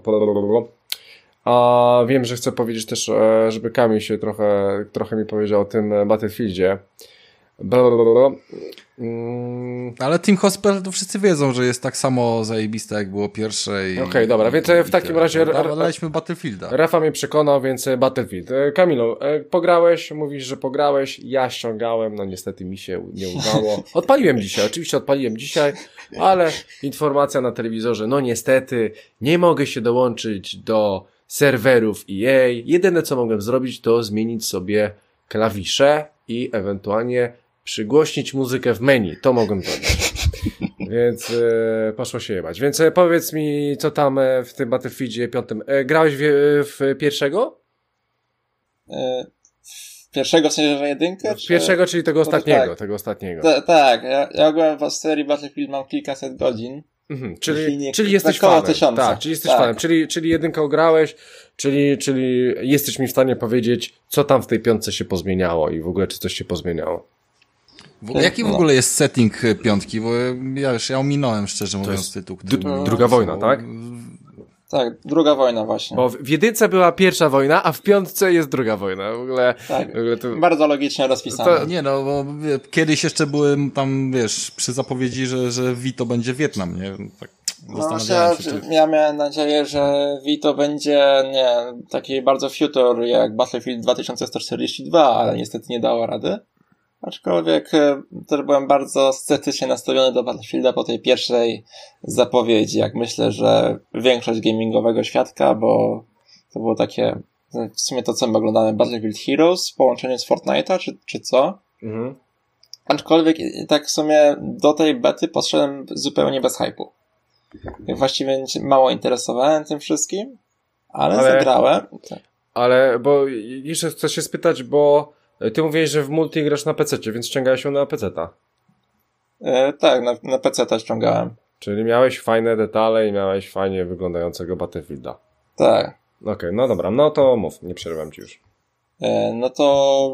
a wiem, że chcę powiedzieć też, e, żeby Kamil się trochę, trochę mi powiedział o tym Battlefieldzie. Blablabla. Mm. Ale Team Hospital to wszyscy wiedzą, że jest tak samo zajebiste, jak było pierwsze. Okej, okay, dobra, więc w takim razie daliśmy Battlefielda. Rafa mnie przekonał, więc Battlefield. Kamilu, pograłeś, mówisz, że pograłeś, ja ściągałem, no niestety mi się nie udało. Odpaliłem dzisiaj, oczywiście odpaliłem dzisiaj, ale informacja na telewizorze, no niestety nie mogę się dołączyć do serwerów E A. Jedyne co mogłem zrobić, to zmienić sobie klawisze i ewentualnie przygłośnić muzykę w menu. To mogłem zrobić. Więc e, poszło się jebać. Więc e, powiedz mi, co tam e, w tym Battlefieldzie piątym. E, grałeś w, w pierwszego? E, pierwszego w sensie, że jedynkę? W czy... Pierwszego, czyli tego ostatniego. Tak, tego ostatniego. Ta, tak, ja, ja byłem w serii Battlefield, mam kilkaset godzin. Mhm, czyli, nie, czyli jesteś fanem. Tysiąca. Tak, czyli jesteś tak. fanem. Czyli, czyli jedynkę grałeś, czyli, czyli jesteś mi w stanie powiedzieć, co tam w tej piątce się pozmieniało i w ogóle czy coś się pozmieniało. W, jaki w ogóle jest setting piątki? Bo ja już ja ominąłem, szczerze mówiąc, tytuł. Który... D- druga wojna, tak? Tak, druga wojna właśnie. Bo w jedynce była pierwsza wojna, a w piątce jest druga wojna. W ogóle, tak, w ogóle to... bardzo logicznie rozpisane. To, nie no, bo wie, kiedyś jeszcze byłem tam, wiesz, przy zapowiedzi, że, że Vito będzie Wietnam, nie? Tak no, ja, się, czy... ja miałem nadzieję, że Vito będzie, nie, taki bardzo future jak Battlefield dwa tysiące sto czterdzieści dwa, ale niestety nie dało rady. Aczkolwiek też byłem bardzo sceptycznie nastawiony do Battlefielda po tej pierwszej zapowiedzi, jak myślę, że większość gamingowego świadka, bo to było takie, w sumie to co my oglądamy, Battlefield Heroes w połączeniu z Fortnite'a, czy, czy co? Mhm. Aczkolwiek tak w sumie do tej bety poszedłem zupełnie bez hype'u. Właściwie mało interesowałem tym wszystkim, ale, ale zagrałem. Ale, bo jeszcze chcę się spytać, bo ty mówiłeś, że w multi grasz na pececie, więc ściągałeś ją na peceta. E, tak, na, na peceta ściągałem. Czyli miałeś fajne detale i miałeś fajnie wyglądającego Battlefielda. Tak. Okej, okay, no dobra, no to mów, nie przerywam ci już. E, no to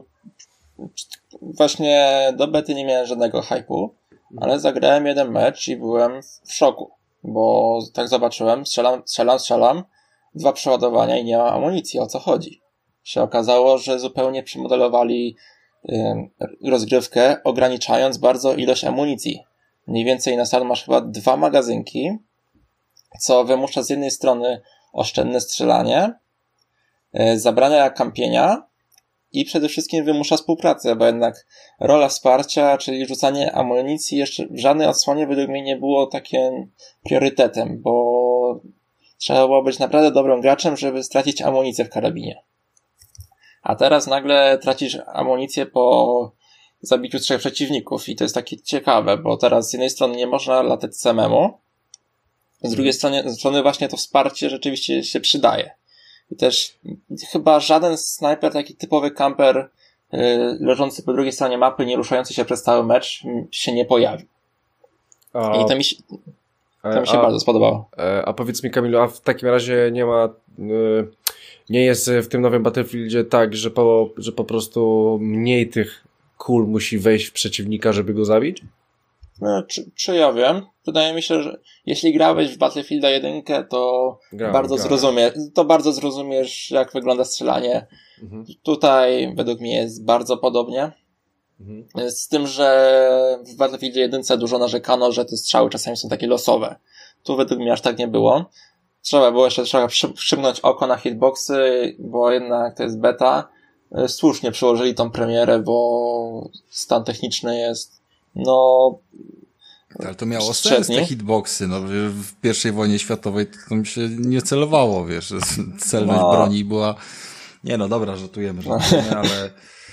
właśnie do bety nie miałem żadnego hype'u, ale zagrałem jeden mecz i byłem w szoku, bo tak zobaczyłem, strzelam, strzelam, strzelam, dwa przeładowania i nie ma amunicji, o co chodzi? Się okazało, że zupełnie przemodelowali y, rozgrywkę, ograniczając bardzo ilość amunicji. Mniej więcej na start masz chyba dwa magazynki, co wymusza z jednej strony oszczędne strzelanie, y, zabrania kampienia i przede wszystkim wymusza współpracę, bo jednak rola wsparcia, czyli rzucanie amunicji jeszcze w żadnej odsłonie według mnie nie było takim priorytetem, bo trzeba było być naprawdę dobrym graczem, żeby stracić amunicję w karabinie. A teraz nagle tracisz amunicję po zabiciu trzech przeciwników i to jest takie ciekawe, bo teraz z jednej strony nie można latać samemu, z drugiej strony, strony właśnie to wsparcie rzeczywiście się przydaje. I też chyba żaden snajper, taki typowy kamper yy, leżący po drugiej stronie mapy, nie ruszający się przez cały mecz się nie pojawił. A, I to mi się, to mi się a, bardzo spodobało. A powiedz mi, Kamilu, a w takim razie nie ma yy, nie jest w tym nowym Battlefieldzie tak, że po, że po prostu mniej tych kul musi wejść w przeciwnika, żeby go zabić? No, czy, czy ja wiem? Wydaje mi się, że jeśli grałeś w Battlefielda jeden, to grałem, bardzo grałem. zrozumiesz, to bardzo zrozumiesz, jak wygląda strzelanie. Mhm. Tutaj według mnie jest bardzo podobnie. Mhm. Z tym, że w Battlefieldzie jeden dużo narzekano, że te strzały czasami są takie losowe. Tu według mnie aż tak nie było. Trzeba było jeszcze trochę przymknąć oko na hitboxy, bo jednak to jest beta. Słusznie przyłożyli tą premierę, bo stan techniczny jest no... Ale to miało sens, te hitboxy, no w pierwszej wojnie światowej to tam się nie celowało, wiesz, celność no. broni była... Nie no, dobra, żartujemy, żartujemy, no. ale...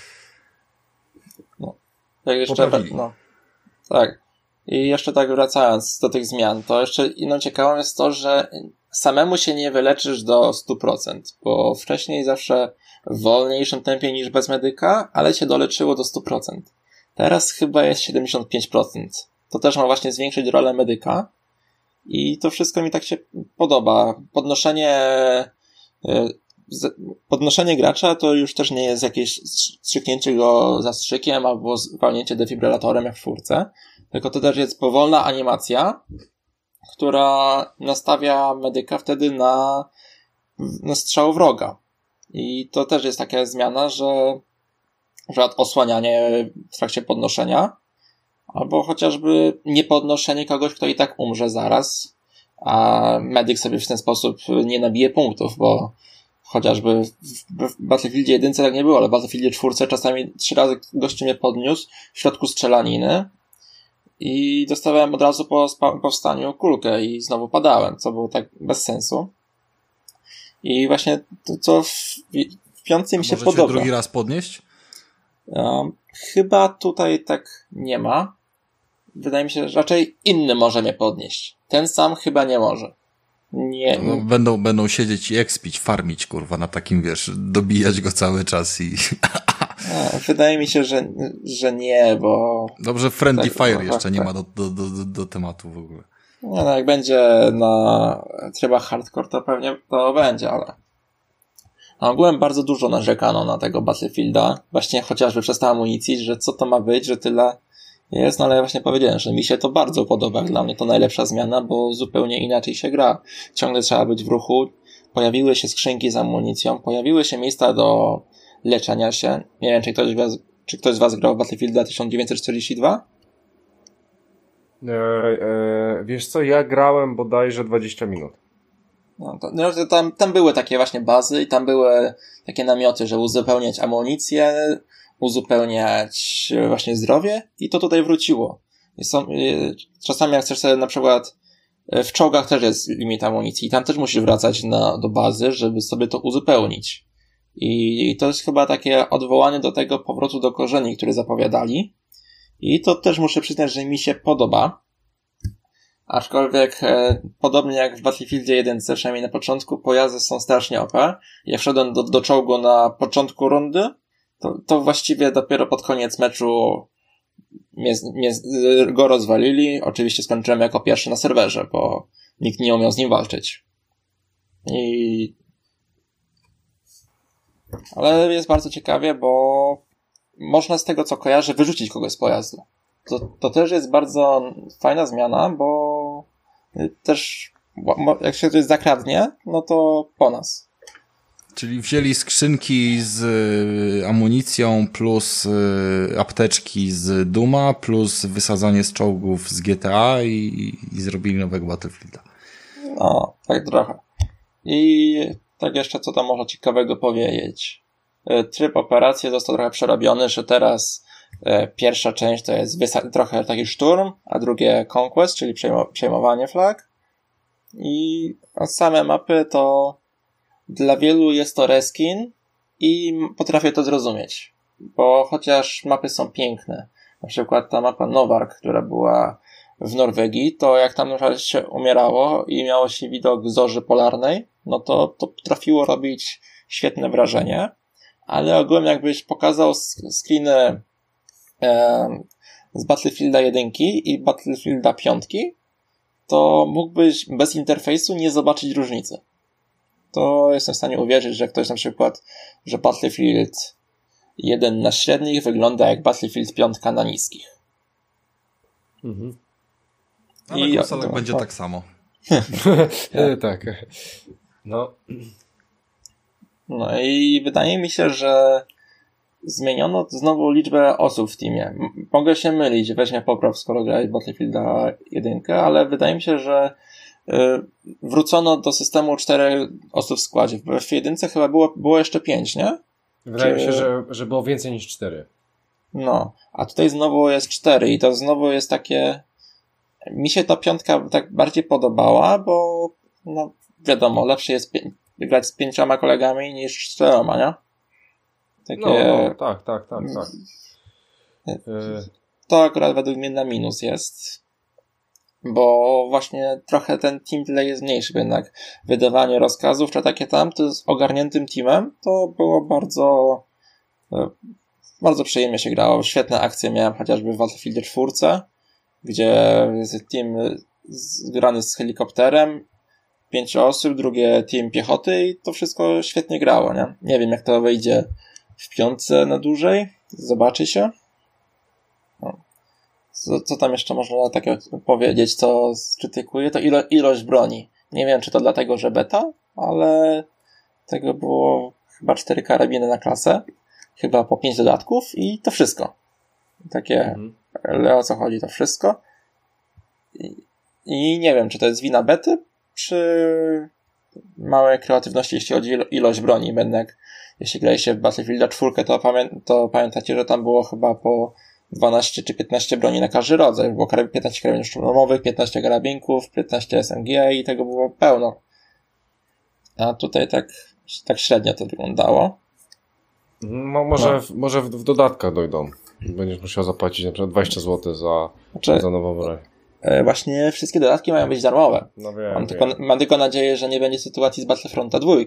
No. Jak jeszcze... No. Tak. I jeszcze tak wracając do tych zmian, to jeszcze inną ciekawą jest to, że samemu się nie wyleczysz do stu procent, bo wcześniej zawsze w wolniejszym tempie niż bez medyka, ale cię doleczyło do stu procent. Teraz chyba jest siedemdziesiąt pięć procent. To też ma właśnie zwiększyć rolę medyka i to wszystko mi tak się podoba. Podnoszenie podnoszenie gracza to już też nie jest jakieś strzyknięcie go zastrzykiem albo walnięcie defibrylatorem jak w czwórce, tylko to też jest powolna animacja, która nastawia medyka wtedy na, na strzał wroga. I to też jest taka zmiana, że że osłanianie w trakcie podnoszenia, albo chociażby niepodnoszenie kogoś, kto i tak umrze zaraz, a medyk sobie w ten sposób nie nabije punktów, bo chociażby w Battlefieldzie jeden tak nie było, ale w Battlefieldzie cztery czasami trzy razy gościu mnie podniósł w środku strzelaniny i dostawałem od razu po powstaniu kulkę i znowu padałem, co było tak bez sensu. I właśnie to, co w, w piątce mi się podoba. Możecie drugi raz podnieść? Um, chyba tutaj tak nie ma. Wydaje mi się, że raczej inny może mnie podnieść. Ten sam chyba nie może. Nie. No, będą, będą siedzieć i expić, farmić, kurwa, na takim, wiesz, dobijać go cały czas i... No, wydaje mi się, że, że nie, bo... Dobrze, Friendly tak, Fire jeszcze tak, nie ma do, do, do, do tematu w ogóle. No, no jak będzie na trybach hardcore, to pewnie to będzie, ale... A ogółem bardzo dużo narzekano na tego Battlefielda, właśnie chociażby przez tę amunicję, że co to ma być, że tyle jest, no ale ja właśnie powiedziałem, że mi się to bardzo podoba, dla mnie to najlepsza zmiana, bo zupełnie inaczej się gra. Ciągle trzeba być w ruchu, pojawiły się skrzynki z amunicją, pojawiły się miejsca do leczenia się. Nie wiem, czy ktoś z was, czy ktoś z was grał w Battlefielda tysiąc dziewięćset czterdzieści dwa? E, e, wiesz co, ja grałem bodajże dwadzieścia minut. No, to, no, tam, tam były takie właśnie bazy i tam były takie namioty, że uzupełniać amunicję, uzupełniać właśnie zdrowie i to tutaj wróciło. I są, czasami jak chcesz sobie na przykład w czołgach też jest limit amunicji i tam też musisz wracać na, do bazy, żeby sobie to uzupełnić. I, I to jest chyba takie odwołanie do tego powrotu do korzeni, które zapowiadali. I to też muszę przyznać, że mi się podoba. Aczkolwiek e, podobnie jak w Battlefieldzie jeden, przynajmniej na początku, pojazdy są strasznie O P. Jak wszedłem do, do czołgu na początku rundy, to, to właściwie dopiero pod koniec meczu mnie, mnie, go rozwalili. Oczywiście skończyłem jako pierwszy na serwerze, bo nikt nie umiał z nim walczyć. I... Ale jest bardzo ciekawie, bo można z tego, co kojarzę, wyrzucić kogoś z pojazdu. To, to też jest bardzo fajna zmiana, bo też jak się ktoś zakradnie, no to po nas. Czyli wzięli skrzynki z y, amunicją plus y, apteczki z Duma plus wysadzanie z czołgów z G T A i, i zrobili nowego Battlefielda. No, tak trochę. I tak jeszcze co tam można ciekawego powiedzieć. Tryb operacji został trochę przerobiony, że teraz e, pierwsza część to jest wysa- trochę taki szturm, a drugie conquest, czyli przejmo- przejmowanie flag. I same mapy to dla wielu jest to reskin i potrafię to zrozumieć. Bo chociaż mapy są piękne, na przykład ta mapa Novark, która była w Norwegii, to jak tam na przykład się umierało i miało się widok zorzy polarnej, no to to potrafiło robić świetne wrażenie. Ale ogólnie jakbyś pokazał screeny e, z Battlefielda jeden i Battlefielda pięć, to mógłbyś bez interfejsu nie zobaczyć różnicy. To jestem w stanie uwierzyć, że ktoś na przykład, że Battlefield jeden na średnich wygląda jak Battlefield pięć na niskich. Mhm. A na konsolach będzie tak, tak samo. tak. tak. No. No i wydaje mi się, że zmieniono znowu liczbę osób w teamie. M- mogę się mylić, weź mnie popraw, skoro grałeś Battlefielda jeden, ale wydaje mi się, że y, wrócono do systemu czterech osób w składzie. W jedynce chyba było, było jeszcze pięć, nie? Wydaje Czy... mi się, że, że było więcej niż cztery. No, a tutaj znowu jest cztery i to znowu jest takie... Mi się ta piątka tak bardziej podobała, bo no wiadomo, lepsze jest pię- grać z pięcioma kolegami niż z czteroma, nie? Takie... No, no, tak, tak, tak, tak. To akurat według mnie na minus jest, bo właśnie trochę ten team delay jest mniejszy, bo jednak wydawanie rozkazów czy takie tam, to z ogarniętym teamem to było bardzo bardzo przyjemnie się grało. Świetne akcje miałem chociażby w Battlefieldzie cztery, gdzie jest team grany z helikopterem, pięć osób, drugie team piechoty i to wszystko świetnie grało, nie? Nie wiem, jak to wyjdzie w piątce na dłużej. Zobaczy się. No. Co, co tam jeszcze można takiego powiedzieć, co skrytykuję? To ilo, ilość broni. Nie wiem, czy to dlatego, że beta, ale tego było chyba cztery karabiny na klasę, chyba po pięć dodatków i to wszystko. Takie, mhm. ale o co chodzi, to wszystko. I, I nie wiem, czy to jest wina bety, czy małej kreatywności, jeśli chodzi o ilość broni. Jednak jeśli graliście w Battlefielda cztery, to, pamię- to pamiętacie, że tam było chyba po dwanaście czy piętnaście broni na każdy rodzaj. Było piętnaście karabinów szturmowych, piętnaście karabinków, piętnaście S M G i tego było pełno. A tutaj tak, tak średnio to wyglądało. No, może, no. W, może w, w dodatkach dojdą. Będziesz musiał zapłacić na przykład dwadzieścia złotych za, znaczy, za nową broń. Właśnie wszystkie dodatki mają być darmowe. No wiem, mam, wiem. Tylko, mam tylko nadzieję, że nie będzie sytuacji z Battlefronta dwa.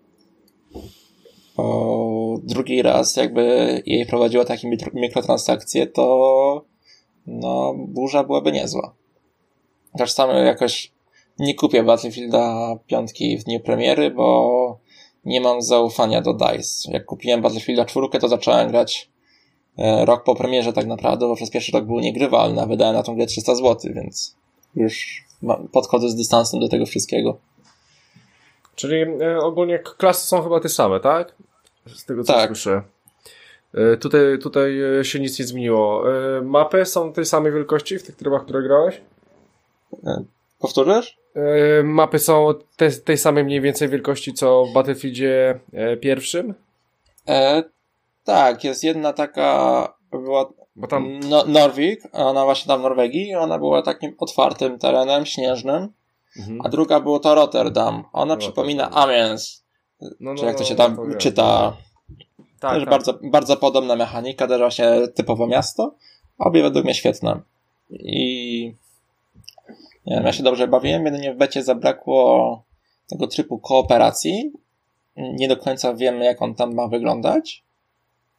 Bo drugi raz jakby jej prowadziła takie mikrotransakcje, to no burza byłaby niezła. Też sam jakoś nie kupię Battlefielda piątki w dniu premiery, bo nie mam zaufania do DICE. Jak kupiłem Battlefielda cztery, to zacząłem grać rok po premierze tak naprawdę, bo przez pierwszy rok był niegrywalny, a wydałem na tą grę trzysta złotych, więc już podchodzę z dystansem do tego wszystkiego. Czyli e, ogólnie klasy są chyba te same, tak? Z tego co tak. słyszę. E, tutaj, tutaj się nic nie zmieniło. E, mapy są tej samej wielkości w tych trybach, które grałeś? E, powtórzysz? E, mapy są te, tej samej mniej więcej wielkości co w Battlefieldzie e, pierwszym? E, tak, jest jedna taka była Bo tam... no, Norwik, ona właśnie tam w Norwegii, ona była takim otwartym terenem, śnieżnym, mhm. a druga było to Rotterdam. Ona Rotterdam. Przypomina Amiens, no, czy jak to się tam no, czyta. Tak, też tak. Bardzo, bardzo podobna mechanika, też właśnie typowo miasto. Obie według mnie świetne. I nie wiem, ja się dobrze bawiłem, jedynie w becie zabrakło tego trybu kooperacji. Nie do końca wiemy, jak on tam ma wyglądać.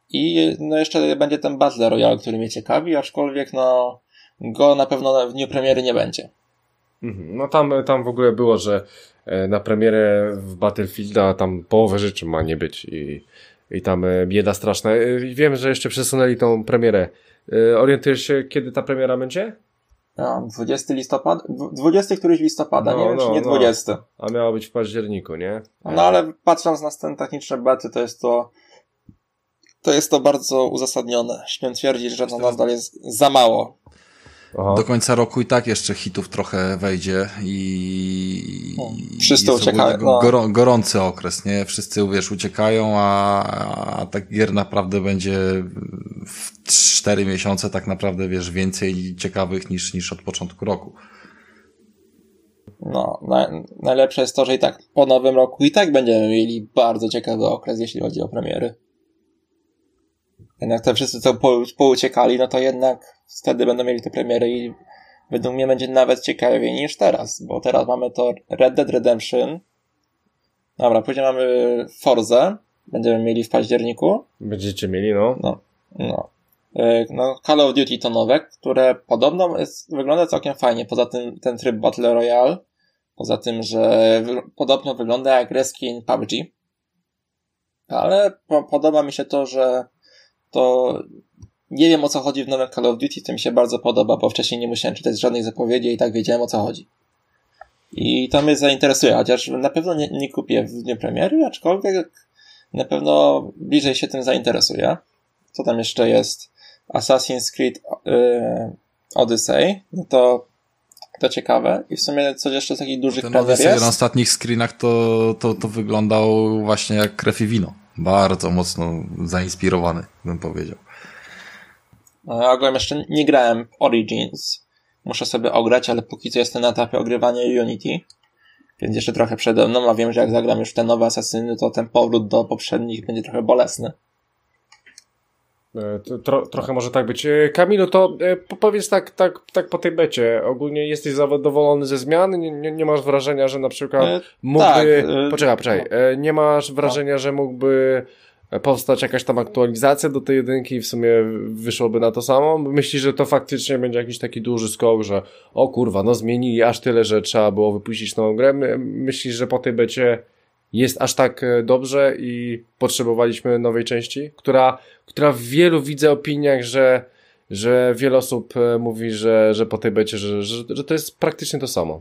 I no jeszcze będzie ten Battle Royale, który mnie ciekawi, aczkolwiek no go na pewno w dniu premiery nie będzie. No tam, tam w ogóle było, że na premierę w Battlefielda tam połowę rzeczy ma nie być i, i tam bieda straszna. Wiem, że jeszcze przesunęli tą premierę. Orientujesz się, kiedy ta premiera będzie? No, dwudziestego listopada? dwudziestego któryś listopada, no, nie wiem no, czy nie no. dwudziestego. A miała być w październiku, nie? No ale patrząc na ten techniczne bety, to jest to to jest to bardzo uzasadnione. Śmiem twierdzić, że to nadal jest za mało. Aha. Do końca roku i tak jeszcze hitów trochę wejdzie i no, wszyscy uciekają. No. Gor- gorący okres, nie? Wszyscy, wiesz, uciekają, a, a tak gier naprawdę będzie w cztery miesiące tak naprawdę, wiesz, więcej ciekawych niż, niż od początku roku. No, na, najlepsze jest to, że i tak po nowym roku i tak będziemy mieli bardzo ciekawy okres, jeśli chodzi o premiery. Jednak te wszyscy, co po, pouciekali, no to jednak wtedy będą mieli te premiery i według mnie będzie nawet ciekawiej niż teraz, bo teraz mamy to Red Dead Redemption. Dobra, później mamy Forzę, będziemy mieli w październiku. Będziecie mieli, no. No, no. No, Call of Duty to nowe, które podobno jest, wygląda całkiem fajnie, poza tym ten tryb Battle Royale, poza tym, że wy, podobno wygląda jak reskin P U B G, ale po, podoba mi się to, że to nie wiem o co chodzi w nowym Call of Duty, to mi się bardzo podoba, bo wcześniej nie musiałem czytać żadnych zapowiedzi i tak wiedziałem o co chodzi. I to mnie zainteresuje, chociaż na pewno nie, nie kupię w dniu premiery, aczkolwiek na pewno bliżej się tym zainteresuję. Co tam jeszcze jest? Assassin's Creed yy, Odyssey, no to to ciekawe i w sumie coś jeszcze z takich dużych premier jest. Ten Odyssey na ostatnich screenach to, to, to wyglądał właśnie jak krew i wino. Bardzo mocno zainspirowany, bym powiedział. No, ja ogólnie jeszcze nie grałem w Origins. Muszę sobie ograć, ale póki co jestem na etapie ogrywania Unity, więc jeszcze trochę przede mną, a wiem, że jak zagram już te nowe Asasyny, to ten powrót do poprzednich będzie trochę bolesny. Tro, trochę może tak być. Kamilu, to powiedz tak, tak, tak po tej becie. Ogólnie jesteś zadowolony ze zmian? Nie, nie, nie masz wrażenia, że na przykład e, mógłby... Tak, e, poczekaj, poczekaj. No. Nie masz wrażenia, no. że mógłby powstać jakaś tam aktualizacja do tej jedynki i w sumie wyszłoby na to samo? Myślisz, że to faktycznie będzie jakiś taki duży skok, że o kurwa, no zmienili aż tyle, że trzeba było wypuścić nową grę? Myślisz, że po tej becie jest aż tak dobrze i potrzebowaliśmy nowej części, która, która w wielu widzę opiniach, że, że wiele osób mówi, że, że po tej becie, że, że, że to jest praktycznie to samo.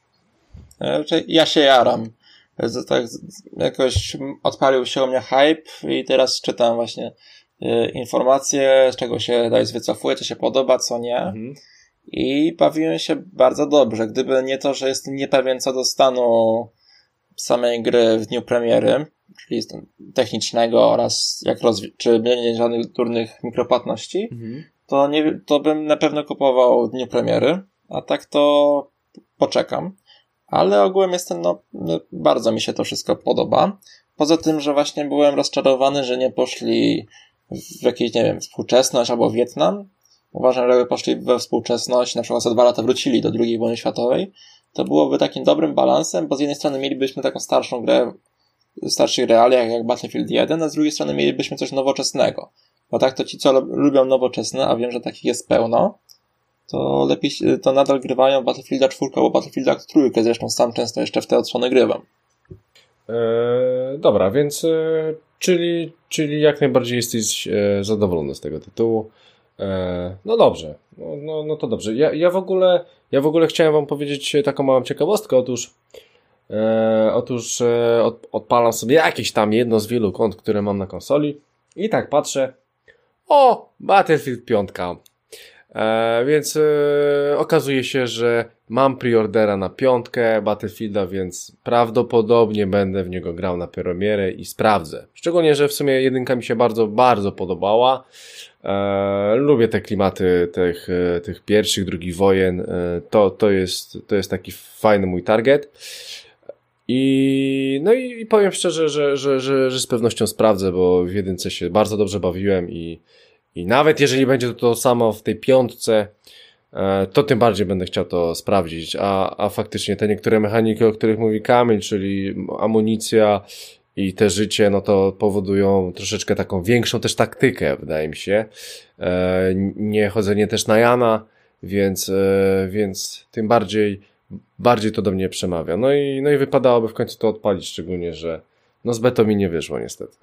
Ja się jaram. Tak jakoś odpalił się u mnie hype i teraz czytam właśnie informacje, z czego się DICE wycofuje, co się podoba, co nie. Mhm. I bawiłem się bardzo dobrze. Gdyby nie to, że jestem niepewien co do stanu samej gry w dniu premiery, czyli technicznego oraz jak rozwi- czy nie żadnych durnych mikropłatności, mhm. to, nie, to bym na pewno kupował w dniu premiery, a tak to poczekam. Ale ogółem jestem, no, no, bardzo mi się to wszystko podoba. Poza tym, że właśnie byłem rozczarowany, że nie poszli w jakieś, nie wiem, współczesność albo Wietnam. Uważam, że jakby poszli we współczesność, na przykład za dwa lata wrócili do drugiej wojny światowej, to byłoby takim dobrym balansem, bo z jednej strony mielibyśmy taką starszą grę w starszych realiach jak Battlefield jeden, a z drugiej strony mielibyśmy coś nowoczesnego. Bo tak to ci, co lubią nowoczesne, a wiem, że takich jest pełno, to lepiej, to nadal grywają Battlefielda cztery albo Battlefielda trzy, zresztą sam często jeszcze w te odsłony grywam. Eee, dobra, więc e, czyli, czyli jak najbardziej jesteś e, zadowolony z tego tytułu. E, no dobrze, no, no, no to dobrze. Ja, ja w ogóle ja w ogóle chciałem wam powiedzieć taką małą ciekawostkę. Otóż e, otóż e, od, odpalam sobie jakieś tam jedno z wielu kont, które mam na konsoli i tak patrzę, o, Battlefield pięć. E, więc e, okazuje się, że mam preordera na piątkę Battlefielda, więc prawdopodobnie będę w niego grał na premierę i sprawdzę. Szczególnie, że w sumie jedynka mi się bardzo, bardzo podobała. E, lubię te klimaty tych, tych pierwszych, drugich wojen. E, to, to jest, to jest taki fajny mój target. I no i, i powiem szczerze, że, że, że, że z pewnością sprawdzę, bo w jedynce się bardzo dobrze bawiłem i I nawet jeżeli będzie to, to samo w tej piątce, to tym bardziej będę chciał to sprawdzić. A, a faktycznie te niektóre mechaniki, o których mówi Kamil, czyli amunicja i te życie, no to powodują troszeczkę taką większą też taktykę, wydaje mi się. E, nie chodzenie też na Jana, więc, e, więc tym bardziej, bardziej to do mnie przemawia. No i, no i wypadałoby w końcu to odpalić, szczególnie, że no z Beto mi nie wyszło niestety.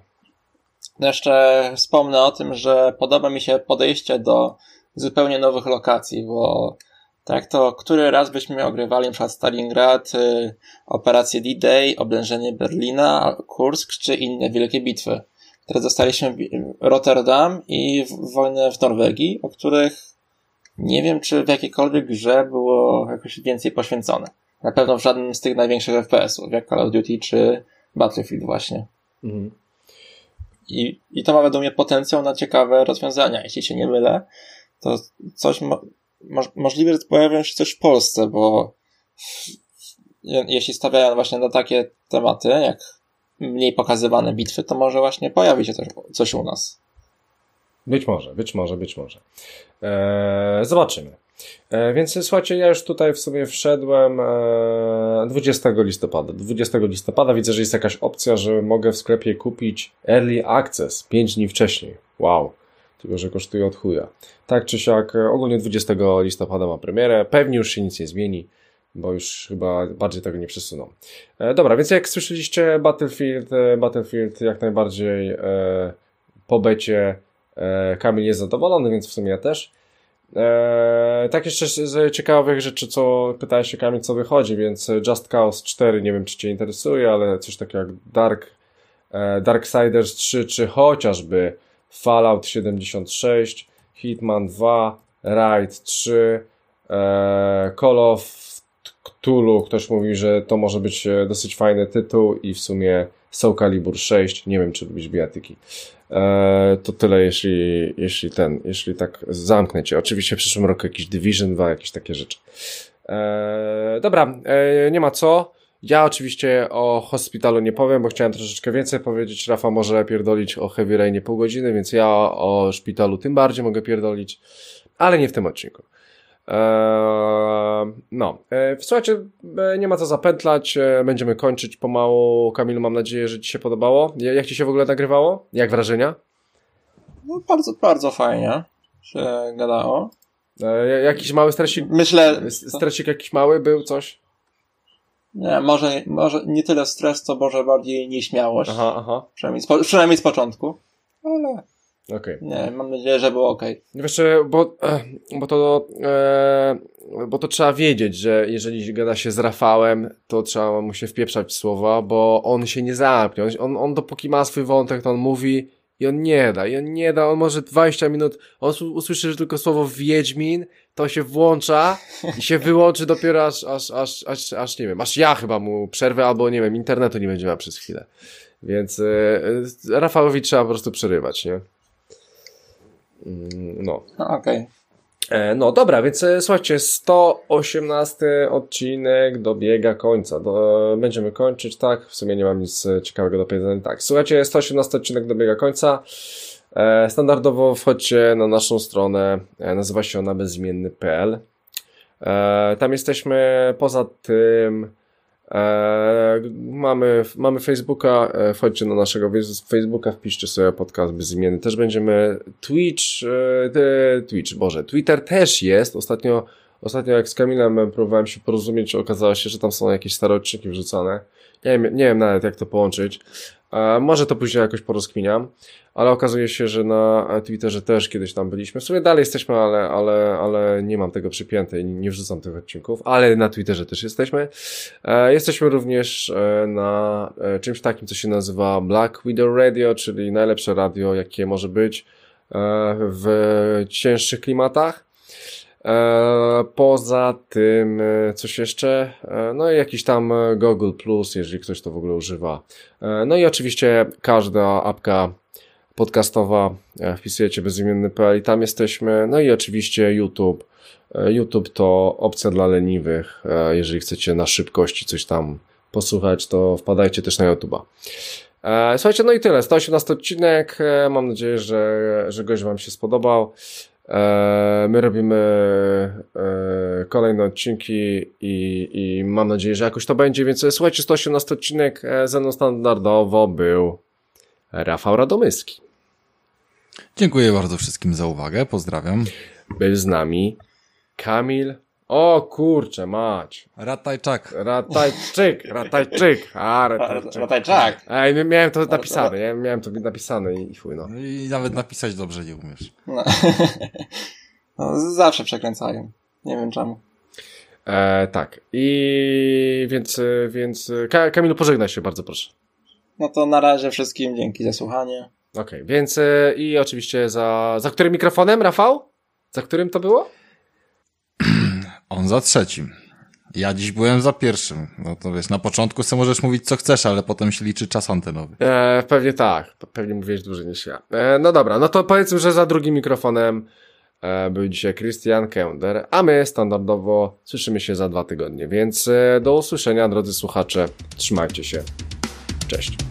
Jeszcze wspomnę o tym, że podoba mi się podejście do zupełnie nowych lokacji, bo tak to który raz byśmy ogrywali na przykład Stalingrad, y, operację D-Day, oblężenie Berlina, Kursk czy inne wielkie bitwy. Teraz dostaliśmy Rotterdam i w, wojnę w Norwegii, o których nie wiem, czy w jakiejkolwiek grze było jakoś więcej poświęcone. Na pewno w żadnym z tych największych F P S-ów, jak Call of Duty czy Battlefield właśnie. Mhm. I, I to ma według mnie potencjał na ciekawe rozwiązania. Jeśli się nie mylę, to coś mo- mo- możliwe, że pojawi się coś w Polsce, bo w, jeśli stawiają właśnie na takie tematy, jak mniej pokazywane bitwy, to może właśnie pojawi się też coś u nas. Być może, być może, być może. Eee, zobaczymy. E, więc słuchajcie, ja już tutaj w sobie wszedłem e, dwudziestego listopada. dwudziestego listopada widzę, że jest jakaś opcja, że mogę w sklepie kupić Early Access pięć dni wcześniej. Wow. Tylko że kosztuje od chuja. Tak czy siak, ogólnie dwudziestego listopada ma premierę. Pewnie już się nic nie zmieni, bo już chyba bardziej tego nie przesuną. E, dobra, więc jak słyszeliście, Battlefield, e, Battlefield jak najbardziej e, po becie e, Kamil jest zadowolony, więc w sumie ja też. Eee, tak jeszcze z ciekawych rzeczy, co pytałeś się Kamil, co wychodzi, więc Just Cause cztery, nie wiem czy Cię interesuje, ale coś takiego jak Dark, e, Darksiders trzy, czy chociażby Fallout siedemdziesiąt sześć, Hitman dwa, Raid trzy, e, Call of Cthulhu, ktoś mówi, że to może być dosyć fajny tytuł i w sumie Soul Calibur sześć, nie wiem czy lubisz bijatyki. Eee, to tyle, jeśli, jeśli ten, jeśli tak zamknę Cię. Oczywiście w przyszłym roku jakiś Division dwa, jakieś takie rzeczy. Eee, dobra, eee, nie ma co. Ja oczywiście o Hospitalu nie powiem, bo chciałem troszeczkę więcej powiedzieć. Rafa może pierdolić o Heavy Rainie pół godziny, więc ja o Szpitalu tym bardziej mogę pierdolić, ale nie w tym odcinku. Eee, no, eee, słuchajcie, e, nie ma co zapętlać, e, będziemy kończyć pomału. Kamilu, mam nadzieję, że Ci się podobało. Jak Ci się w ogóle nagrywało? Jak wrażenia? No, bardzo, bardzo fajnie się gadało. E, jakiś mały stresik? Myślę... Stresik jakiś mały był, coś? Nie, może, może nie tyle stres, co może bardziej nieśmiałość. Aha, aha. Przynajmniej z, po, przynajmniej z początku. Ale... Okay. Nie, mam nadzieję, że było okej. Okay. Wiesz, bo, bo to e, bo to trzeba wiedzieć, że jeżeli gada się z Rafałem, to trzeba mu się wpieprzać w słowa, bo on się nie zamknie. On, on dopóki ma swój wątek, to on mówi i on nie da, i on nie da, on może dwadzieścia minut, on usłyszy że tylko słowo Wiedźmin, to się włącza i się wyłączy dopiero aż, aż, aż, aż, aż nie wiem, aż ja chyba mu przerwę, albo nie wiem, internetu nie będzie miał przez chwilę. Więc e, Rafałowi trzeba po prostu przerywać, nie? No. Okej. Okay. No dobra, więc słuchajcie, sto osiemnasty odcinek dobiega końca. Do, będziemy kończyć, tak? W sumie nie mam nic ciekawego do powiedzenia. Tak, słuchajcie, sto osiemnasty odcinek dobiega końca. E, standardowo wchodźcie na naszą stronę, e, nazywa się ona bezimienny kropka p l. E, tam jesteśmy, poza tym E, mamy, mamy Facebooka, e, wchodźcie na naszego Facebooka, wpiszcie sobie podcast bezimienny, też będziemy Twitch, e, Twitch, Boże, Twitter też jest, ostatnio, ostatnio jak z Kamilem próbowałem się porozumieć, okazało się, że tam są jakieś stare odcinki wrzucane, nie wiem, nie wiem nawet jak to połączyć, e, może to później jakoś porozkminiam, ale okazuje się, że na Twitterze też kiedyś tam byliśmy, w sumie dalej jesteśmy, ale, ale, ale nie mam tego przypięte i nie wrzucam tych odcinków, ale na Twitterze też jesteśmy. E, jesteśmy również e, na e, czymś takim, co się nazywa Black Widow Radio, czyli najlepsze radio, jakie może być e, w cięższych klimatach. E, poza tym e, coś jeszcze, e, no i jakiś tam Google Plus, jeżeli ktoś to w ogóle używa. E, no i oczywiście każda apka podcastowa, wpisujecie bezimienny kropka p l i tam jesteśmy, no i oczywiście YouTube. YouTube to opcja dla leniwych, jeżeli chcecie na szybkości coś tam posłuchać, to wpadajcie też na YouTube'a. Słuchajcie, no i tyle, sto osiemnasty odcinek, mam nadzieję, że, że gość Wam się spodobał. E, my robimy e, kolejne odcinki i, i mam nadzieję, że jakoś to będzie, więc słuchajcie, sto osiemnasty odcinek, e, ze mną standardowo był Rafał Radomyski. Dziękuję bardzo wszystkim za uwagę, pozdrawiam. Był z nami Kamil. O kurczę, mać. Ratajczak. Ratajczyk, Ratajczyk. A, Ratajczyk. Ratajczak. Ej, miałem to napisane, ja miałem to napisane i chuj, no. I nawet napisać dobrze nie umiesz. No. No, zawsze przekręcają. Nie wiem czemu. E, tak. I więc, więc Ka- Kamilu, pożegnaj się bardzo, proszę. No to na razie wszystkim dzięki za słuchanie. Okej, okay, więc e, i oczywiście za, za którym mikrofonem, Rafał? Za którym to było? On za trzecim. Ja dziś byłem za pierwszym. No to wiesz, na początku sobie możesz mówić co chcesz, ale potem się liczy czas antenowy. E, pewnie tak. Pewnie mówiłeś dłużej niż ja. E, no dobra, no to powiedzmy, że za drugim mikrofonem e, był dzisiaj Christian Kender, a my standardowo słyszymy się za dwa tygodnie. Więc e, do usłyszenia, drodzy słuchacze. Trzymajcie się. Cześć.